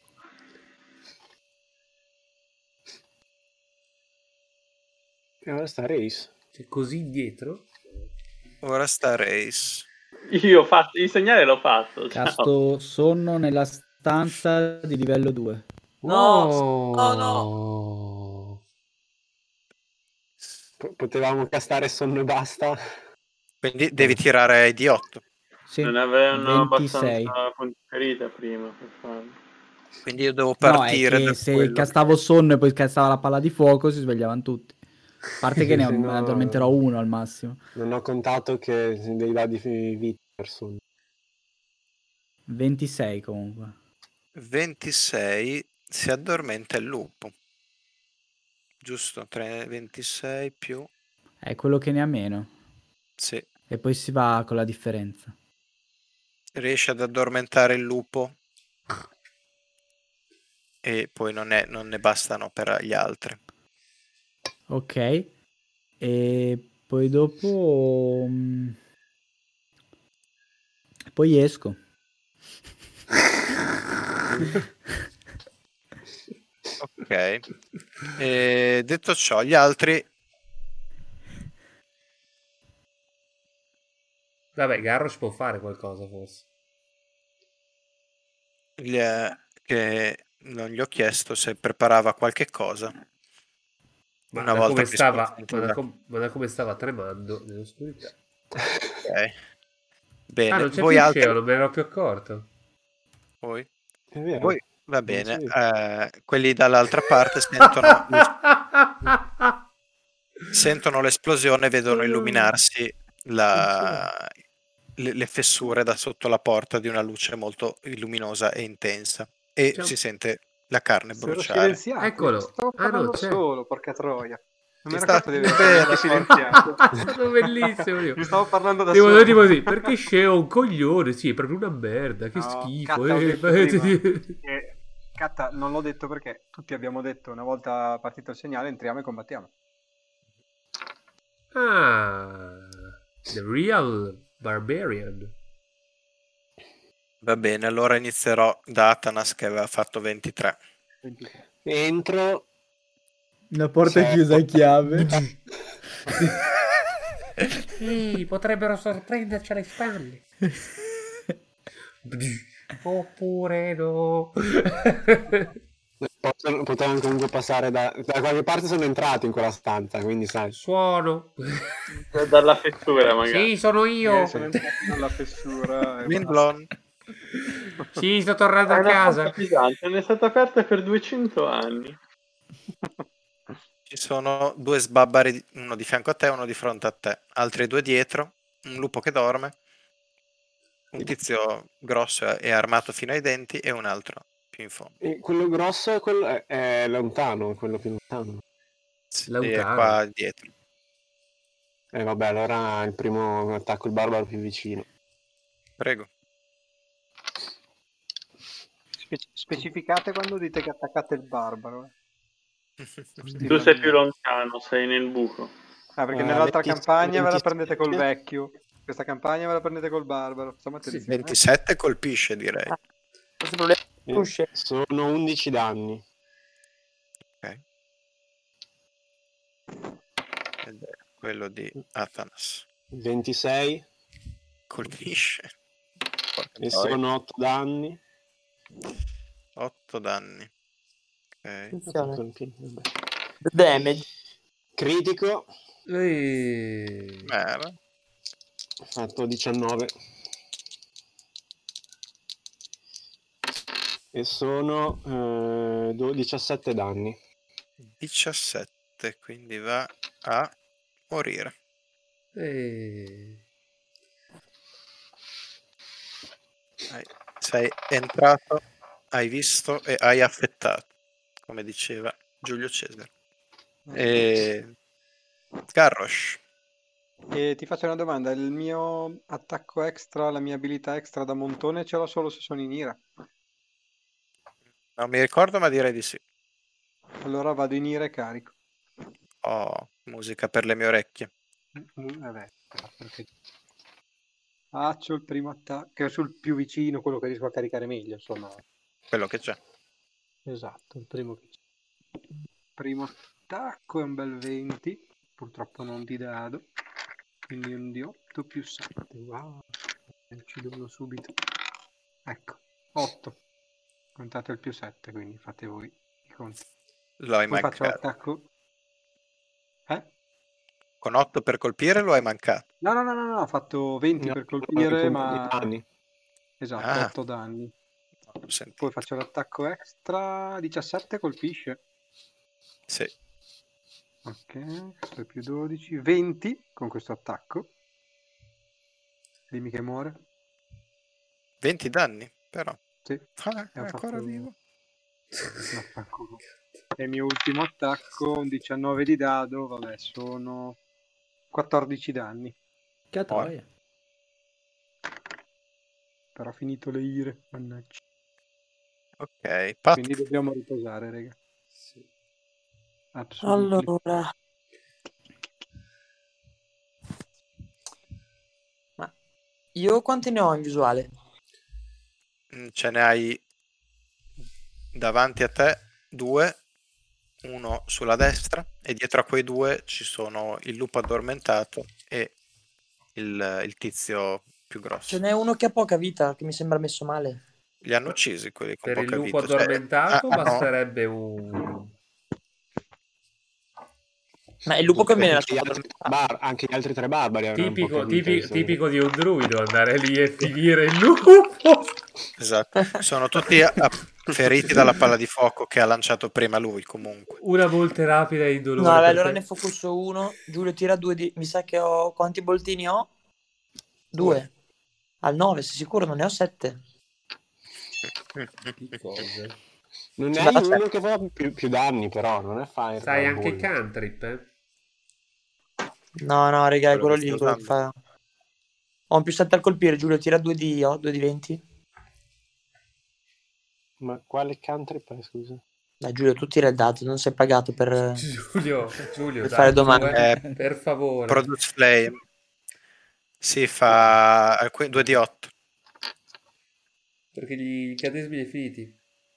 Ora sta Race. C'è così indietro. sta Race. Il segnale l'ho fatto. Ciao. Casto sonno nella stanza di livello 2. No. Potevamo castare sonno e basta. Quindi devi tirare di 8. Sì, Non avevano 26. abbastanza punti ferita prima per farlo. Quindi io devo No, è partire che da se quello. castavo sonno e poi castava la palla di fuoco si svegliavano tutti. A parte che ne Se no- addormenterò uno al massimo. Non ho contato che dei dadi vita per sonno. 26 comunque. 26 si addormenta il lupo. Giusto? 26 più. È quello che ne ha meno. Sì. E poi si va con la differenza. Riesce ad addormentare il lupo. E poi non ne bastano per gli altri. Ok. E poi dopo... Poi esco. Ok. E detto ciò, gli altri... Vabbè, Garrosh può fare qualcosa forse. che non gli ho chiesto se preparava qualche cosa. Ma Una da volta come che stava, ma da come stava tremando nell'oscurità. Ok. Bene, Non c'è voi più altri... Sceo, non me ne ero più accorto. Voi? È vero. Voi... Va Non bene. c'è. Quelli dall'altra parte sentono l'esplosione e vedono illuminarsi le fessure da sotto la porta di una luce molto luminosa e intensa. E si sente la carne Si ero bruciare. silenziato. Eccolo. Stavo Ah, no, parlando c'è. solo, porca troia. Non mi ero Sta accorto di aver bene, anche silenziato. È stato bellissimo. Io. Mi stavo parlando da Devo solo. dire così, perché Sceo è un coglione, sì, è proprio una merda, che No, schifo. Catta, ho detto prima Catta, non l'ho detto perché tutti abbiamo detto una volta partito il segnale entriamo e combattiamo. Ah, the real barbarian. Va bene, allora inizierò da Atanas che aveva fatto 23. 23. Entro. La porta è Certo. chiusa a chiave. Sì, potrebbero sorprenderci alle spalle. Oppure no. Potevano comunque passare da qualche parte, sono entrato in quella stanza, quindi sai. Suono. Dalla fessura, magari. Sì, sono io. Sono entrato nella fessura. Windblown. Sì, sto tornando È a una casa. porta pesante, non è stata aperta per 200 anni. Ci sono 2 sbabbari, uno di fianco a te e uno di fronte a te, altri 2 dietro, un lupo che dorme, un tizio grosso e armato fino ai denti e un altro più in fondo. E quello grosso è lontano, quello più lontano. Sì, Lontano. è qua dietro. Vabbè, allora il primo attacco il barbaro più vicino. Prego. Specificate quando dite che attaccate il barbaro. Tu sei più lontano, sei nel buco. Perché nell'altra 27. campagna ve la prendete col vecchio. Questa campagna ve la prendete col barbaro. Facciamo attenzione. 27 colpisce, direi. Questo problema usce. Sono 11 danni. Ok. Ed è quello di Athanas. 26 Colpisce. Porca e troia. sono 8 danni. 8 danni. Ok. Attenzione. Vabbè. The damage. Critico, Merda. ho fatto 19 e sono 17 danni. 17, quindi va a morire. Sei entrato, hai visto e hai affettato, come diceva Giulio Cesare. E Garrosh. E ti faccio una domanda: il mio attacco extra, la mia abilità extra da montone ce l'ho solo se sono in ira? Non mi ricordo, ma direi di sì. Allora vado in ira e carico. Oh, musica per le mie orecchie. Vabbè, perché faccio il primo attacco, che è sul più vicino, quello che riesco a caricare meglio, insomma. Quello che c'è. Esatto, il primo che c'è. Primo attacco è un bel 20, purtroppo non di dado, quindi un di 8 più 7. Wow, uccido uno subito. Ecco, 8. Contate il più 7, quindi fate voi i conti. Lo hai Poi faccio mancato. l'attacco. Con 8 per colpire lo hai mancato. No, ho fatto 20 per colpire, ma... danni. Esatto, Ah. 8 danni. L'ho sentito. Poi faccio l'attacco extra, 17 colpisce. Sì. Ok, questo è più 12. 20 con questo attacco. Dimmi che muore. 20 danni, però. Sì. Ah, è Ho ancora fatto vivo. un attacco. E il mio ultimo attacco, un 19 di dado, vabbè, sono 14 danni. Che troia. Però ho finito le ire, mannaggia. Ok, Pat. Quindi dobbiamo riposare, raga. Sì. Assolutamente. Allora, ma io quanti ne ho in visuale? Ce ne hai davanti a te 2, uno sulla destra, e dietro a quei 2 ci sono il lupo addormentato e il tizio più grosso. Ce n'è uno che ha poca vita, che mi sembra messo male. Li hanno uccisi quelli con Per il poca lupo vita. addormentato No. basterebbe un... Ma il lupo che viene Anche gli altri, anche gli altri 3 barbari avranno poca vita, insomma. tipico di un druido andare lì e finire il lupo. Esatto, sono tutti feriti dalla palla di fuoco che ha lanciato prima lui, comunque. Una volte rapida e indolore. No, vabbè, per allora te. ne focusso uno. Giulio tira 2 di... Mi sa che ho... Quanti boltini ho? 2. Al 9, sei sicuro? Non ne ho 7. Che cose. Non Ci è vado a uno che fa più danni, però non è fire. Sai anche cantrip, eh? No, raga, è quello Quello che lì, sto quello che usando. fa... Ho un più 7 al colpire, Giulio, tira 2 di 20. Ma quale cantrip, scusa? Dai, Giulio, tu tira il dato, non sei pagato per Giulio, per dai, fare domande. per favore. Produce Flame. Si fa 2 di 8. Perché gli incantesimi li finiti.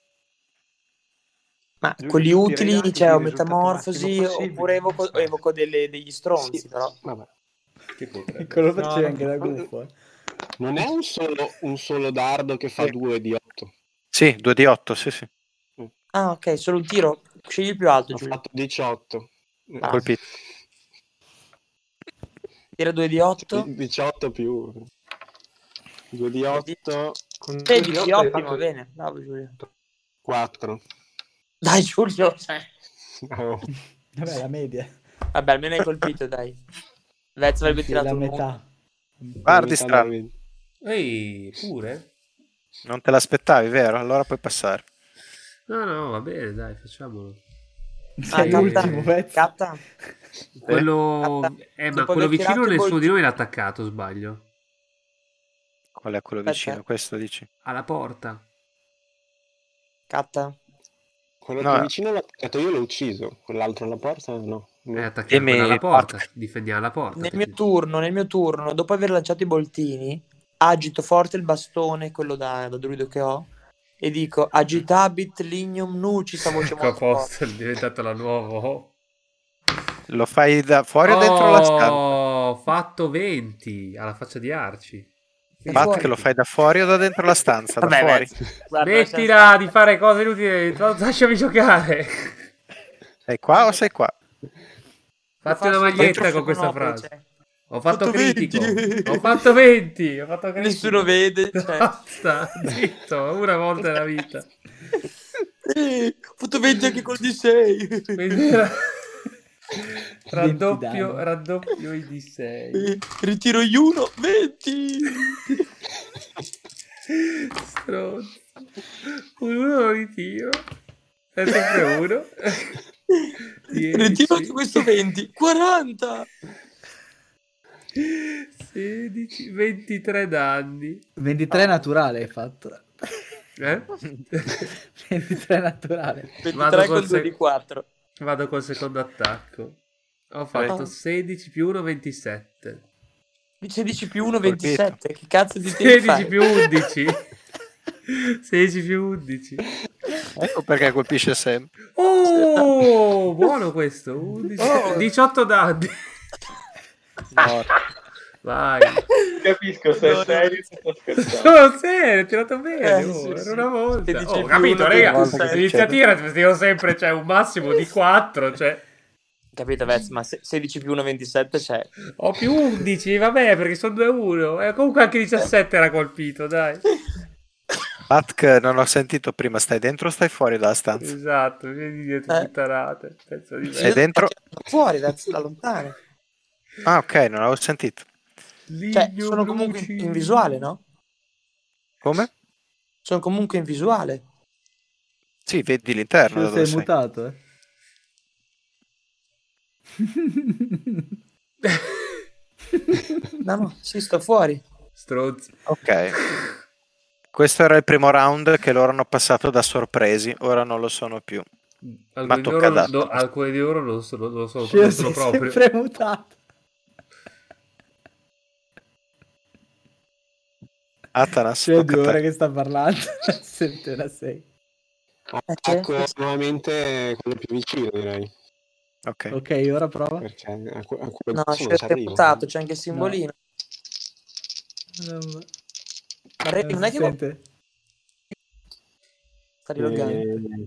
Ma Giulio, quelli tu utili, direi cioè anche o il risultato metamorfosi, massimo possibile. oppure evoco degli stronzi, Sì, però. vabbè. Che potrebbe. Quello facevi No, anche da gufo. Non è un solo dardo che fa Sì. 2 di 8. Sì, 2 di 8, sì. Ah, ok, solo un tiro. Scegli il più alto, Ho Giulio. fatto 18. Ah. Colpito. Tira 2 di 8. 18 più 2 di 8, Con 16, 2 di 8 hai ottimo, fatto- bene. Bravo, Giulio. 4. Dai, Giulio. Cioè. Oh. Vabbè, la media. Vabbè, almeno hai colpito, dai. Vezz avrebbe Sì, tirato la un metà. Guardi strano. Ehi, pure? Non te l'aspettavi, vero? Allora puoi passare. No, va bene, dai, facciamolo. Sei Catta. l'ultimo pezzo. Catta. Quello... Catta. ma Dopo quello aver vicino tirato i nessuno di bolti- noi l'ha attaccato, sbaglio. Qual è quello Aspetta. vicino? Questo dici? Alla porta. Catta. Quello No. che è vicino l'ho attaccato io, l'ho ucciso. Quell'altro alla porta no. È attaccato Dimmi, quella alla porta. Pat. Difendiamo la porta. Nel mio turno, dopo aver lanciato i boltini, agito forte il bastone, quello da druido che ho, e dico agitabit lignum nucis a voce Ecco, a molto forte. posto, è diventato la nuova. Lo fai da fuori o dentro la stanza? Ho fatto 20 alla faccia di Arci. Da Pat, fuori. che lo fai da fuori o da dentro la stanza? Da Vabbè, fuori? guarda, Smettila di fare cose inutili, lasciami giocare. Sei qua o sei qua? Fatti una maglietta con questa frase. Cioè, Ho fatto 20. critico. Ho fatto 20. Ho fatto critico. Nessuno vede. Cioè. Basta, zitto, una volta nella vita. Ho fatto 20 anche col D6. Quindi danni. raddoppio i D6. Ritiro gli 1, 20. Stronzo. Uno lo ritiro. È sempre uno. Ritiro anche questo 20, 40. 16, 23 danni. 23 naturale hai fatto. Eh? 23 naturale. 23 con 2 di 4. Vado col secondo attacco. Ho fatto 16 più 1, 27. 16 più 1, 27. Che cazzo di tempo 16 fai? più 11. 16 più 11. Ecco perché colpisce sempre. Oh, buono questo. 11. Oh. 18 danni. Morto. Vai. Capisco se No, sei serio o sto scherzando. Sono serio, ho tirato bene. Sì, Era sì. una volta. 16 Ho più capito, uno, raga. 27. L'iniziativa dico sempre, c'è un massimo di 4. Cioè, Capito, Vez? Ma 16 più 1, 27 c'è. ho più 11, vabbè, perché sono 2-1. Comunque anche 17 era colpito, dai. Pat, non ho sentito prima, stai dentro o stai fuori dalla stanza? Esatto, vieni dietro puttanate. Pezzo di Sei dentro? Fuori, Vez, da lontano. Ah, ok, non avevo sentito. Cioè, Ligno sono comunque Bruci. in visuale, no? Come? Sono comunque in visuale. Sì, vedi l'interno da Ci dove sei sei. mutato, No, sì, sto fuori. Stronzo. Ok. Questo era il primo round che loro hanno passato da sorpresi, ora non lo sono più. Alcuni di tocca loro, ad Atlas. alcuni di loro non sono, non sono, Ci non sono sei proprio. sempre mutato. Atanas, C'è tocca 2 a ore te. che sta parlando. Sente una 6. Attacco nuovamente quello più vicino, direi. Ok. Ok, ora prova. Perché a quello No, grosso ci non ci è arrivo. mutato, c'è anche il simbolino. Ma Ray, non è che sente. sta riloggando.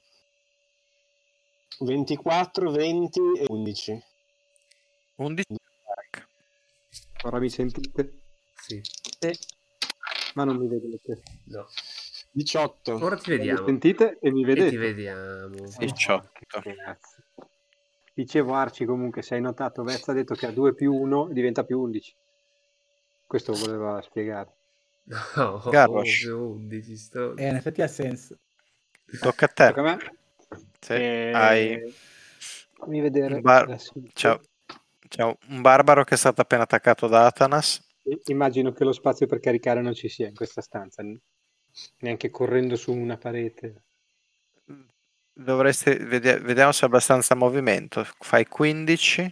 24, 20 e 11. 11. Ora mi sentite? Sì. Sì. Ma non mi vedete. No. 18. Ora ti Mi vediamo. sentite e mi E vedete? ti vediamo. 18. Grazie. Dicevo Arci, comunque, se hai notato, Vez ha detto che a 2 più 1 diventa più 11. Questo voleva spiegare. No, Garrosh. 11 stronzo. In effetti ha senso. Tocca a te. Tocca a me? Sì. E- Hai Fammi vedere. un bar- adesso. Ciao. Ciao. Un barbaro che è stato appena attaccato da Atanas. Immagino che lo spazio per caricare non ci sia in questa stanza, neanche correndo su una parete. Dovresti vediamo se ha abbastanza movimento. Fai 15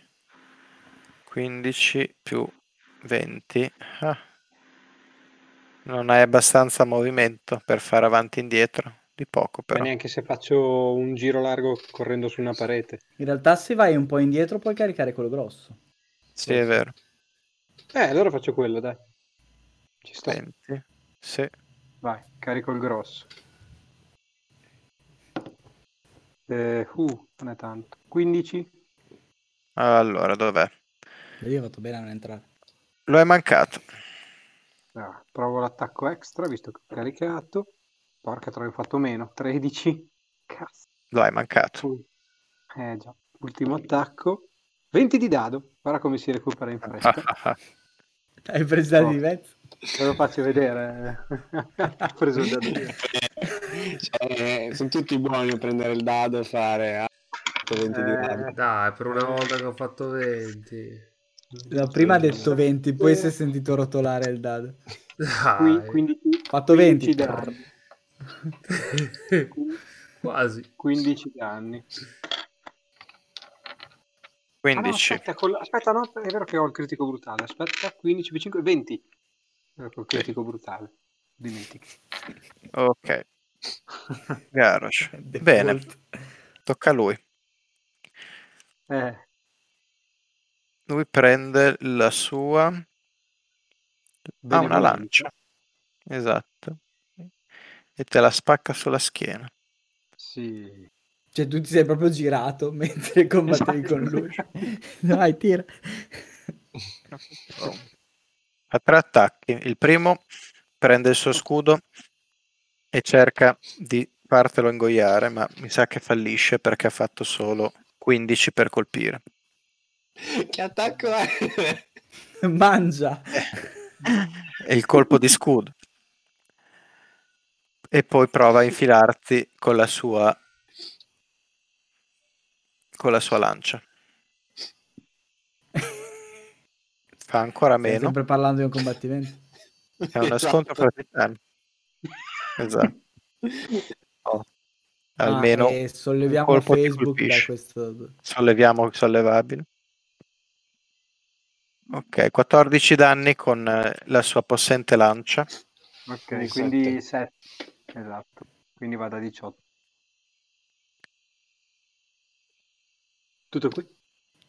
più 20. Ah. Non hai abbastanza movimento per fare avanti e indietro. Di poco Ma però. neanche se faccio un giro largo correndo su una parete. In realtà se vai un po' indietro puoi caricare quello grosso. Sì, è vero. Allora faccio quello, dai. Ci sto. 20. Sì. Vai, carico il grosso. Non è tanto. 15? Allora, dov'è? Io ho fatto bene a non entrare. Lo è mancato. Provo l'attacco extra, visto che ho caricato. Porca, trovo fatto meno. 13. Cazzo. Lo hai mancato. Già. Ultimo attacco. 20 di dado. Guarda come si recupera in fretta. Hai preso dadi Oh. di mezzo? Ve lo faccio vedere. Ho preso il dado io. Sono tutti buoni a prendere il dado e fare 20 di dado. Dai, per una volta che ho fatto 20. No, prima ha detto 20, poi si è sentito rotolare il dado. Dai. 15, Fatto 20. danni. Quasi. 15 danni. 15. Aspetta, no, è vero che ho il critico brutale. Aspetta, 15 più 5, 20. Ecco il critico brutale. Dimentichi. Ok. Garrosh. Bene. Default. Tocca a lui. Lui prende la sua... una lancia. Esatto. E te la spacca sulla schiena. Sì. Cioè tu ti sei proprio girato mentre combattevi con lui. Dai, tira. Ha 3 attacchi. Il primo prende il suo scudo e cerca di fartelo ingoiare, ma mi sa che fallisce perché ha fatto solo 15 per colpire. Che attacco è? Mangia. È il colpo di scudo. E poi prova a infilarti con la sua lancia. Fa ancora Stai meno. sempre parlando di un combattimento. È uno scontro fra titani. Esatto. Almeno e un solleviamo colpo ti Facebook da colpisce. questo. Solleviamo sollevabile. Ok, 14 danni con la sua possente lancia. Ok, quindi 7. Esatto. Quindi vado a 18. Tutto qui?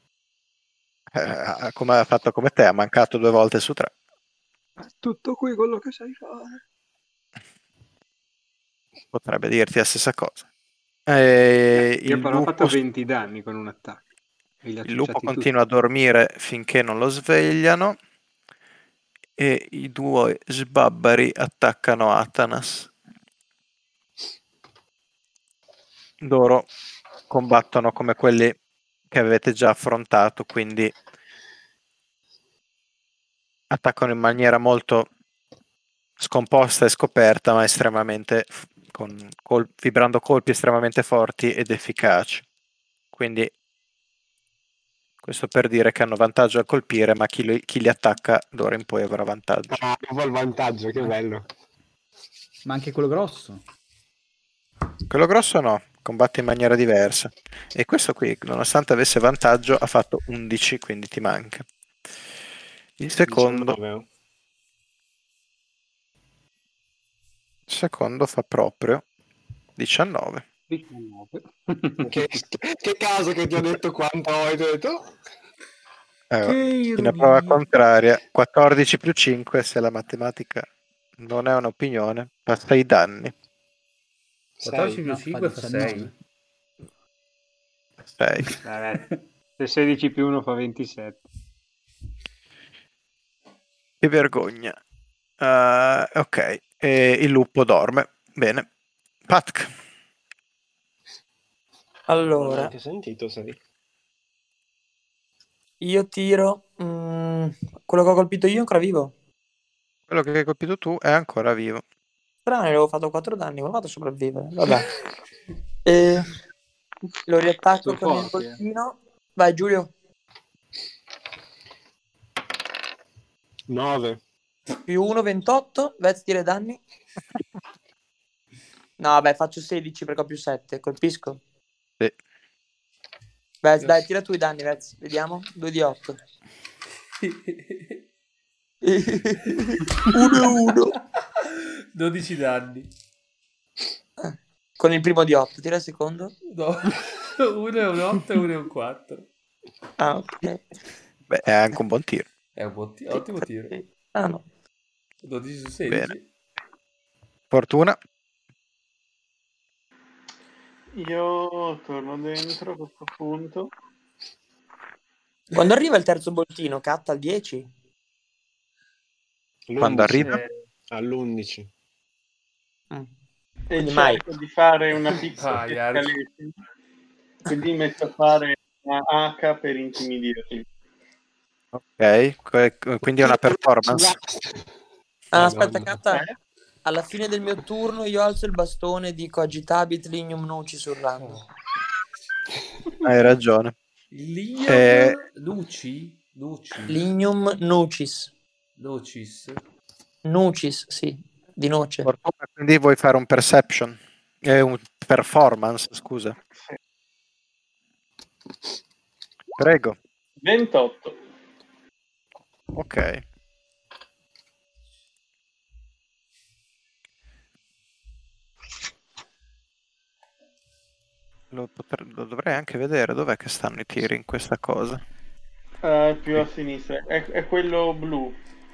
Come ha fatto come te, ha mancato 2 volte su 3. Tutto qui quello che sai fare. Potrebbe dirti la stessa cosa. Io però ho fatto 20 danni con un attacco. Il lupo continua a dormire finché non lo svegliano e i 2 sbabbari attaccano Atanas. Loro combattono come quelli che avete già affrontato, quindi attaccano in maniera molto scomposta e scoperta, ma estremamente vibrando colpi estremamente forti ed efficaci. Quindi questo per dire che hanno vantaggio a colpire, ma chi li attacca d'ora in poi avrà vantaggio. Avevo il vantaggio, che bello. Ma anche quello grosso. Quello grosso no, combatte in maniera diversa. E questo qui, nonostante avesse vantaggio, ha fatto 11, quindi ti manca. Il secondo... 19. Il secondo fa proprio 19. 19. Che caso che ti ho detto quanto ho detto? In una prova contraria, 14 più 5, se la matematica non è un'opinione, passa i danni. 14 più 5 fa 6. 6. Se 16 più 1 fa 27. Che vergogna. Ok, e il lupo dorme. Bene. Patk. Allora, Non ho neanche sentito, sai. io tiro. Quello che ho colpito io è ancora vivo. Quello che hai colpito tu è ancora vivo. Strano, gli avevo fatto 4 danni, come ho fatto a sopravvivere? Vabbè. E lo riattacco Sono con il forti, colpino. Vai, Giulio. 9. Più 1, 28. Vez, tira i danni. No, vabbè, faccio 16 perché ho più 7. Colpisco. Sì. Vez, dai, tira tu i danni, Vez. Vediamo. 2 di 8. 1-1. 12 danni. Con il primo di 8. Tira il secondo. No. Uno è un 8 e uno è un 4. Ah, ok. Beh, è anche un buon tiro. È un buon ottimo tiro. Ah, no. 12 su 16. Bene. Fortuna. Io torno dentro a questo punto. Quando arriva il terzo boltino, Cat al 10? Quando arriva? All'11. Mm. E Quindi mai. cerco di fare una pizza Vai, Arci. escalation. Quindi metto a fare una H per intimidirli. Ok, quindi è una performance. Aspetta, Madonna. Cat, alla fine del mio turno io alzo il bastone e dico agitabit lignum nucis urlando. Hai ragione. Liam Nuci? Lignum nucis. Nocis. Nucis, sì, di noce. Fortuna, quindi vuoi fare un perception? Un performance, scusa. Prego. 28. Ok. Lo dovrei anche vedere dov'è che stanno i tiri in questa cosa. Più a sinistra. È quello blu.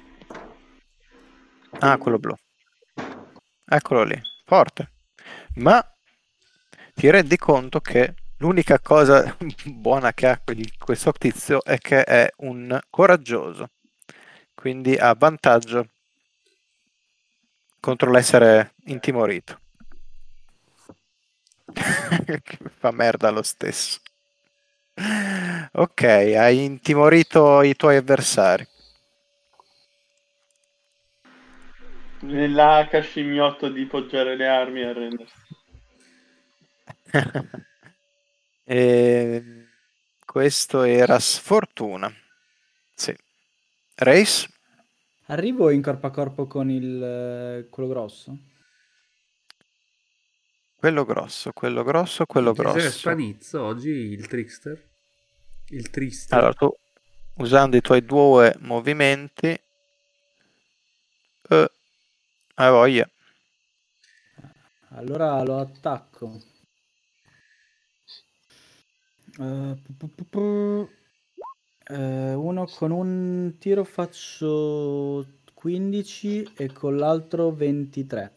Ah, quello blu. Eccolo lì. Forte. Ma ti rendi conto che l'unica cosa buona che ha questo tizio è che è un coraggioso. Quindi ha vantaggio contro l'essere intimorito. Fa merda lo stesso. Ok, hai intimorito i tuoi avversari. Nell'H scimmiotto di poggiare le armi e arrendersi. E questo era sfortuna. Sì. Race? Arrivo in corpo a corpo con quello grosso. Quello grosso. Ti sei spanizzo oggi il trickster? Il trister? Allora, tu usando i tuoi 2 movimenti hai voglia. Allora lo attacco. Uno con un tiro faccio 15 e con l'altro 23.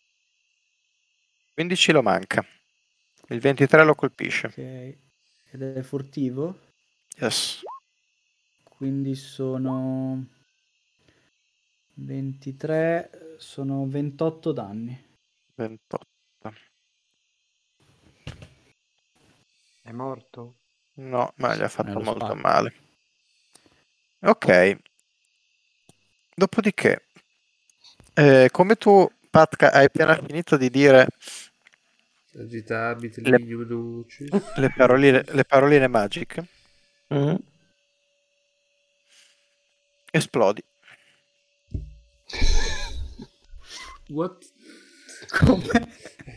15 lo manca. Il 23 lo colpisce. Ok. Ed è furtivo. Yes. Quindi sono 23, sono 28 danni. 28. È morto? No, ma gli ha fatto lo molto spacco. male. Ok. Dopodiché, come tu, Patka, hai appena finito di dire Agitabit Le- lignum nucis. le paroline magiche, Mm. esplodi. What? Come?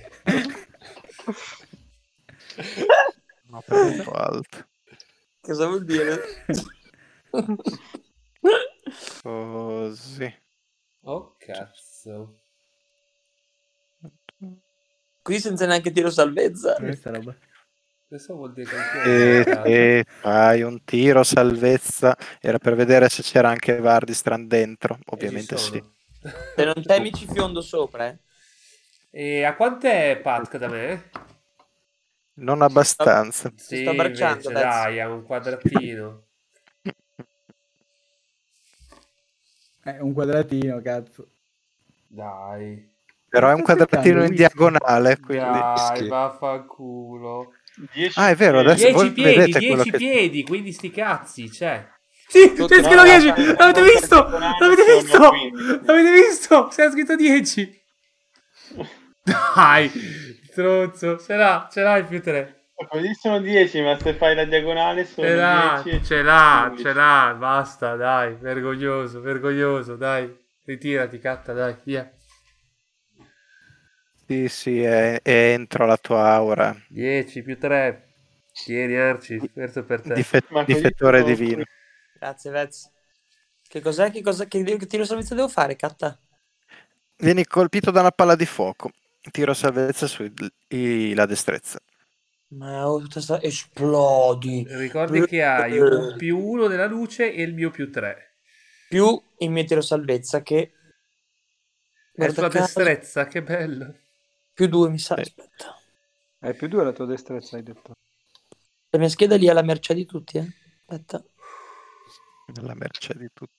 No, troppo alto. Cosa vuol dire? Così. Oh cazzo. Qui senza neanche tiro salvezza. Questa roba. Questo vuol dire che E fai un tiro salvezza. Era per vedere se c'era anche Vardistran dentro. Ovviamente sì. Se non temi ci fiondo sopra, eh. E a quant'è Patk da me? Non abbastanza. Si sta abbracciando, invece, Vez. dai, ha un quadratino. Un quadratino, cazzo. Dai. Però è un Sta quadratino cercando, in Whisky? diagonale. Quindi... Dai, vaffanculo. 10 Ah, è vero, adesso 10 voi piedi, vedete quello 10 che... piedi, quindi sti cazzi, cioè. Sì, Tu c'è no, scritto 10, lascia- l'avete visto? L'avete sono visto? 15. L'avete visto? C'è scritto 10. Dai, stronzo, ce l'ha il più 3. Così sono 10, ma se fai la diagonale sono Ce l'ha, 10. ce l'ha, 15. ce l'ha, basta, dai, vergognoso, vergognoso, dai. Ritirati, catta, dai, via. Sì, è entro la tua aura. 10 più 3. Tieni, Arci, verso per te. Ma così Difettore sono divino. Grazie, Vez. Che cos'è? Che tiro salvezza devo fare, Catta? Vieni colpito da una palla di fuoco. Tiro salvezza la destrezza. Ma tutta esplodi. Ricordi che hai un più 1 della luce e il mio più 3. Più il mio tiro salvezza che... È Guarda sulla caso, destrezza, che bello. più 2 mi sa. Sì. Aspetta. Hai più 2 la tua destrezza, hai detto. La mia scheda lì è alla mercé di tutti, Aspetta. La merce di tutti.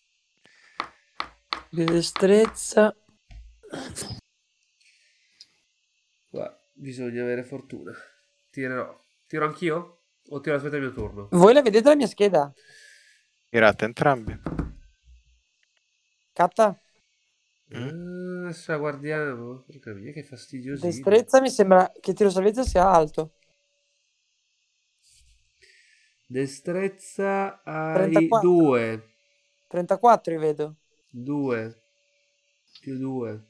Di destrezza. Guarda, bisogna avere fortuna. Tirerò. Tiro anch'io? O tiro aspetta il mio turno? Voi la vedete la mia scheda? Tirate entrambi. Catta? Adesso la guardiamo. Porca mia, che fastidiosissimo. Destrezza mi sembra che tiro salvezza sia alto. Destrezza hai 34. 2. 34 io vedo. 2. Più 2.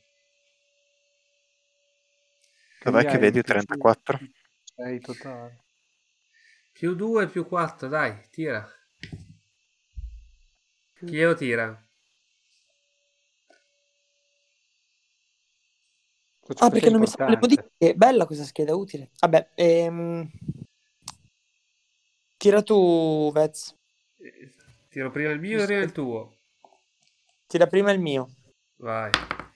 Dov'è che vedi 34? 6 totale. Più 2 più 4, dai, tira. Chi lo tira? Ah, perché non mi sa le modifiche. Bella questa scheda, utile. Vabbè, tira tu, Vez. Tiro prima il mio o prima il tuo? Tira prima il mio. Vai.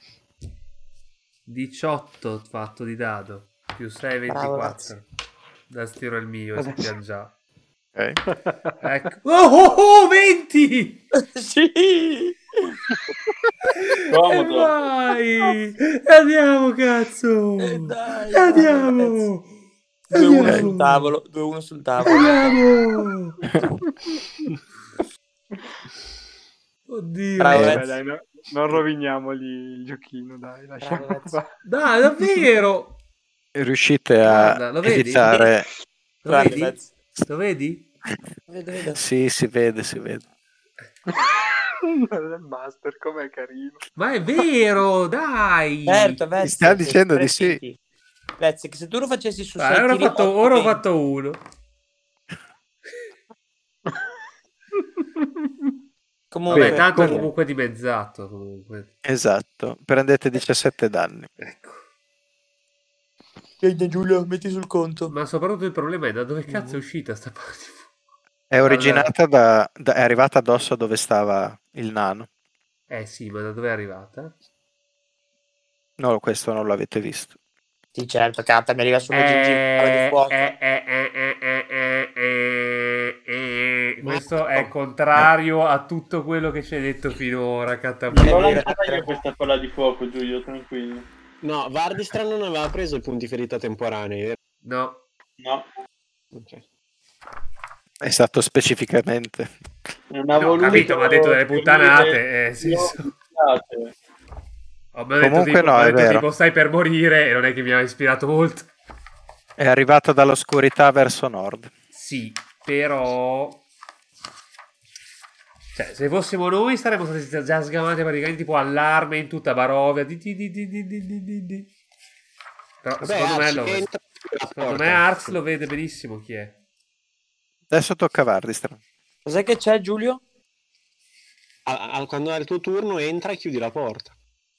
18 fatto di dado. Più 6, Bravo, 24. Adesso tiro il mio e sappiamo già. Ok. Ecco. Oh, 20! Sì! E Comodo. vai! Andiamo, cazzo! Dai, Andiamo! 2-1 sul tavolo. 2-1 sul tavolo. Andiamo! Oddio! Bravo, Dai, non roviniamogli il giochino, dai, lasciamo Bravo, qua. Dai, davvero! Riuscite a Guarda, lo vedi? evitare... Lo Grande, vedi? Vez. Lo vedi? Vedo. Sì, si vede, si vede. Il master, com'è carino. Ma è vero, dai! Certo, Vez. Mi sta dicendo di sì. Vez, che se tu lo facessi su Ah, 6 ora tiri, ho fatto uno. Comunque, Vabbè, tanto è comunque. comunque dimezzato. Comunque. Esatto, prendete 17 danni. Ecco. Giulio, metti sul conto. Ma soprattutto il problema è da dove cazzo è uscita sta parte. È originata è arrivata addosso a dove stava il nano. Sì, ma da dove è arrivata? No, questo non l'avete visto. Sì, certo, Catta, mi arriva sulla gengiva di fuoco. Questo è contrario a tutto quello che ci hai detto finora, L'ho Catapulta. lanciata io questa palla di fuoco, Giulio, tranquillo. No, Vardistran non aveva preso i punti ferita temporanei. No. No, Ok. È stato specificamente. non ha No, ho voluto... capito, ma ha detto delle puttanate. Ho detto Comunque tipo, no, ho è detto vero. tipo stai per morire e non è che mi ha ispirato molto. È arrivata dall'oscurità verso nord. Sì, però... Cioè, se fossimo noi saremmo stati già sgamati praticamente tipo allarme in tutta Barovia. Però Vabbè, secondo me Arx lo vede benissimo chi è. Adesso tocca a Vardistran. Cos'è che c'è, Giulio? Quando è il tuo turno entra e chiudi la porta.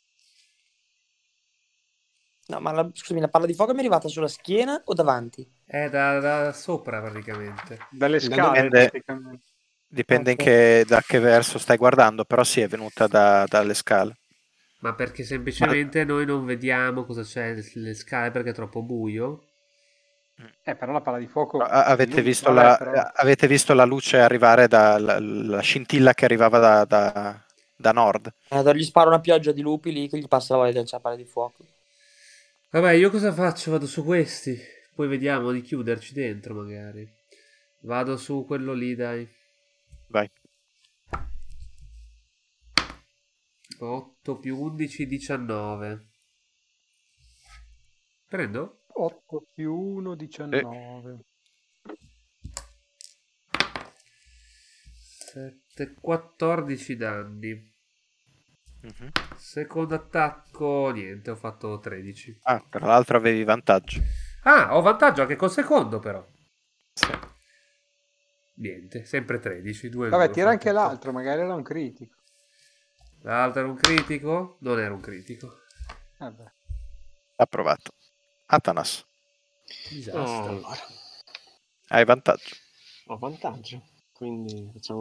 No, ma scusami, la palla di fuoco mi è arrivata sulla schiena o davanti? È da sopra praticamente. Dalle scale, Dipende- praticamente. Dipende Ok. da che verso stai guardando, però sì, è venuta dalle scale. Ma perché semplicemente noi non vediamo cosa c'è le scale perché è troppo buio. Però la palla di fuoco... Avete visto, Vabbè, però- avete visto la luce arrivare la scintilla che arrivava da nord. Gli sparo una pioggia di lupi lì che gli passa la voglia del palla di fuoco. Vabbè, io cosa faccio? Vado su questi. Poi vediamo di chiuderci dentro magari. Vado su quello lì, dai. Vai. 8 più 11, 19. Prendo? 8 più 1, 19. 7, 14 danni. Mhm. Secondo attacco, niente, ho fatto 13. Ah, tra l'altro avevi vantaggio. Ah, ho vantaggio anche col secondo però. Sì. Niente, sempre 13. 2 Vabbè, tira anche l'altro, magari era un critico. L'altro era un critico? Non era un critico. Vabbè. Approvato. Atanas, Disastro. Allora, hai vantaggio. ho vantaggio. Quindi facciamo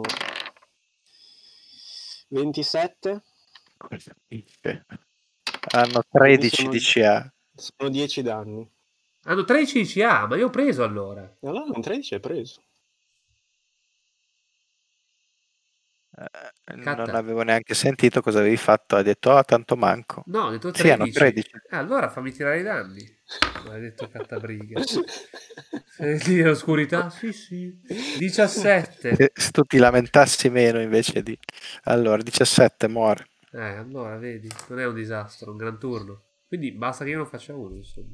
27. Hanno 13 sono- di CA. Sono 10 danni. Hanno 13 CA, ma io ho preso allora. No, un 13 è preso. Non avevo neanche sentito cosa avevi fatto. Hai detto, tanto manco. No, ho detto 13. Sì, hanno 13. Allora fammi tirare i danni. Maledetto cattabriga. Sei lì nell'oscurità? Sì. 17. Se tu ti lamentassi meno invece di... Allora, 17 muore. Allora, vedi, non è un disastro, è un gran turno. Quindi basta che io non faccia uno, insomma.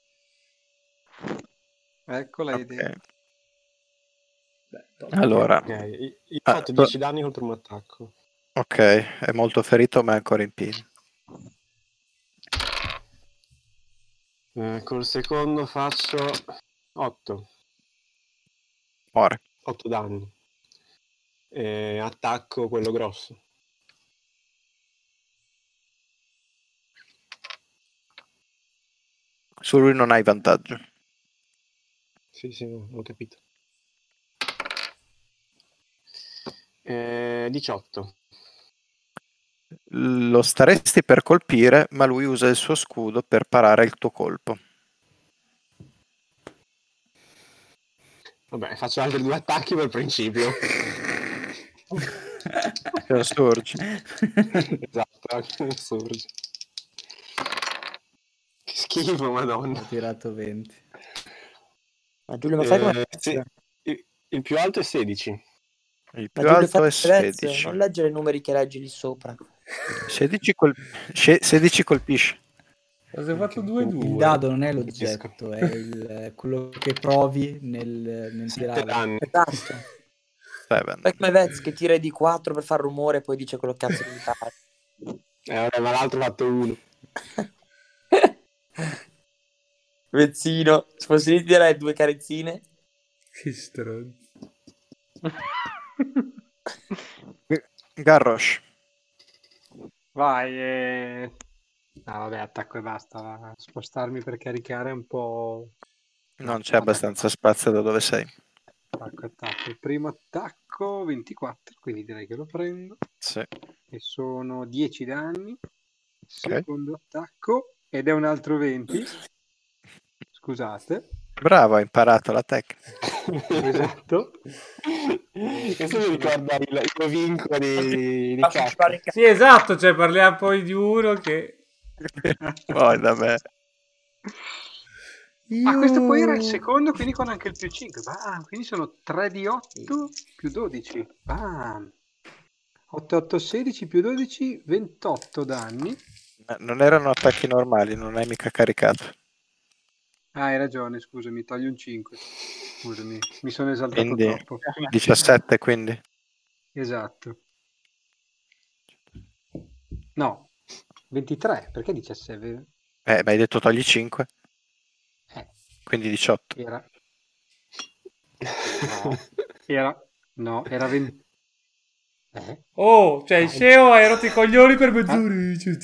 Eccola idea. Ok. Beh, top. Allora, Ok, io ho fatto 10 danni col primo attacco. ok, è molto ferito ma è ancora in piedi. Col secondo faccio 8. Muore. 8 danni. Attacco quello grosso. Su lui non hai vantaggio. Sì, ho capito. 18. Lo staresti per colpire, ma lui usa il suo scudo per parare il tuo colpo. Vabbè, faccio altri 2 attacchi per principio. Non sorge. Esatto, sorge. Che schifo, madonna. Ho tirato 20. Ma Giulio, ma fai come sì, il più alto è 16. Il Ma più Giulio, alto fai è come Vez, 16. non leggere i numeri che leggi lì sopra. 16 colpisce. Cosa hai fatto 2-2? Il dado non è l'oggetto, è quello che provi nel 7 tirare. danni. Esatto. 7. Fai come Vez che tira di 4 per far rumore e poi dice quello cazzo di fare. Vabbè, ma l'altro ha fatto 1. Vezzino, se fossi lì ti direi 2 carezzine. Che stronzo. Garrosh. Vai. Vabbè, attacco e basta. Spostarmi per caricare un po'. Non c'è abbastanza spazio da dove sei. Attacco. Il primo attacco 24, quindi direi che lo prendo. Sì. E sono 10 danni. Secondo attacco ed è un altro 20. Scusate. Bravo, hai imparato la tecnica. Esatto. Questo mi ricorda i vincoli di cacca. Sì, esatto, cioè parliamo poi di uno che... Poi da me. Ah, questo poi era il secondo, quindi con anche il più 5. Quindi sono 3 di 8 più 12. 8, 16 più 12, 28 danni. Non erano attacchi normali, non hai mica caricato. Hai ragione, scusami, togli un 5. Scusami, mi sono esaltato Quindi troppo. 17, quindi. Esatto. No, 23, perché 17? Ma hai detto togli 5? Quindi 18. Era 20. Oh, cioè il SEO hai rotto i coglioni per mezz'ora.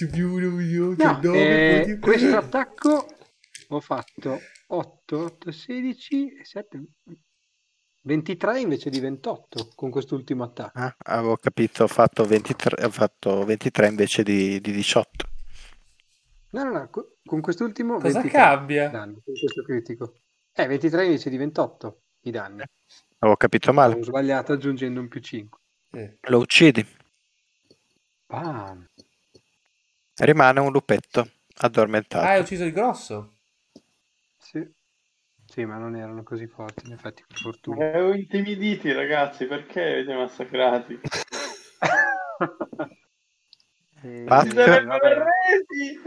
Questo attacco ho fatto 8, 16 e 7, 23 invece di 28 con quest'ultimo attacco. Avevo capito, ho fatto 23 invece di 18. No, con quest'ultimo Cosa 23 cambia? danni, con questo critico. 23 invece di 28 i danni. Avevo capito male. Ho sbagliato aggiungendo un più 5. Lo uccidi. Bam. Rimane un lupetto addormentato. Hai ucciso il grosso? Sì, ma non erano così forti, in effetti, per fortuna. Mi avevo intimiditi, ragazzi, perché avete massacrati? Pat. Si sarebbero resi!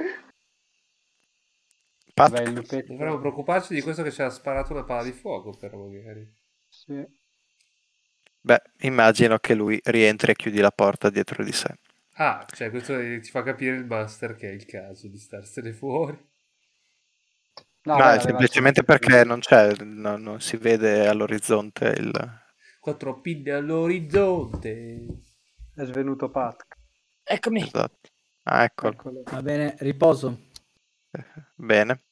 Vabbè, il lupetto. Dovremmo preoccuparci di questo che ci ha sparato una palla di fuoco, però magari. Sì. Beh, immagino che lui rientri e chiudi la porta dietro di sé. Cioè questo ti fa capire il master che è il caso di starsene fuori. No, è semplicemente perché non c'è, non si vede all'orizzonte il... 4 pinne all'orizzonte. È svenuto Pat. Eccomi. Esatto. Eccolo. Va bene, riposo. Bene.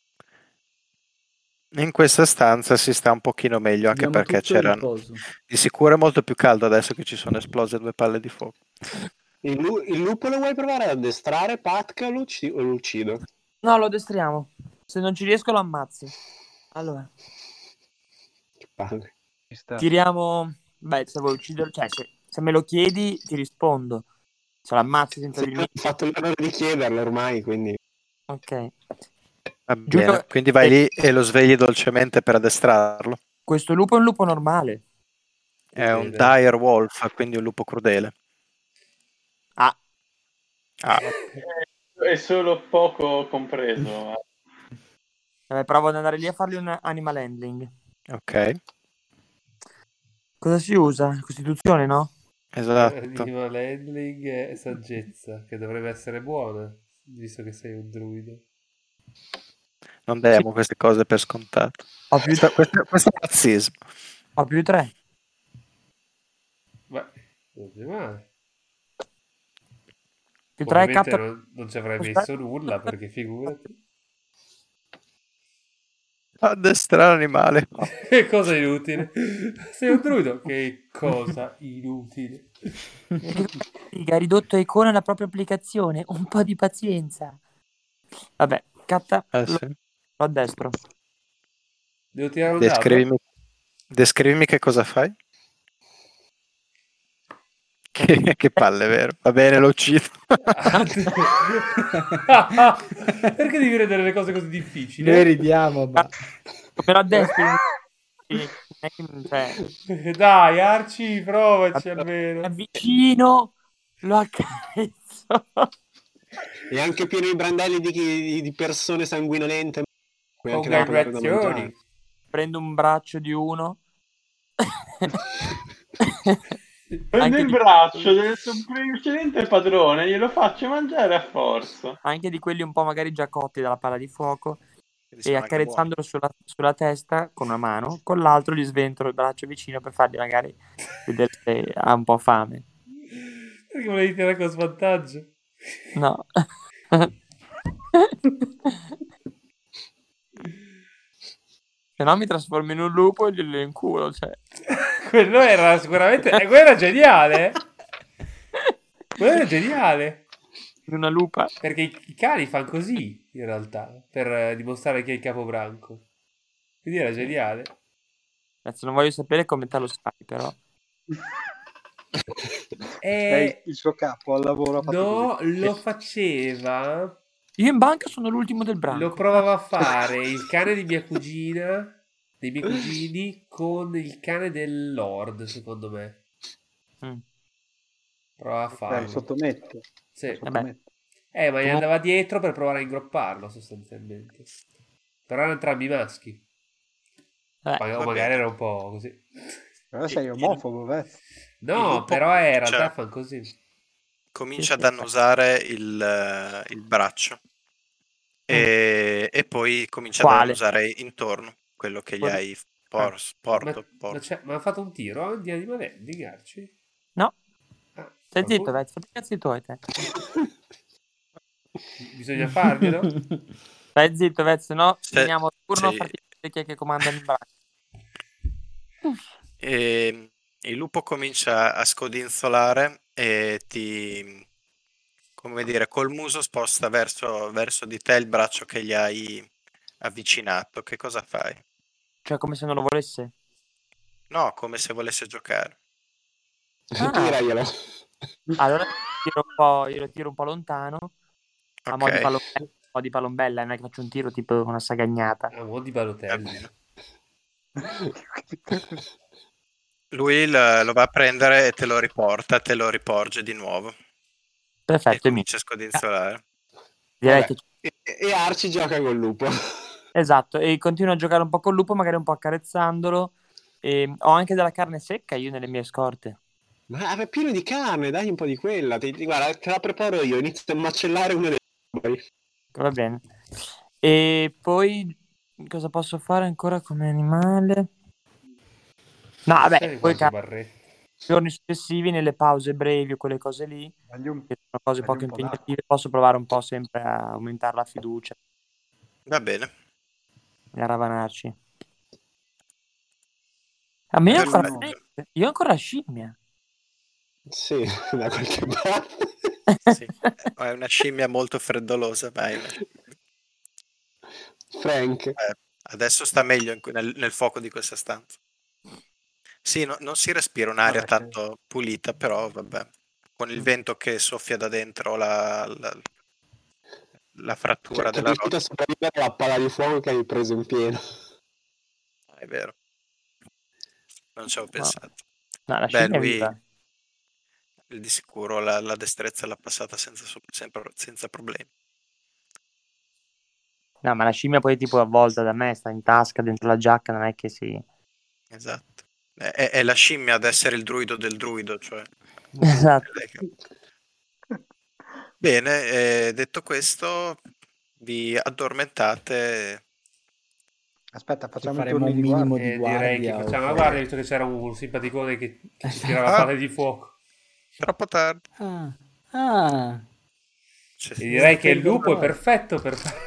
In questa stanza si sta un pochino meglio, anche Abbiamo perché tutto il c'erano... riposo. Di sicuro è molto più caldo adesso che ci sono esplose 2 palle di fuoco. Il lupo lo vuoi provare ad addestrare, Patka, o lo uccido? No, lo addestriamo. Se non ci riesco lo ammazzi. Allora, Che palle. Ci sta. tiriamo... Beh, se vuoi uccidere... Cioè, se me lo chiedi, ti rispondo. Se lo ammazzi senza Sì, dirmi... ho fatto l'errore di chiederlo ormai, quindi... Ok. Va Giulio- bene, quindi vai lì e lo svegli dolcemente per addestrarlo. Questo lupo è un lupo normale. È un Crudele. dire wolf, quindi un lupo crudele. Ah, Ah, È solo poco compreso. vabbè, provo ad andare lì a fargli un animal handling. ok, Cosa si usa? Costituzione, no? esatto. Animal handling e saggezza, che dovrebbe essere buona, visto che sei un druido. Non diamo queste cose per scontate. Ho più, Questo è razzismo. ho più 3. Beh, non è male. Più 3 Ovviamente K. non ci avrei messo nulla, perché figurati. Addestrare animale. Che cosa inutile. Sei un druido? Che cosa inutile. Ha ridotto a icona la propria applicazione. Un po' di pazienza. Vabbè, Catta, Sì. lo addestro. Devo tirare un dado? Descrivimi che cosa fai. Che palle, vero? Va bene, lo uccido. Perché devi rendere le cose così difficili? Noi ridiamo, ma... Come lo addestro? Cioè, Dai, Arci, provaci mi almeno. avvicino, lo accarezzo. E anche pieno di brandelli di persone sanguinolente. Puoi anche dare da Congratulazioni. mangiare. Prendo un braccio di uno. Prendo Anche il di- braccio del suo precedente padrone e glielo faccio mangiare a forza. Anche di quelli un po' magari già cotti dalla palla di fuoco. Quindi E sono anche accarezzandolo sulla testa con una mano, con l'altro gli sventolo il braccio vicino per fargli magari vedere se ha un po' fame. Perché volevi tirare con svantaggio? No. Se no mi trasformo in un lupo e glielo inculo, cioè. Quello era sicuramente... quello era geniale. Quello era geniale. In una lupa. Perché i cani fanno così, in realtà, per dimostrare che è il capobranco. Quindi era geniale. Adesso non voglio sapere come te lo sai, però. E... Il suo capo al lavoro ha fatto No, così. lo faceva... Io in banca sono l'ultimo del Lo branco. provava a fare il cane di mia cugina, dei miei cugini, con il cane del Lord, secondo me. Mm. Provava a Dai, farlo. sottometto. Sì. Sottometto. Ma gli andava dietro per provare a ingropparlo, sostanzialmente. Però erano entrambi maschi. O va magari bene. era un po' così. Però sei omofobo, beh. Il No, lupo però in comincia- realtà fanno così. Comincia ad annusare il braccio e poi comincia ad Quale? annusare intorno quello che gli Quello- hai Ma porto. ha fatto un tiro di animale di Garci? No, Ah, stai qualcuno- zitto, Vez, fatti i cazzi tuoi te. Bisogna farglielo? Stai zitto, Vez, no Se- finiamo il turno a sì. farti vedere chi è che comanda il braccio. E il lupo comincia a scodinzolare e come dire, col muso sposta verso di te il braccio che gli hai avvicinato. Che cosa fai? Cioè, come se non lo volesse. No, come se volesse giocare. Tiraglielo. Allora io lo tiro un po' lontano. A mo' di Ok. palombella, a mo' di palombella, non è che faccio un tiro tipo una sagagnata. A mo' di Balotelli. Lui lo va a prendere e te lo riporta, te lo riporge di nuovo. E Perfetto, comincia a scodinzolare. direi Vabbè. che E Arci gioca col lupo. esatto, e continuo a giocare un po' col lupo, magari un po' accarezzandolo. E ho anche della carne secca io nelle mie scorte. Ma è pieno di carne, dai un po' di quella. Guarda, te la preparo io, inizio a macellare uno dei alberi. Va bene. E poi cosa posso fare ancora come animale? No, vabbè, Sai poi quanto barretto. giorni successivi, nelle pause brevi o quelle cose lì, Dagli un- che sono cose dagli poco un po' impegnative, posso provare un po' sempre a aumentare la fiducia Va bene. e a ravanarci. A me ancora Perfetto. io ho ancora scimmia. Sì, da qualche parte. Sì, è una scimmia molto freddolosa, ma è una- Frank. Adesso sta meglio nel fuoco di questa stanza. Sì, non si respira un'aria Vabbè, tanto pulita, però vabbè. Con il vento che soffia da dentro la frattura Cioè, della riuscito a roccia. sopravvivere alla palla di fuoco che hai preso in pieno. È vero. Non ci avevo pensato. No, la Beh, scimmia è lui viva. di sicuro la destrezza l'ha passata senza problemi. No, ma la scimmia poi tipo avvolta da me, sta in tasca, dentro la giacca, non è che si... Esatto. È la scimmia ad essere il druido del druido, cioè. Esatto. Bene, detto questo, vi addormentate. Aspetta, facciamo i faremo turni un di minimo guardia. di Direi che guardia. facciamo la guardia, visto che c'era un simpaticone che ci tirava Ah. palle di fuoco. Troppo tardi. Ah. Cioè, E direi che il Spergo lupo è no. perfetto per fare...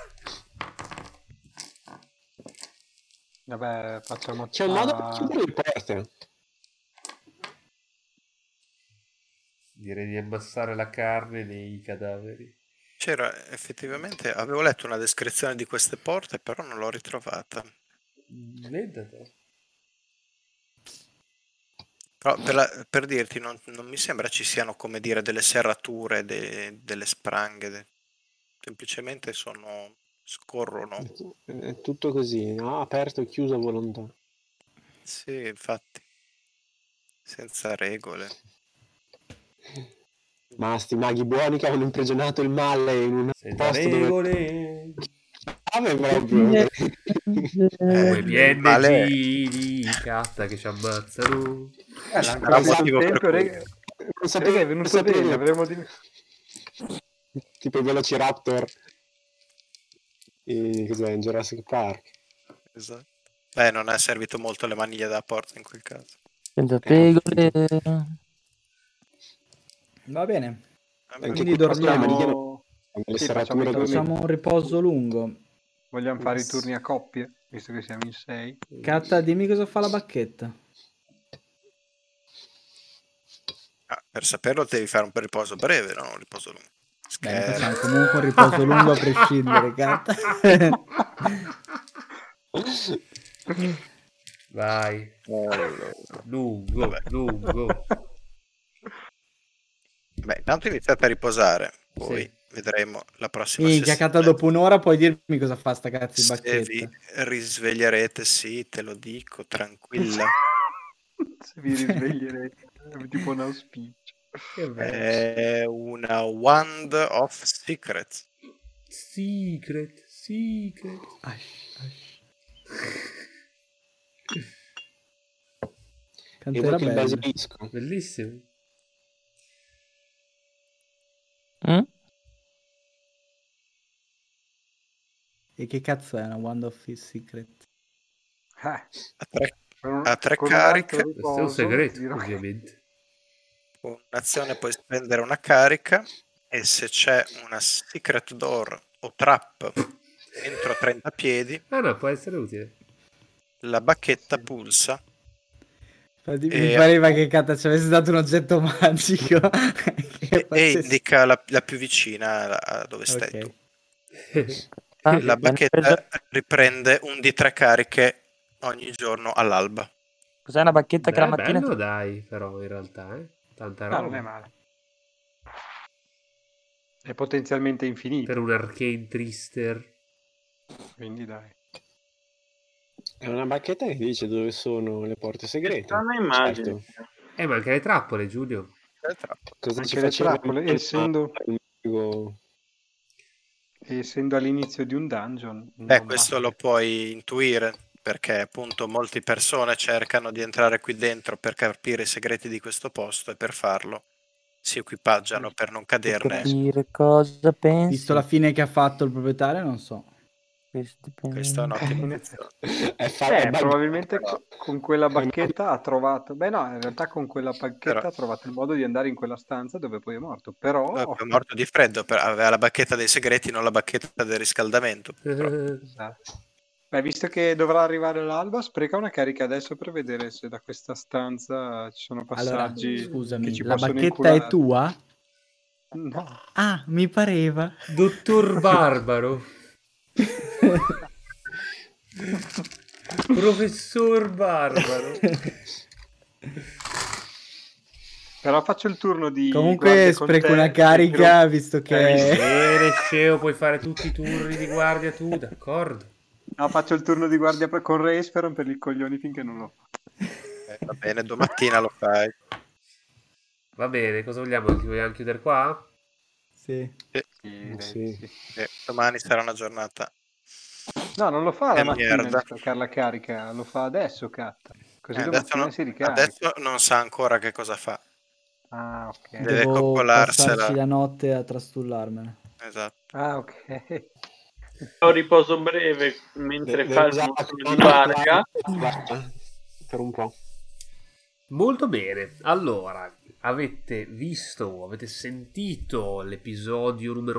Vabbè, facciamo... C'è un modo per chiudere le porte. Direi di ammassare la carne nei cadaveri. c'era effettivamente, avevo letto una descrizione di queste porte, però non l'ho ritrovata. Vedete? Però per dirti, non mi sembra ci siano, come dire, delle serrature, delle spranghe. Semplicemente scorrono. È tutto così, no? Aperto e chiuso a volontà. Sì, infatti. Senza regole. Ma sti maghi buoni che hanno imprigionato il male in un Senza posto dove... regole. proprio. Come il male PNG di catta che ci ammazzano. sarà un motivo per cui. Non Raga, è venuto bene, avremmo tipo i Velociraptor cos'è, in Jurassic Park. Esatto. Beh, non è servito molto le maniglie da porta in quel caso. Senza regole. Va bene. Anche Quindi qui facciamo dormiamo. le Sì, serrature facciamo i turni. Facciamo un riposo lungo. Vogliamo fare i turni a coppie, visto che siamo in 6. Catta, dimmi cosa fa la bacchetta. Per saperlo devi fare un riposo breve, non un riposo lungo. Bene, Scherzo. facciamo comunque un riposo lungo a prescindere, Catta. Vai. Lungo, Vabbè. lungo. Beh, intanto iniziate a riposare, poi Sì. vedremo la prossima Minchia, sessione. Catta, dopo un'ora puoi dirmi cosa fa sta cazzo di Se bacchetta. vi risveglierete, sì, te lo dico, tranquilla. Se vi risveglierete, è tipo un auspicio. Che bello. È una Wand of Secrets. Secret. Canterà Evoca il bello. basilisco. Bellissimo. E che cazzo è una Wand of Secret? A tre con un cariche. alto Questo è un riposo, segreto, ti dirò che- ovviamente. Con un'azione puoi spendere una carica e se c'è una secret door o trap entro 30 piedi, Ah no, può essere utile. la bacchetta pulsa Infatti, E- mi pareva che Catta ci avesse dato un oggetto magico. Che e facesse- indica la più vicina a dove stai Ok. tu. Ah, La mi hanno bacchetta preso- riprende un di 3 cariche ogni giorno all'alba. Cos'è una bacchetta che la Beh, mattina... bello dai, però in realtà, tanta No, roba. non è male. È potenzialmente infinito, Per un arcane trister. quindi dai. È una bacchetta che dice dove sono le porte segrete. Strana immagine. Certo. Ma anche le trappole, Giulio. Cosa Anche ci le faceva trappole, il mago? Essendo all'inizio di un dungeon. Beh, non questo male. lo puoi intuire perché appunto molte persone cercano di entrare qui dentro per capire i segreti di questo posto e per farlo si equipaggiano per non Per caderne. capire cosa pensi. Visto la fine che ha fatto il proprietario, non so. Questa è un'ottima In opzione. È probabilmente con quella bacchetta ha trovato. Beh, no, in realtà con quella bacchetta Però- ha trovato il modo di andare in quella stanza dove poi è morto. Però. È morto di freddo, aveva la bacchetta dei segreti, non la bacchetta del riscaldamento. purtroppo. Esatto. Beh, visto che dovrà arrivare l'alba, spreca una carica adesso per vedere se da questa stanza ci sono Allora, passaggi che scusami, ci la possono bacchetta è inculare. tua? No. Ah, mi pareva. Dottor Barbaro. Professor Barbaro. Però faccio il turno di... Comunque guardia con spreco te, una carica, visto che... Bene, Sceo, puoi fare tutti i turni di guardia tu, d'accordo. No, faccio il turno di guardia con Race per rompergli i coglioni finché non lo fa. Va bene, domattina lo fai. Va bene, cosa vogliamo? Ti vogliamo chiudere qua? Sì. Sì. Domani sarà una giornata. No, non lo fa la mattina merda. di spaccare la carica, lo fa adesso, Cat. Così Adesso, domattina si ricarica. adesso non sa ancora che cosa fa. Ah, ok. Deve Devo coccolarsela. passarci la notte a trastullarmene. Esatto. Ah, ok. Ho riposo breve mentre fa il Esatto, mostro di Varga. per un po'. Molto bene, allora avete sentito l'episodio numero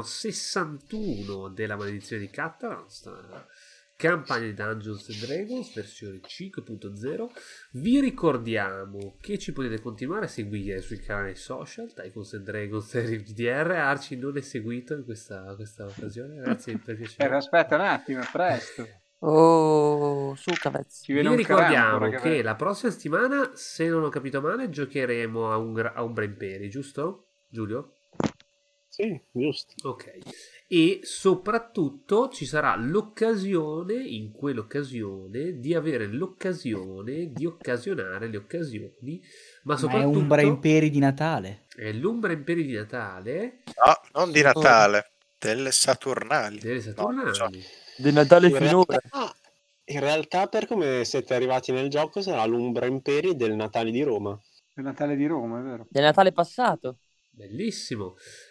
61 della maledizione di Catalan, campagna di Dungeons & Dragons versione 5.0. Vi ricordiamo che ci potete continuare a seguire sui canali social Tycoons & Dragons e RPGDR. Arci non è seguito in questa occasione, grazie per piacere. Aspetta un attimo, è presto. Oh, su cavezzi. Ci viene Vi un crampo, ricordiamo ora che la prossima settimana, se non ho capito male, giocheremo a Umbra Imperi, giusto? Giulio? Sì, giusto. Ok. E soprattutto ci sarà l'occasione, in quell'occasione, di avere l'occasione di occasionare le occasioni, ma Ma è soprattutto Umbra Imperi di Natale. è l'Umbra Imperi di Natale No, non di Natale, delle Saturnali. delle No, Saturnali. Di Natale In finora. in realtà, per come siete arrivati nel gioco, sarà l'Umbra Imperi del Natale di Roma. Il Natale di Roma, è vero? Del Natale passato. Bellissimo.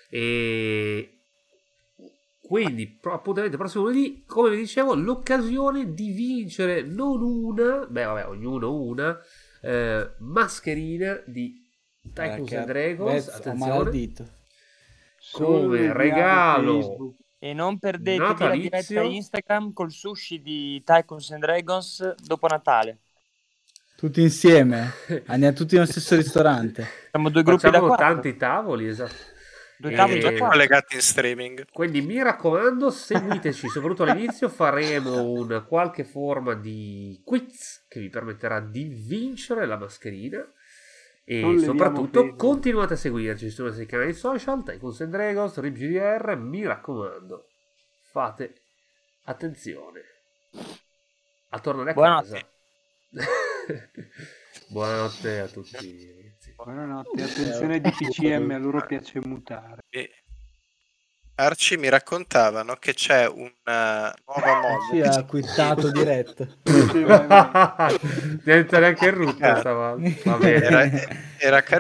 E quindi appuntamento prossimo lunedì, come vi dicevo, l'occasione di vincere non una, beh vabbè, ognuno una mascherina di Tycoons & Dragons, attenzione, come regalo Facebook. E non perdetevi la natalizio. diretta Instagram col sushi di Tycoons & Dragons dopo Natale. Tutti insieme. Andiamo tutti nello stesso ristorante. Siamo due gruppi da Facciamo quattro. tanti tavoli, esatto. Due tavoli da E- quattro. collegati in streaming. Quindi mi raccomando, seguiteci, soprattutto all'inizio faremo una qualche forma di quiz che vi permetterà di vincere la mascherina. E Non leviamo soprattutto Facebook. continuate a seguirci sui nostri canali social, Tycoons & Dragons, RipGDR, mi raccomando, fate attenzione a tornare a Buonanotte. casa. Buonanotte a tutti, ragazzi. Buonanotte, attenzione di PCM, a loro piace mutare. E Arci mi raccontavano che c'è una nuova Sì, moda. ha quittato diretto. Sì, vai, vai. Diventa neanche il rutto stavolta. Va bene. Era